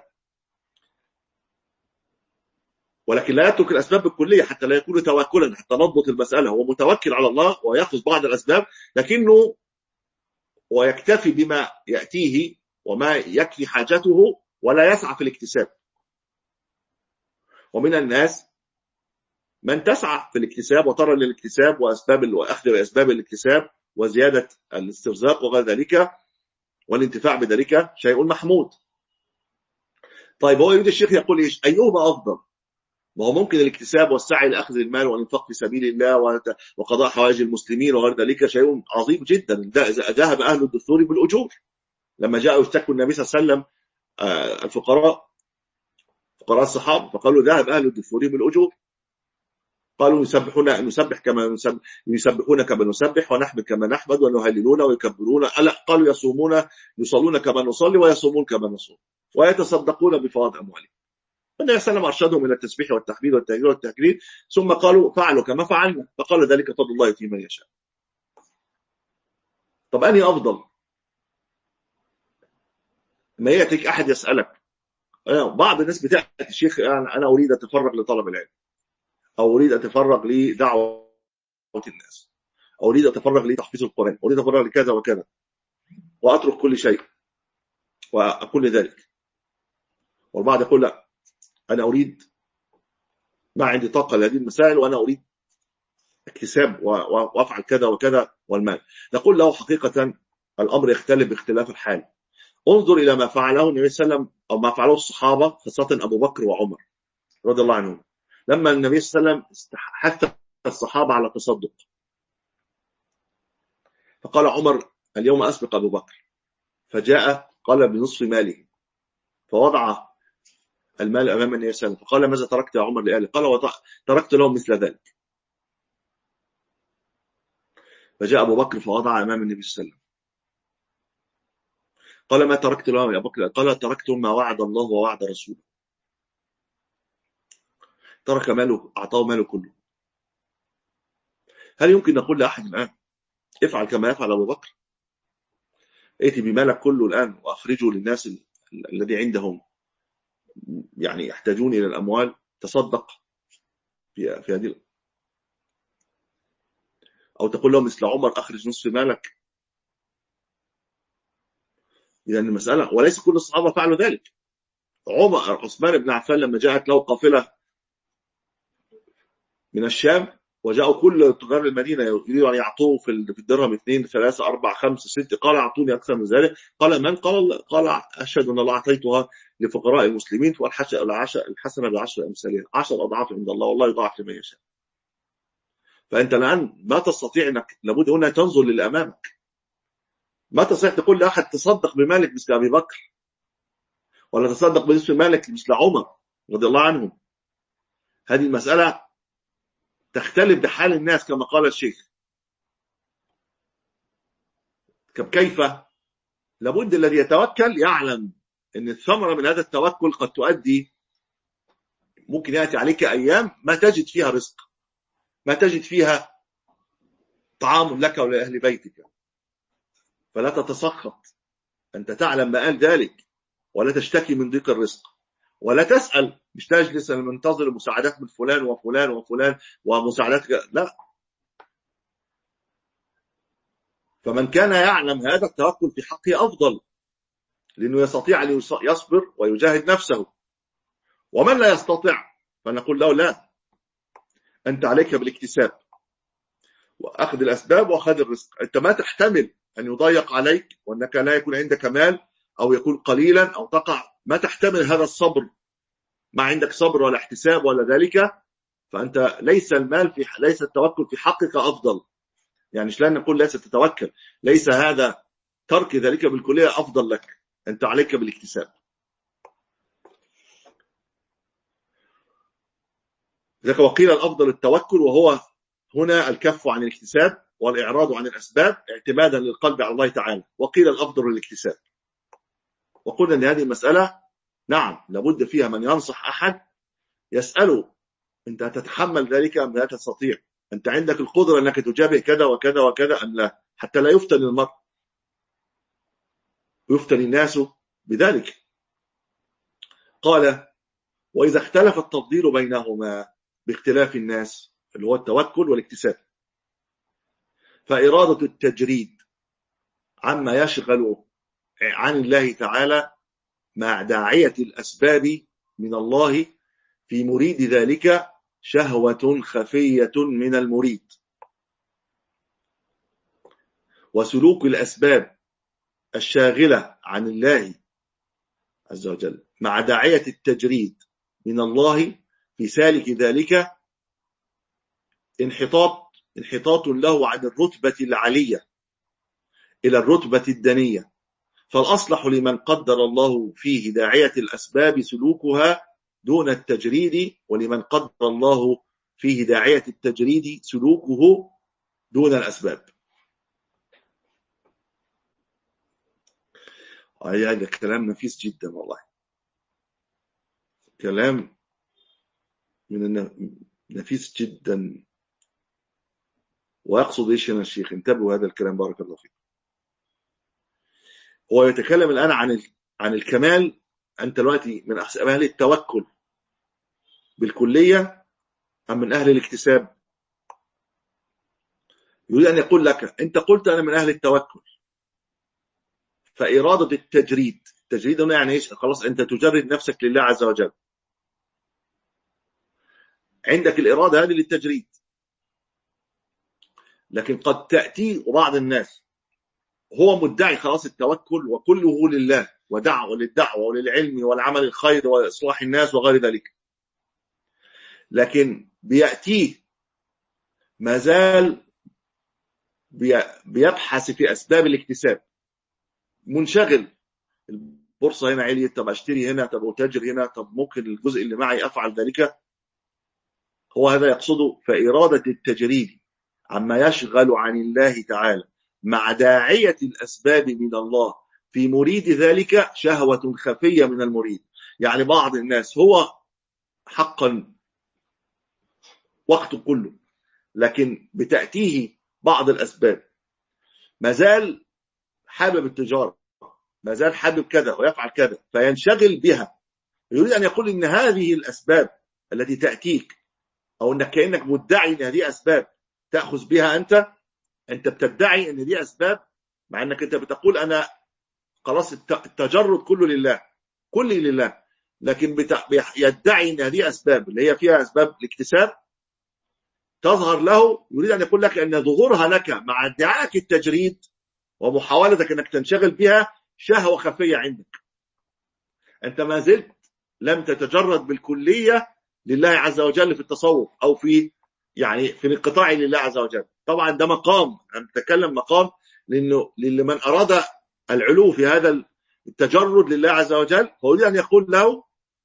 ولكن لا يترك الأسباب بالكلية حتى لا يكون توكلا، حتى نضبط المسألة. هو متوكل على الله ويأخذ بعض الأسباب، لكنه ويكتفي بما يأتيه وما يكفي حاجته، ولا يسعى في الاكتساب. ومن الناس من تسعى في الاكتساب وترى للاكتساب وأسباب وأخذ أسباب الاكتساب وزيادة الاسترزاق وغير ذلك والانتفاع بذلك شيء محمود. طيب هو يريد الشيخ يقول إيش؟ أيهما أفضل؟ ما هو ممكن الاكتساب والسعي لأخذ المال والإنفاق في سبيل الله وقضاء حوائج المسلمين وغير ذلك شيء عظيم جدا. ذهب أهل الدثور بالأجور لما جاءوا يشتكوا النبي صلى الله عليه وسلم الفقراء فقراء الصحابة، فقالوا ذهب أهل الدثور بالأجور. قالوا يسبحون نسبح كما نسبح، يسبحون كما نسبح، ونحمد كما نحمد، ونهللون ويكبرون. ألا قالوا يصومون يصلون كما نصلي، ويصومون كما نصوم، ويتصدقون بفضل أموالهم. النبي صلى الله عليه وسلم أرشدهم إلى التسبيح والتحميد والتهليل والتكبير، ثم قالوا فعلوا كما فعلنا، فقال ذلك فضل الله يؤتيه من يشاء. طب أنهي أفضل؟ ما يأتيك أحد يسألك، بعض الناس بتأتي الشيخ أنا أريد أتفرغ لطلب العلم، أو أريد أتفرغ لدعوة الناس، أو أريد أتفرغ لتحفيظ القرآن، أريد أتفرغ لكذا وكذا، وأترك كل شيء وأقول ذلك. والبعض يقول لا، أنا أريد ما عندي طاقة لهذه المسائل، وأنا أريد اكتساب وأفعل كذا وكذا والمال. نقول له حقيقة الأمر يختلف باختلاف الحال. انظر إلى ما فعله النبي صلى الله عليه وسلم أو ما فعله الصحابة، خاصة أبو بكر وعمر رضي الله عنهم، لما النبي صلى الله عليه وسلم حث الصحابة على التصدق، فقال عمر اليوم أسبق أبو بكر، فجاء قال بنصف ماله، فوضع المال أمام النبي صلى الله عليه وسلم، فقال ماذا تركت يا عمر لأهله؟ قال تركت لهم مثل ذلك. فجاء أبو بكر فوضع أمام النبي صلى الله عليه وسلم، قال ما تركت لهم يا بكر؟ قال تركتهم ما وعد الله ووعد رسوله. ترك ماله، أعطاه ماله كله. هل يمكن نقول لأحد الآن افعل كما يفعل أبو بكر؟ ائتي بمالك كله الآن وأخرجه للناس الذي عندهم يعني يحتاجون إلى الأموال، تصدق في في هذه، أو تقول لهم مثل عمر أخرج نصف مالك. إذا المسألة، وليس كل الصحابة فعلوا ذلك. عمر عثمان بن عفان لما جاءت له قافلة من الشام وجاءوا كل تجار المدينة يريدوا أن يعطوه في الدرهم اثنين ثلاثة أربعة خمسة ستة، قال أعطوني أكثر من ذلك. قال من؟ قال قال أشهد أن الله أعطيتها لفقراء المسلمين، والحسنة بعشر أمثالها، عشر أضعاف عند الله، والله يضاعف لمن يشاء. فأنت الآن ما تستطيع أنك، لابد هنا تنظر للأمامك. ما تستطيع تقول لأحد تصدق بمالك مثل أبي بكر، ولا تصدق بنصف مالك مثل عمر رضي الله عنهم. هذه المسألة تختلف بحال الناس كما قال الشيخ. كيف؟ لابد الذي يتوكل يعلم أن الثمرة من هذا التوكل قد تؤدي، ممكن يأتي عليك أيام ما تجد فيها رزق، ما تجد فيها طعام لك ولأهل بيتك، فلا تتسخط. أنت تعلم مآل ذلك، ولا تشتكي من ضيق الرزق، ولا تسأل، مش تجلس منتظر مساعدات من فلان وفلان وفلان ومساعدات، لا. فمن كان يعلم هذا التوكل في حقه أفضل، لأنه يستطيع أن يصبر ويجاهد نفسه. ومن لا يستطيع فنقول له لا، أنت عليك بالاكتساب وأخذ الأسباب وأخذ الرزق. أنت ما تحتمل أن يضيق عليك، وأنك لا يكون عندك مال أو يكون قليلا أو تقع، ما تحتمل هذا الصبر، ما عندك صبر ولا احتساب ولا ذلك، فأنت ليس المال في ليس التوكل في حقك أفضل. يعني مش لا نقول ليس تتوكل، ليس هذا ترك ذلك بالكلية أفضل لك، أنت عليك بالاكتساب. ذلك وقيل الأفضل التوكل، وهو هنا الكف عن الاكتساب والإعراض عن الأسباب اعتمادا للقلب على الله تعالى. وقيل الأفضل الاكتساب. وقلنا أن هذه المسألة نعم لابد فيها من ينصح أحد يسأله أنت هتتحمل ذلك أم لا تستطيع؟ أنت عندك القدرة أنك تجابه كذا وكذا وكذا أم لا؟ حتى لا يفتن المرء ويفتن الناس بذلك. قال وإذا اختلف التفضيل بينهما باختلاف الناس اللي هو التوكل والاكتساب، فإرادة التجريد عما يشغل عن الله تعالى مع داعية الأسباب من الله في مريد ذلك شهوة خفية من المريد، وسلوك الأسباب الشاغلة عن الله عز وجل مع داعية التجريد من الله في سالك ذلك انحطاط انحطاط له عن الرتبة العلية إلى الرتبة الدنية، فالأصلح لمن قدر الله فيه داعية الأسباب سلوكها دون التجريد، ولمن قدر الله فيه داعية التجريد سلوكه دون الأسباب. هذا كلام نفيس جدا والله، كلام من نفيس جدا. ويقصد ايش يا الشيخ؟ انتبهوا هذا الكلام بارك الله فيكم. هو يتكلم الآن عن عن الكمال. أنت دلوقتي من أهل التوكل بالكلية أم من أهل الاكتساب؟ يريد أن يقول لك أنت قلت أنا من أهل التوكل، فإرادة التجريد، التجريد هنا يعني إيش؟ خلاص أنت تجرد نفسك لله عز وجل، عندك الإرادة هذه للتجريد. لكن قد تأتي بعض الناس هو مدعي خلاص التوكل وكله لله ودعوة للدعوة وللعلم والعمل الخير وإصلاح الناس وغير ذلك، لكن بيأتيه ما زال بيبحث في أسباب الاكتساب، منشغل. البورصة هنا عليت، طب أشتري هنا، طب أتاجر هنا، طب ممكن الجزء اللي معي أفعل ذلك. هو هذا يقصده. فإرادة التجريد عما يشغل عن الله تعالى مع داعية الأسباب من الله في مريد ذلك شهوة خفية من المريد. يعني بعض الناس هو حقا وقته كله، لكن بتأتيه بعض الأسباب، ما زال حابب التجارة، ما زال حابب كذا ويفعل كذا فينشغل بها. يريد أن يقول إن هذه الأسباب التي تأتيك، أو أنك كأنك مدعي أن هذه أسباب تأخذ بها أنت أنت بتدعي أن دي أسباب، مع أنك أنت بتقول أنا خلاص التجرد كله لله، كله لله، لكن يدعي أن هذه أسباب اللي هي فيها أسباب الاكتساب تظهر له. يريد أن يقول لك أن ظهورها لك مع ادعائك التجريد ومحاولتك أنك تنشغل بها شهوة خفية عندك. أنت ما زلت لم تتجرد بالكلية لله عز وجل في التصوف أو في يعني في الانقطاع لله عز وجل. طبعا ده مقام، أنا أتكلم مقام لأنه لمن أراد العلو في هذا التجرد لله عز وجل، فأريد أن يقول له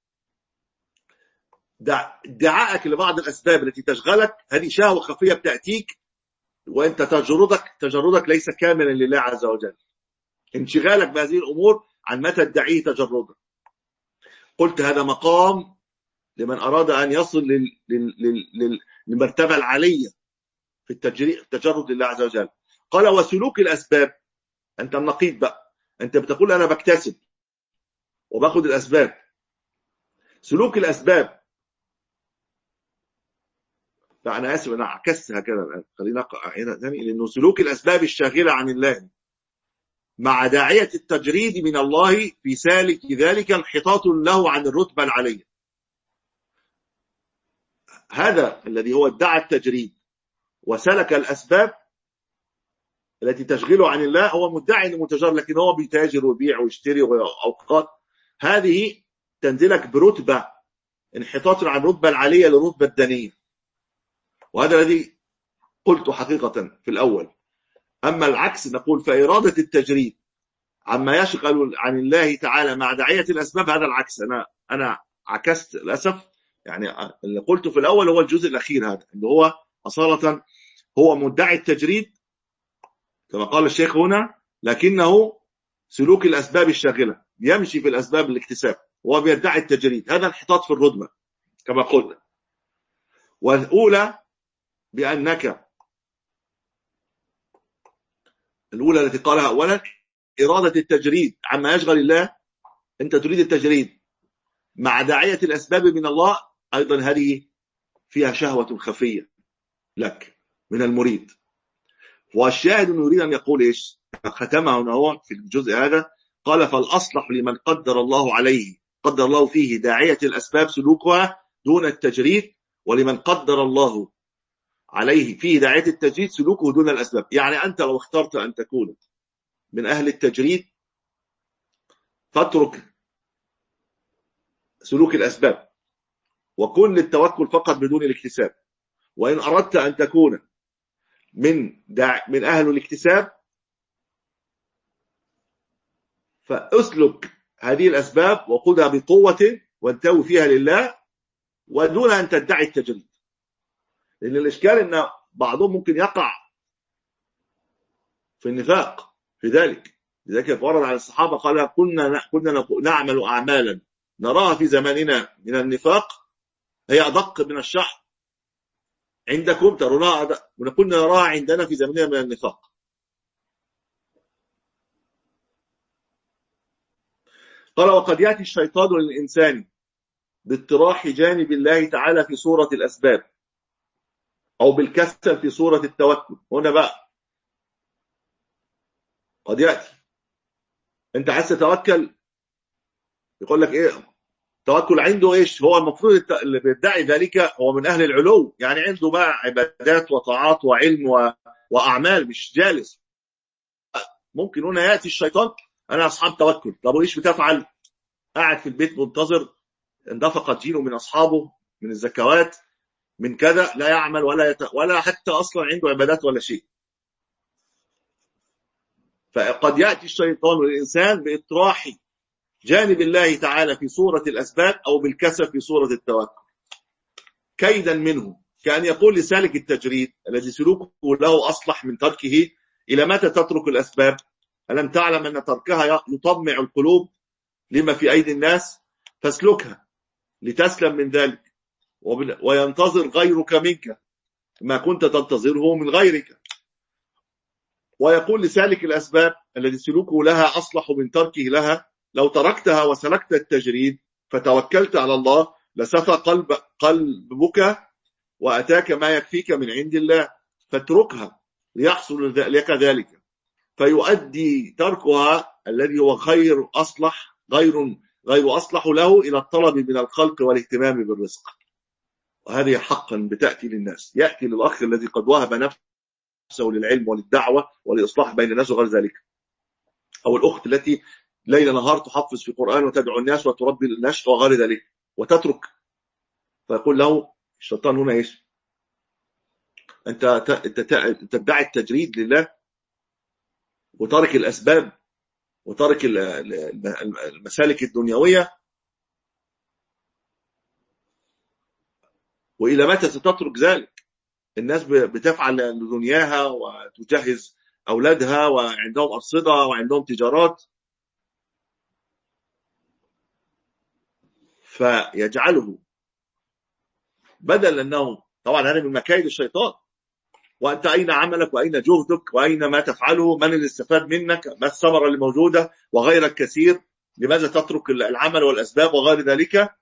ادعائك لبعض الأسباب التي تشغلك هذه شهوة خفية بتأتيك، وأنت تجردك تجردك ليس كاملا لله عز وجل، انشغالك بهذه الأمور عن ما تدعيه تجردك. قلت هذا مقام لمن أراد أن يصل لل... لل... لل... للمرتبة العالية في التجرد لله عز وجل. قال وسلوك الأسباب، أنت النقيض بقى، أنت بتقول أنا بكتسب وباخد الأسباب. سلوك الأسباب، فأنا آسف أنا عكستها كده الآن، خلينا أقرأ هنا ثاني، لأنه سلوك الأسباب الشاغلة عن الله مع داعية التجريد من الله في سالك ذلك انحطاط له عن الرتبة العالية. هذا الذي هو ادعى التجريد وسلك الأسباب التي تشغله عن الله هو مدعي انه متجرد، لكن هو بيتاجر ويبيع ويشتري أوقات. هذه تنزلك برتبة انحطاط عن الرتبة العالية للرتبة الدنية، وهذا الذي قلت حقيقة في الأول. أما العكس نقول فإرادة التجريد عما يشغل عن الله تعالى مع داعية الأسباب، هذا العكس. أنا أنا عكست للأسف، يعني اللي قلته في الأول هو الجزء الأخير هذا اللي هو أصالة هو مدعي التجريد كما قال الشيخ هنا، لكنه سلوك الأسباب الشاغلة يمشي في الأسباب الاكتساب وبيدعي التجريد، هذا انحطاط في الرتبة كما قلنا. والأولى بأنك الأولى التي قالها أولا إرادة التجريد عما يشغل الله، أنت تريد التجريد مع داعية الأسباب من الله، أيضا هذه فيها شهوة خفية لك من المريد. والشاهد أنه يريد أن يقول إيش؟ ختمه هنا في الجزء هذا، قال فالأصلح لمن قدر الله عليه قدر الله فيه داعية الأسباب سلوكها دون التجريد، ولمن قدر الله عليه فيه داعية التجريد سلوكه دون الأسباب. يعني أنت لو اخترت أن تكون من أهل التجريد فاترك سلوك الأسباب وكن للتوكل فقط بدون الاكتساب. وإن أردت أن تكون من دع... من أهل الاكتساب فأسلك هذه الأسباب وخذها بقوة وانتوي فيها لله ودون أن تدعي التجريد. لأن الإشكال أن بعضهم ممكن يقع في النفاق في ذلك. لذلك ورد عن الصحابة قال كنا كنا نعمل أعمالا نراها في زماننا من النفاق هي أدق من الشعر عندكم ترونها أدق، وكنا نراها عندنا في زماننا من النفاق. قال وقد يأتي الشيطان للإنسان باطراح جانب الله تعالى في صورة الأسباب أو بالكسل في صورة التوكل. هنا بقى قد يأتي أنت عايز تتوكل يقول لك إيه توكل عنده إيش؟ هو المفروض اللي بيدعي ذلك هو من أهل العلو، يعني عنده بقى عبادات وطاعات وعلم و... وأعمال، مش جالس. ممكن هنا يأتي الشيطان أنا أصحاب توكل، طب وإيش بتفعل؟ قاعد في البيت منتظر اندفقت جيله من أصحابه من الزكوات من كذا، لا يعمل ولا يت... ولا حتى أصلا عنده عبادات ولا شيء. فقد يأتي الشيطان للإنسان بإطراح جانب الله تعالى في صورة الأسباب أو بالكسل في صورة التوكل كيدا منه، كأن يقول لسالك التجريد الذي سلوكه له أصلح من تركه إلى متى تترك الأسباب؟ ألم تعلم أن تركها يطمع القلوب لما في أيدي الناس؟ فاسلكها لتسلم من ذلك وينتظر غيرك منك ما كنت تنتظره من غيرك. ويقول لسالك الأسباب الذي سلوكه لها أصلح من تركه لها لو تركتها وسلكت التجريد فتوكلت على الله لسفى قلب قلبك وأتاك ما يكفيك من عند الله، فاتركها ليحصل لك ذلك، فيؤدي تركها الذي هو خير أصلح غير غير أصلح له إلى الطلب من الخلق والاهتمام بالرزق. وهذه حقا بتأتي للناس، يأتي للأخ الذي قد وهب نفسه للعلم وللدعوة ولإصلاح بين الناس وغير ذلك، أو الأخت التي ليل نهار تحفظ في القرآن وتدعو الناس وتربي النشء وغير ذلك وتترك، فيقول له الشيطان هنا إيش؟ أنت تدعي التجريد لله وترك الأسباب وترك المسالك الدنيوية، وإلى متى ستترك ذلك؟ الناس بتفعل لدنياها وتجهز أولادها وعندهم أرصدة وعندهم تجارات، فيجعله بدل أنه طبعا هذا من مكايد الشيطان. وأنت أين عملك وأين جهدك وأين ما تفعله؟ من اللي استفاد منك؟ ما الثمرة اللي موجودة؟ وغيرك كثير، لماذا تترك العمل والأسباب وغير ذلك؟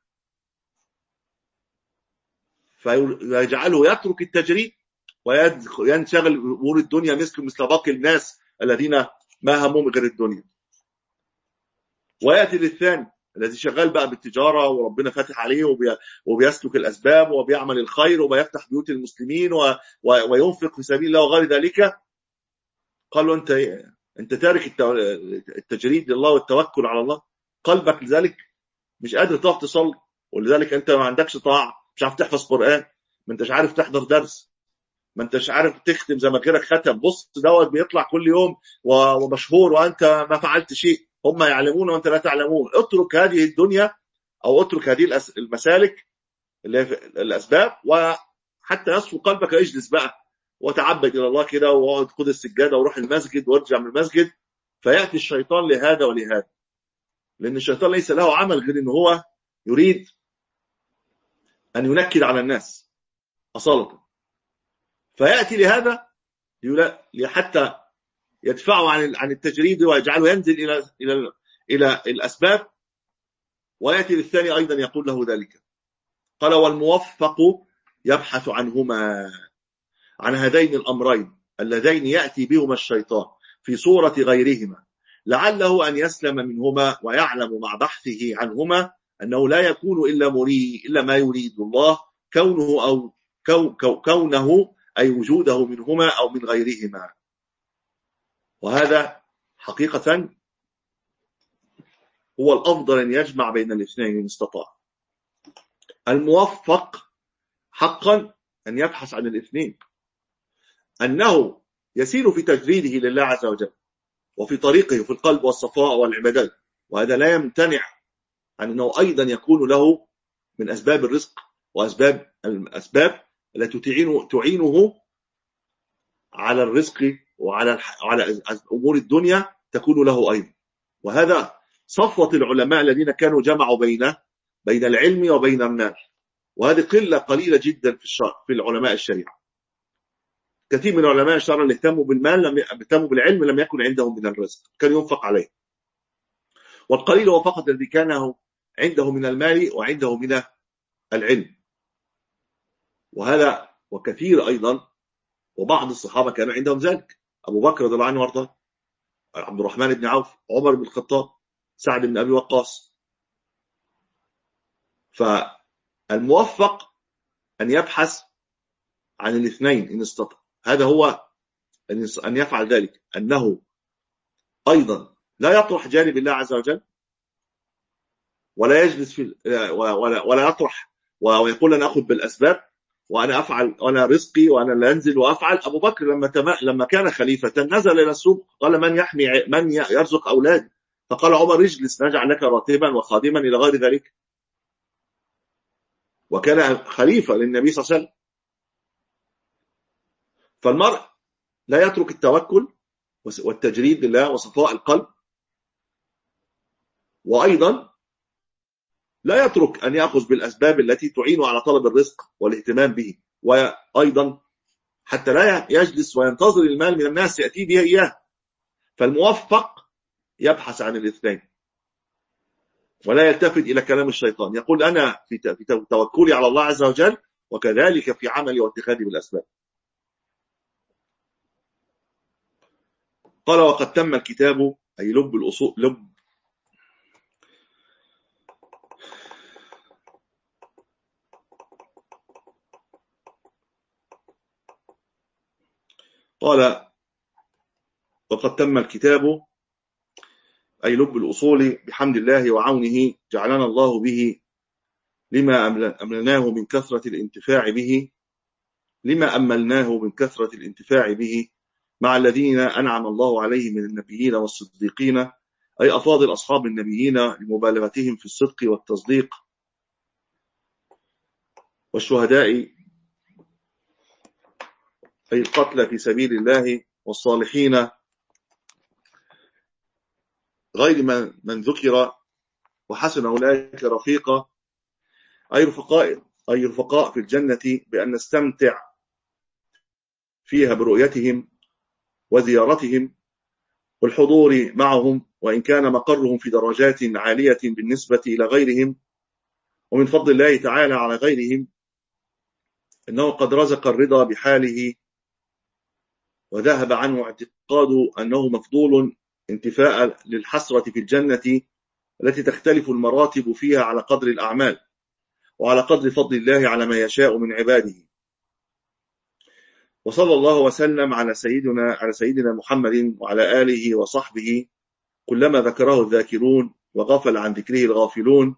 فيجعله يترك التجريد وينشغل بأمور الدنيا مثل مثل باقي الناس الذين ما همهم غير الدنيا. ويأتي للثاني الذي شغال بقى بالتجارة وربنا فاتح عليه وبيسلك الأسباب وبيعمل الخير وبيفتح بيوت المسلمين وينفق في سبيل الله وغير ذلك. قالوا أنت أنت تارك التجريد لله والتوكل على الله، قلبك لذلك مش قادر تقف تصلي، ولذلك أنت ما عندكش طاعة، مش عارف تحفظ قرآن، ما أنتش عارف تحضر درس، ما أنتش عارف تختم زي ما غيرك ختم. بص دوت بيطلع كل يوم ومشهور وأنت ما فعلت شيء، هم يعلمون وأنت لا تعلمون. اترك هذه الدنيا أو اترك هذه المسالك اللي هي الأسباب وحتى يصفو قلبك، اجلس بقى وتعبد إلى الله كده واقعد خد السجادة وروح المسجد وارجع من المسجد. فيأتي الشيطان لهذا ولهذا، لأن الشيطان ليس له عمل غير أنه هو يريد أن ينكد على الناس أصالة، فيأتي لهذا حتى يدفعه عن عن التجريد ويجعله ينزل إلى إلى إلى الأسباب، ويأتي للثاني أيضا يقول له ذلك. قال والموفق يبحث عنهما، عن هذين الأمرين اللذين يأتي بهما الشيطان في صورة غيرهما، لعله أن يسلم منهما ويعلم مع بحثه عنهما أنه لا يكون إلا مريد إلا ما يريد الله كونه أو كو كو كونه أي وجوده منهما أو من غيرهما. وهذا حقيقة هو الأفضل أن يجمع بين الاثنين إن استطاع. الموفق حقا أن يبحث عن الاثنين، أنه يسير في تجريده لله عز وجل وفي طريقه في القلب والصفاء والعبادات، وهذا لا يمتنع عن أنه أيضا يكون له من أسباب الرزق وأسباب الأسباب التي تعينه, تعينه على الرزق وعلى على أمور الدنيا تكون له أيضا. وهذا صفوة العلماء الذين كانوا جمعوا بين بين العلم وبين المال، وهذه قلة قليلة جدا في الشرع في العلماء الشريعة. كثير من علماء الشرع اللي اهتموا بالمال لم اهتموا بالعلم لم يكن عندهم من الرزق، كان ينفق عليه. والقليل هو فقط الذي كان عنده من المال وعنده من العلم. وهذا وكثير أيضا، وبعض الصحابة كانوا عندهم ذلك، أبو بكر رضي الله عنه وارضاه، عبد الرحمن بن عوف، عمر بن الخطاب، سعد بن أبي وقاص. فالموفق أن يبحث عن الاثنين إن استطاع. هذا هو أن يفعل ذلك، أنه أيضا لا يطرح جانب الله عز وجل، ولا يجلس في ولا, ولا يطرح ويقول أنا أخذ بالأسباب وأنا أفعل وأنا رزقي وأنا لا أنزل وأفعل. أبو بكر لما لما كان خليفة نزل إلى السوق قال من يحمي من يرزق أولادي، فقال عمر اجلس نجعل لك راتبا وخادما إلى غير ذلك، وكان خليفة للنبي صلى الله عليه وسلم. فالمرء لا يترك التوكل والتجريد لله وصفاء القلب، وأيضا لا يترك أن يأخذ بالأسباب التي تعين على طلب الرزق والاهتمام به، وأيضا حتى لا يجلس وينتظر المال من الناس يأتي به إياه. فالموفق يبحث عن الاثنين ولا يلتفت إلى كلام الشيطان، يقول أنا في توكلي على الله عز وجل وكذلك في عملي واتخاذي بالأسباب. قال وقد تم الكتاب أي لب الأصول لب قال وقد تم الكتاب أي لب الأصول بحمد الله وعونه، جعلنا الله به لما أملناه من كثرة الانتفاع به لما أملناه من كثرة الانتفاع به مع الذين أنعم الله عليهم من النبيين والصديقين، أي أفاضل أصحاب النبيين لمبالغتهم في الصدق والتصديق، والشهداء أي القتلى في سبيل الله، والصالحين غير من, من ذكر، وحسن أولئك رفيقا، أي رفقاء أي رفقاء في الجنة بأن نستمتع فيها برؤيتهم وزيارتهم والحضور معهم، وإن كان مقرهم في درجات عالية بالنسبة إلى غيرهم. ومن فضل الله تعالى على غيرهم أنه قد رزق الرضا بحاله وذهب عنه اعتقاد أنه مفضول، انتفاء للحسرة في الجنة التي تختلف المراتب فيها على قدر الأعمال وعلى قدر فضل الله على ما يشاء من عباده. وصلى الله وسلم على سيدنا على سيدنا محمد وعلى آله وصحبه كلما ذكره الذاكرون وغفل عن ذكره الغافلون.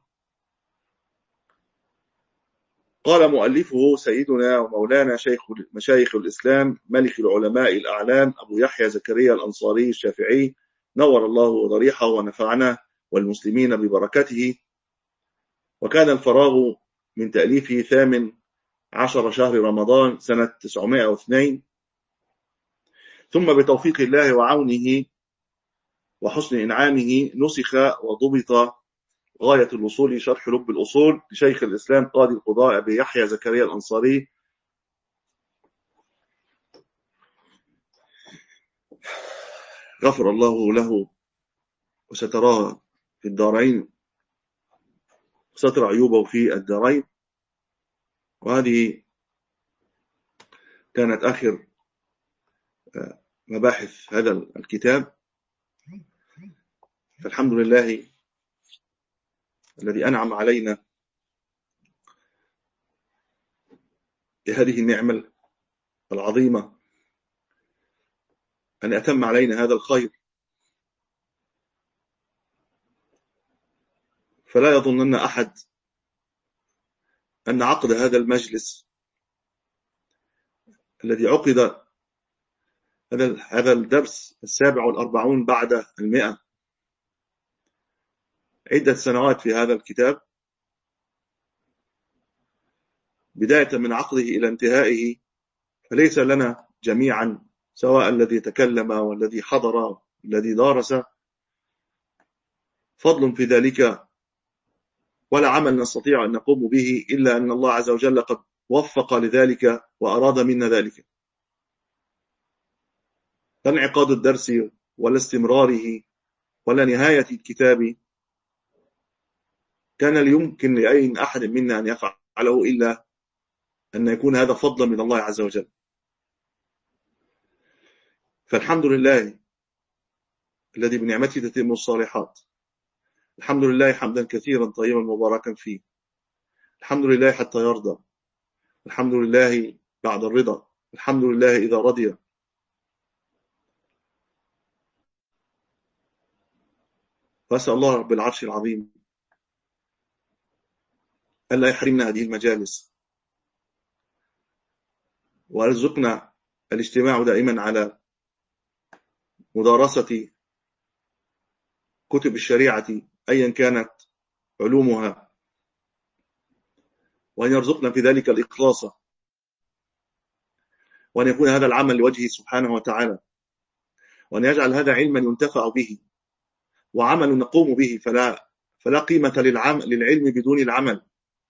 قال مؤلفه سيدنا ومولانا شيخ مشايخ الإسلام ملك العلماء الأعلام أبو يحيى زكريا الأنصاري الشافعي، نور الله ضريحه ونفعنا والمسلمين ببركته. وكان الفراغ من تأليفه ثامن عشر شهر رمضان سنة تسعمائة واثنين، ثم بتوفيق الله وعونه وحسن إنعامه نسخ وضبط غاية الوصول شرح لب الأصول لشيخ الإسلام قاضي القضاء أبي يحيى زكريا الأنصاري غفر الله له وستراه في الدارين، ستر عيوبه في الدارين. وهذه كانت آخر مباحث هذا الكتاب. فالحمد لله الذي أنعم علينا بهذه النعمة العظيمة أن أتم علينا هذا الخير. فلا يظنن أحد أن عقد هذا المجلس الذي عقد هذا الدرس السابع والأربعون بعد المئة، عدة سنوات في هذا الكتاب، بداية من عقده إلى انتهائه، فليس لنا جميعا سواء الذي تكلم والذي حضر والذي دارس فضل في ذلك ولا عمل نستطيع أن نقوم به إلا أن الله عز وجل قد وفق لذلك وأراد منا ذلك. لا انعقاد الدرس ولا استمراره ولا نهاية الكتاب كان ليمكن لأي أحد منا أن يفعله إلا أن يكون هذا فضلا من الله عز وجل. فالحمد لله الذي بنعمته تتم الصالحات. الحمد لله حمدا كثيرا طيبا مباركا فيه. الحمد لله حتى يرضى. الحمد لله بعد الرضا. الحمد لله إذا رضي. وأسأل الله رب العرش العظيم ألا يحرمنا هذه المجالس، وارزقنا الاجتماع دائما على مدارسة كتب الشريعة أيا كانت علومها، وأن يرزقنا في ذلك الإخلاص، وأن يكون هذا العمل لوجهه سبحانه وتعالى، وأن يجعل هذا علما ينتفع به وعمل نقوم به. فلا, فلا قيمة للعمل للعلم بدون العمل،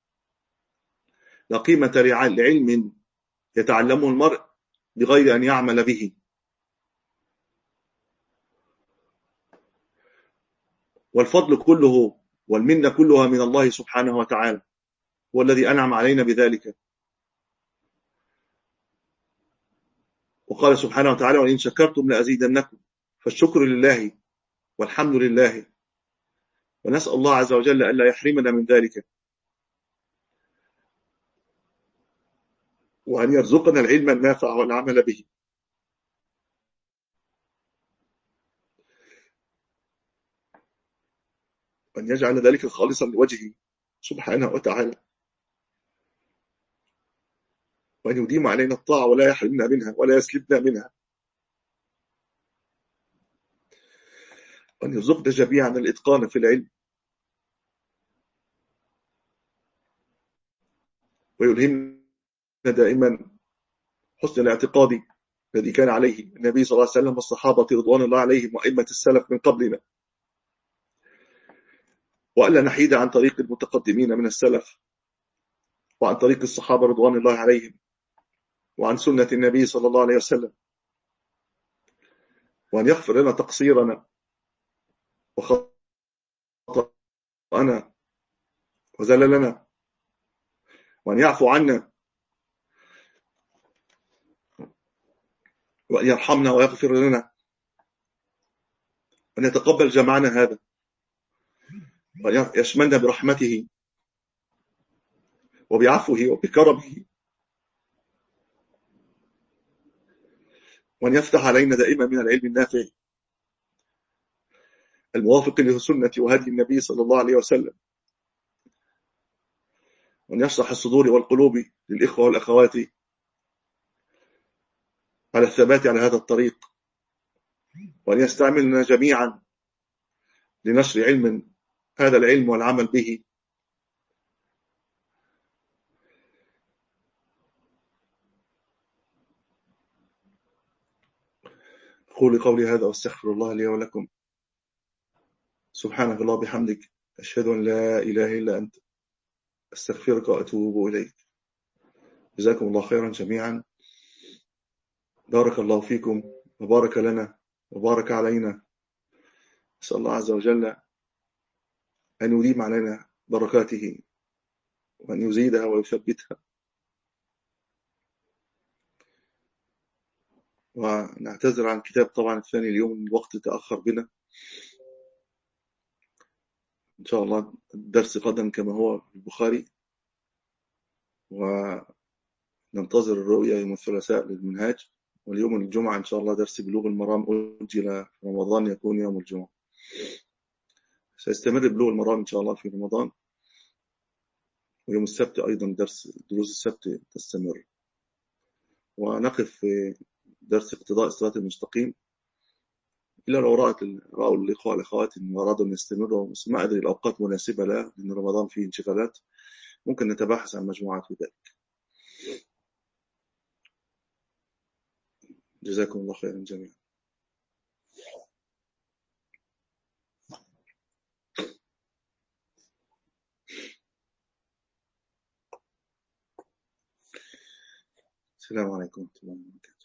لا قيمة لعلم يتعلمه المرء بغير أن يعمل به. والفضل كله والمنة كلها من الله سبحانه وتعالى، هو الذي أنعم علينا بذلك. وقال سبحانه وتعالى: وإن شكرتم لأزيدنكم. فالشكر لله والحمد لله، ونسأل الله عز وجل ألا يحرمنا من ذلك، وأن يرزقنا العلم النافع والعمل به. وأن يجعل ذلك خالصا لوجهه سبحانه وتعالى، وأن يديم علينا الطاعة ولا يحرمنا منها ولا يسلبنا منها، وأن يرزقنا جميعا الإتقان في العلم، ويلهمنا دائما حسن الاعتقاد الذي كان عليه النبي صلى الله عليه وسلم والصحابة رضوان الله عليهم وأئمة السلف من قبلنا، وألا نحيد عن طريق المتقدمين من السلف، وعن طريق الصحابة رضوان الله عليهم، وعن سنة النبي صلى الله عليه وسلم، وأن يغفر لنا تقصيرنا وخطأنا وزللنا، وأن يعفو عنا، وأن يرحمنا ويغفر لنا، وأن يتقبل جمعنا هذا، وأن يشملنا برحمته وبعفوه وبكرمه، وأن يفتح علينا دائما من العلم النافع الموافق للسنة وهدي النبي صلى الله عليه وسلم، وأن يشرح الصدور والقلوب للإخوة والأخوات على الثبات على هذا الطريق، وأن يستعملنا جميعا لنشر علم هذا العلم والعمل به. أقول قولي هذا واستغفر الله لي ولكم. سبحانك الله بحمدك، أشهد أن لا إله إلا أنت، أستغفرك وأتوب إليك. جزاكم الله خيرا جميعا. بارك الله فيكم وبارك لنا وبارك علينا. أسأل الله عز وجل أن يديم علينا بركاته وأن يزيدها ويثبتها. ونعتذر عن الكتاب طبعا الثاني اليوم، الوقت تأخر بنا. إن شاء الله الدرس غدا كما هو في البخاري، وننتظر الرؤية يوم الثلاثاء للمنهاج، واليوم الجمعة إن شاء الله درس بلوغ المرام أجل في رمضان يكون يوم الجمعة. سيستمر بلوغ المرام إن شاء الله في رمضان، ويوم السبت أيضا درس دروس السبت تستمر. ونقف في درس اقتضاء الصراط المستقيم إلا لو رأت رأوا الإخوة والأخوات إن أرادوا أن يستمروا، بس ما أدري الأوقات مناسبة له لأن رمضان فيه انشغالات. ممكن نتباحث عن مجموعات في ذلك. جزاكم الله خيرا جميعا. السلام عليكم ورحمة الله وبركاته.